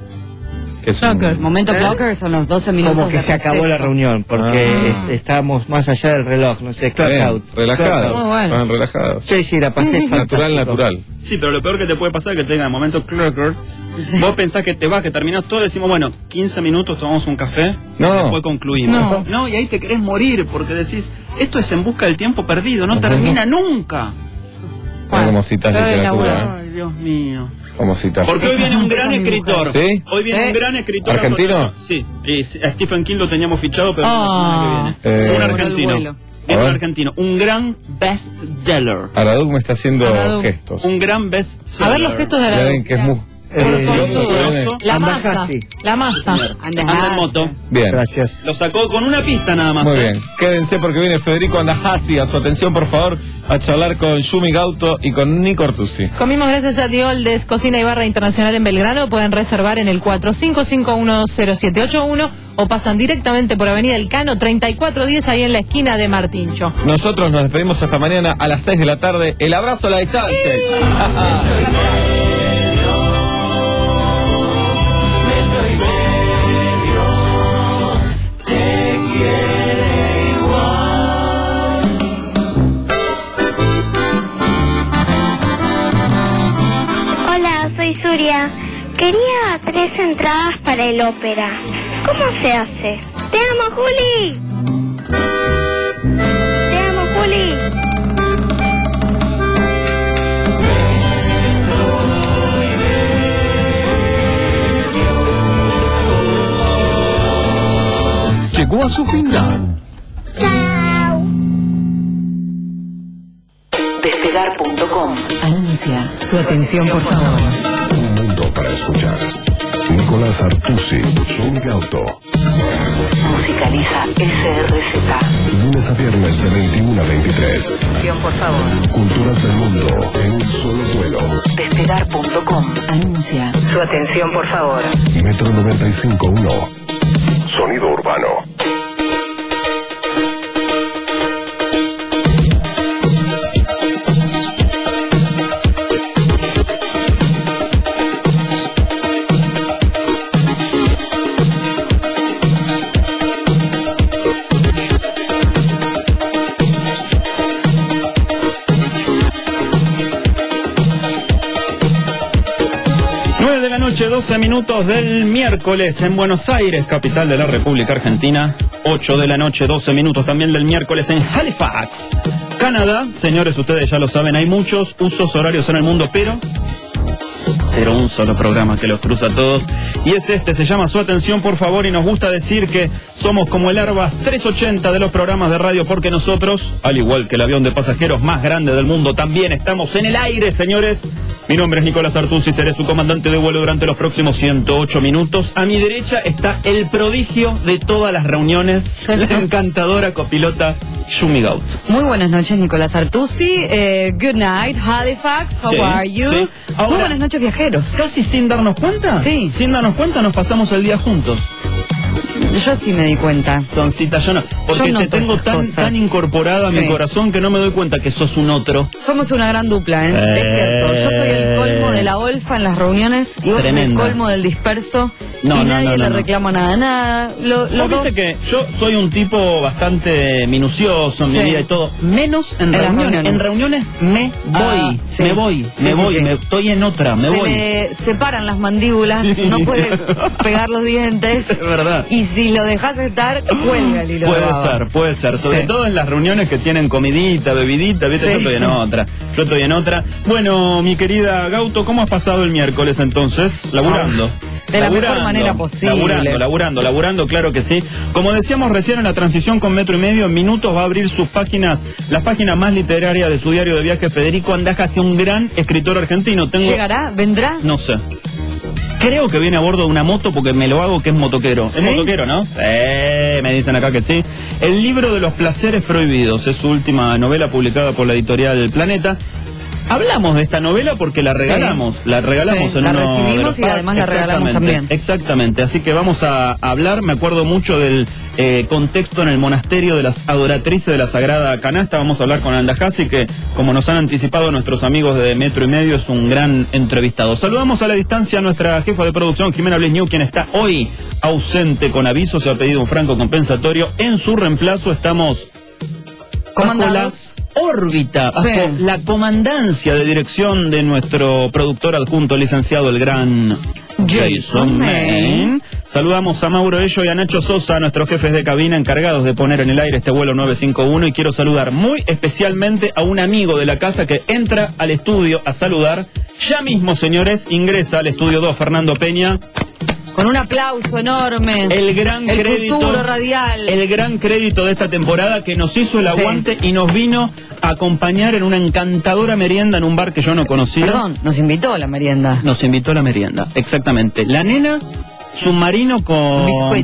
Que es un- Clockers. Momento ¿Eh? clocker son los doce minutos Como que de se acabó receso. la reunión, porque Ah. este, estábamos más allá del reloj, no sé, Está clock bien, out. relajado. Clock out. Muy bueno. Estaban relajados. Sí, sí, la pasé Natural, fantástico. natural. Sí, pero lo peor que te puede pasar es que tenga momentos clockers. Vos pensás que te vas, que terminás todo, decimos, bueno, quince minutos, tomamos un café, No. y después concluimos. No. y ahí te querés morir, porque decís, esto es en busca del tiempo perdido, no termina nunca. Son como citas de pero es la literatura, buena. ¿eh? Ay, Dios mío. Como citas. Porque hoy viene un gran Esa es mi escritor. mujer. ¿Sí? Hoy viene ¿Sí? un gran escritor. ¿Argentino? Sí. Y a Stephen King lo teníamos fichado, pero no la Ah. semana que viene. Eh. un Por el argentino. vuelo. Viene A un ver. argentino. Un gran bestseller. Araduc me está haciendo Araduc. gestos. Un gran bestseller. A ver los gestos de Ya la ven que es muy... Eh, Consudo. La Anda masa. Hassi. La masa. Anda Anda en moto. Bien. Gracias. Lo sacó con una pista nada más. Muy ¿eh? bien, quédense porque viene Federico Andajasi a su atención, por favor, a charlar con Yumi Gauto y con Nico Artusi. Comimos gracias a Dioldes, Cocina y Barra Internacional en Belgrano. Pueden reservar en el cuatro cinco cinco uno cero siete ocho uno o pasan directamente por Avenida Elcano treinta y cuatro diez ahí en la esquina de Martincho. Nosotros nos despedimos hasta mañana a las seis de la tarde. El abrazo a la distancia. Hola, quería tres entradas para el ópera. ¿Cómo se hace? ¡Te amo, Juli! ¡Te amo, Juli! Llegó a su final. Despegar punto com anuncia su atención, por favor. Un mundo para escuchar. Nicolás Artusi, Sonic Auto. Musicaliza S R Z. Lunes a viernes de veintiuno a veintitrés. Atención, por favor. Culturas del mundo en un solo vuelo. Despegar punto com anuncia su atención, por favor. Metro noventa y cinco punto uno. Sonido urbano. doce minutos del miércoles en Buenos Aires, capital de la República Argentina. ocho de la noche, doce minutos también del miércoles en Halifax, Canadá. Señores, ustedes ya lo saben, hay muchos usos horarios en el mundo, pero... pero un solo programa que los cruza a todos, y es este, se llama Su Atención, por favor, y nos gusta decir que somos como el Airbus trescientos ochenta de los programas de radio, porque nosotros, al igual que el avión de pasajeros más grande del mundo, también estamos en el aire, señores. Mi nombre es Nicolás Artusi, seré su comandante de vuelo durante los próximos ciento ocho minutos. A mi derecha está el prodigio de todas las reuniones, la encantadora copilota Yumi Gaut. Muy buenas noches, Nicolás Artusi. Eh, good night, Halifax. How Sí, are you? sí. Ahora, Muy buenas noches, viajeros. Casi sin darnos cuenta. Sí. Sin darnos cuenta nos pasamos el día juntos. Yo sí me di cuenta. Soncita, yo no. Porque Yo te noto tengo esas tan, cosas. tan incorporada a Sí. mi corazón que no me doy cuenta que sos un otro. Somos una gran dupla, ¿eh? Eh. Es cierto. Yo soy el colmo de la olfa en las reuniones y vos sos el Tremenda. colmo del disperso. No, y no, nadie no, no, le no. reclama nada, nada. Lo- los Vos dos... viste que yo soy un tipo bastante minucioso en Sí. mi vida y todo, menos en, En las reuniones. reuniones. En reuniones me voy, Ah, sí. me voy, Sí, me sí, voy, sí. me estoy en otra, me se voy. le separan las mandíbulas, Sí. no puede pegar los dientes. Es verdad. Y si lo dejas estar, cuelga el hilo de Puede baba. ser, puede ser. Sobre Sí. todo en las reuniones que tienen comidita, bebidita, ¿viste? Sí. Yo estoy en otra. Yo estoy en otra. Bueno, mi querida Gauto, ¿cómo has pasado el miércoles entonces? Laburando. De la mejor Laburando, manera posible. Laburando, laburando, laburando, claro que sí. Como decíamos recién en la transición con Metro y Medio, en minutos va a abrir sus páginas, las páginas más literarias de su diario de viajes, Federico Andaja, hacia un gran escritor argentino. Tengo... ¿Llegará? ¿Vendrá? No sé. Creo que viene a bordo de una moto porque me lo hago que es motoquero. ¿Es ¿Sí? motoquero, no? Sí, me dicen acá que sí. El libro de los placeres prohibidos es su última novela publicada por la editorial Planeta. Hablamos de esta novela porque la regalamos, la regalamos Sí, en la uno recibimos de los y además la regalamos Exactamente, también. Exactamente, así que vamos a hablar, me acuerdo mucho del eh, contexto en el monasterio de las adoratrices de la Sagrada Canasta. Vamos a hablar con Andajasi, que como nos han anticipado nuestros amigos de Metro y Medio, es un gran entrevistado. Saludamos a la distancia a nuestra jefa de producción, Jimena Blesniu, quien está hoy ausente con aviso, se ha pedido un franco compensatorio. En su reemplazo estamos Comandados. órbita, Sí. bajo la comandancia de dirección de nuestro productor adjunto, licenciado el gran Jason Main. Saludamos a Mauro Ello y a Nacho Sosa, nuestros jefes de cabina encargados de poner en el aire este vuelo nueve cinco uno, y quiero saludar muy especialmente a un amigo de la casa que entra al estudio a saludar. Ya mismo, señores, ingresa al estudio dos, Fernando Peña. Con un aplauso enorme. El gran el crédito. futuro radial. El gran crédito de esta temporada, que nos hizo el Sí. aguante y nos vino a acompañar en una encantadora merienda en un bar que yo no conocía. Perdón, nos invitó a la merienda. Nos invitó a la merienda, exactamente. La nena, submarino con Biscuit.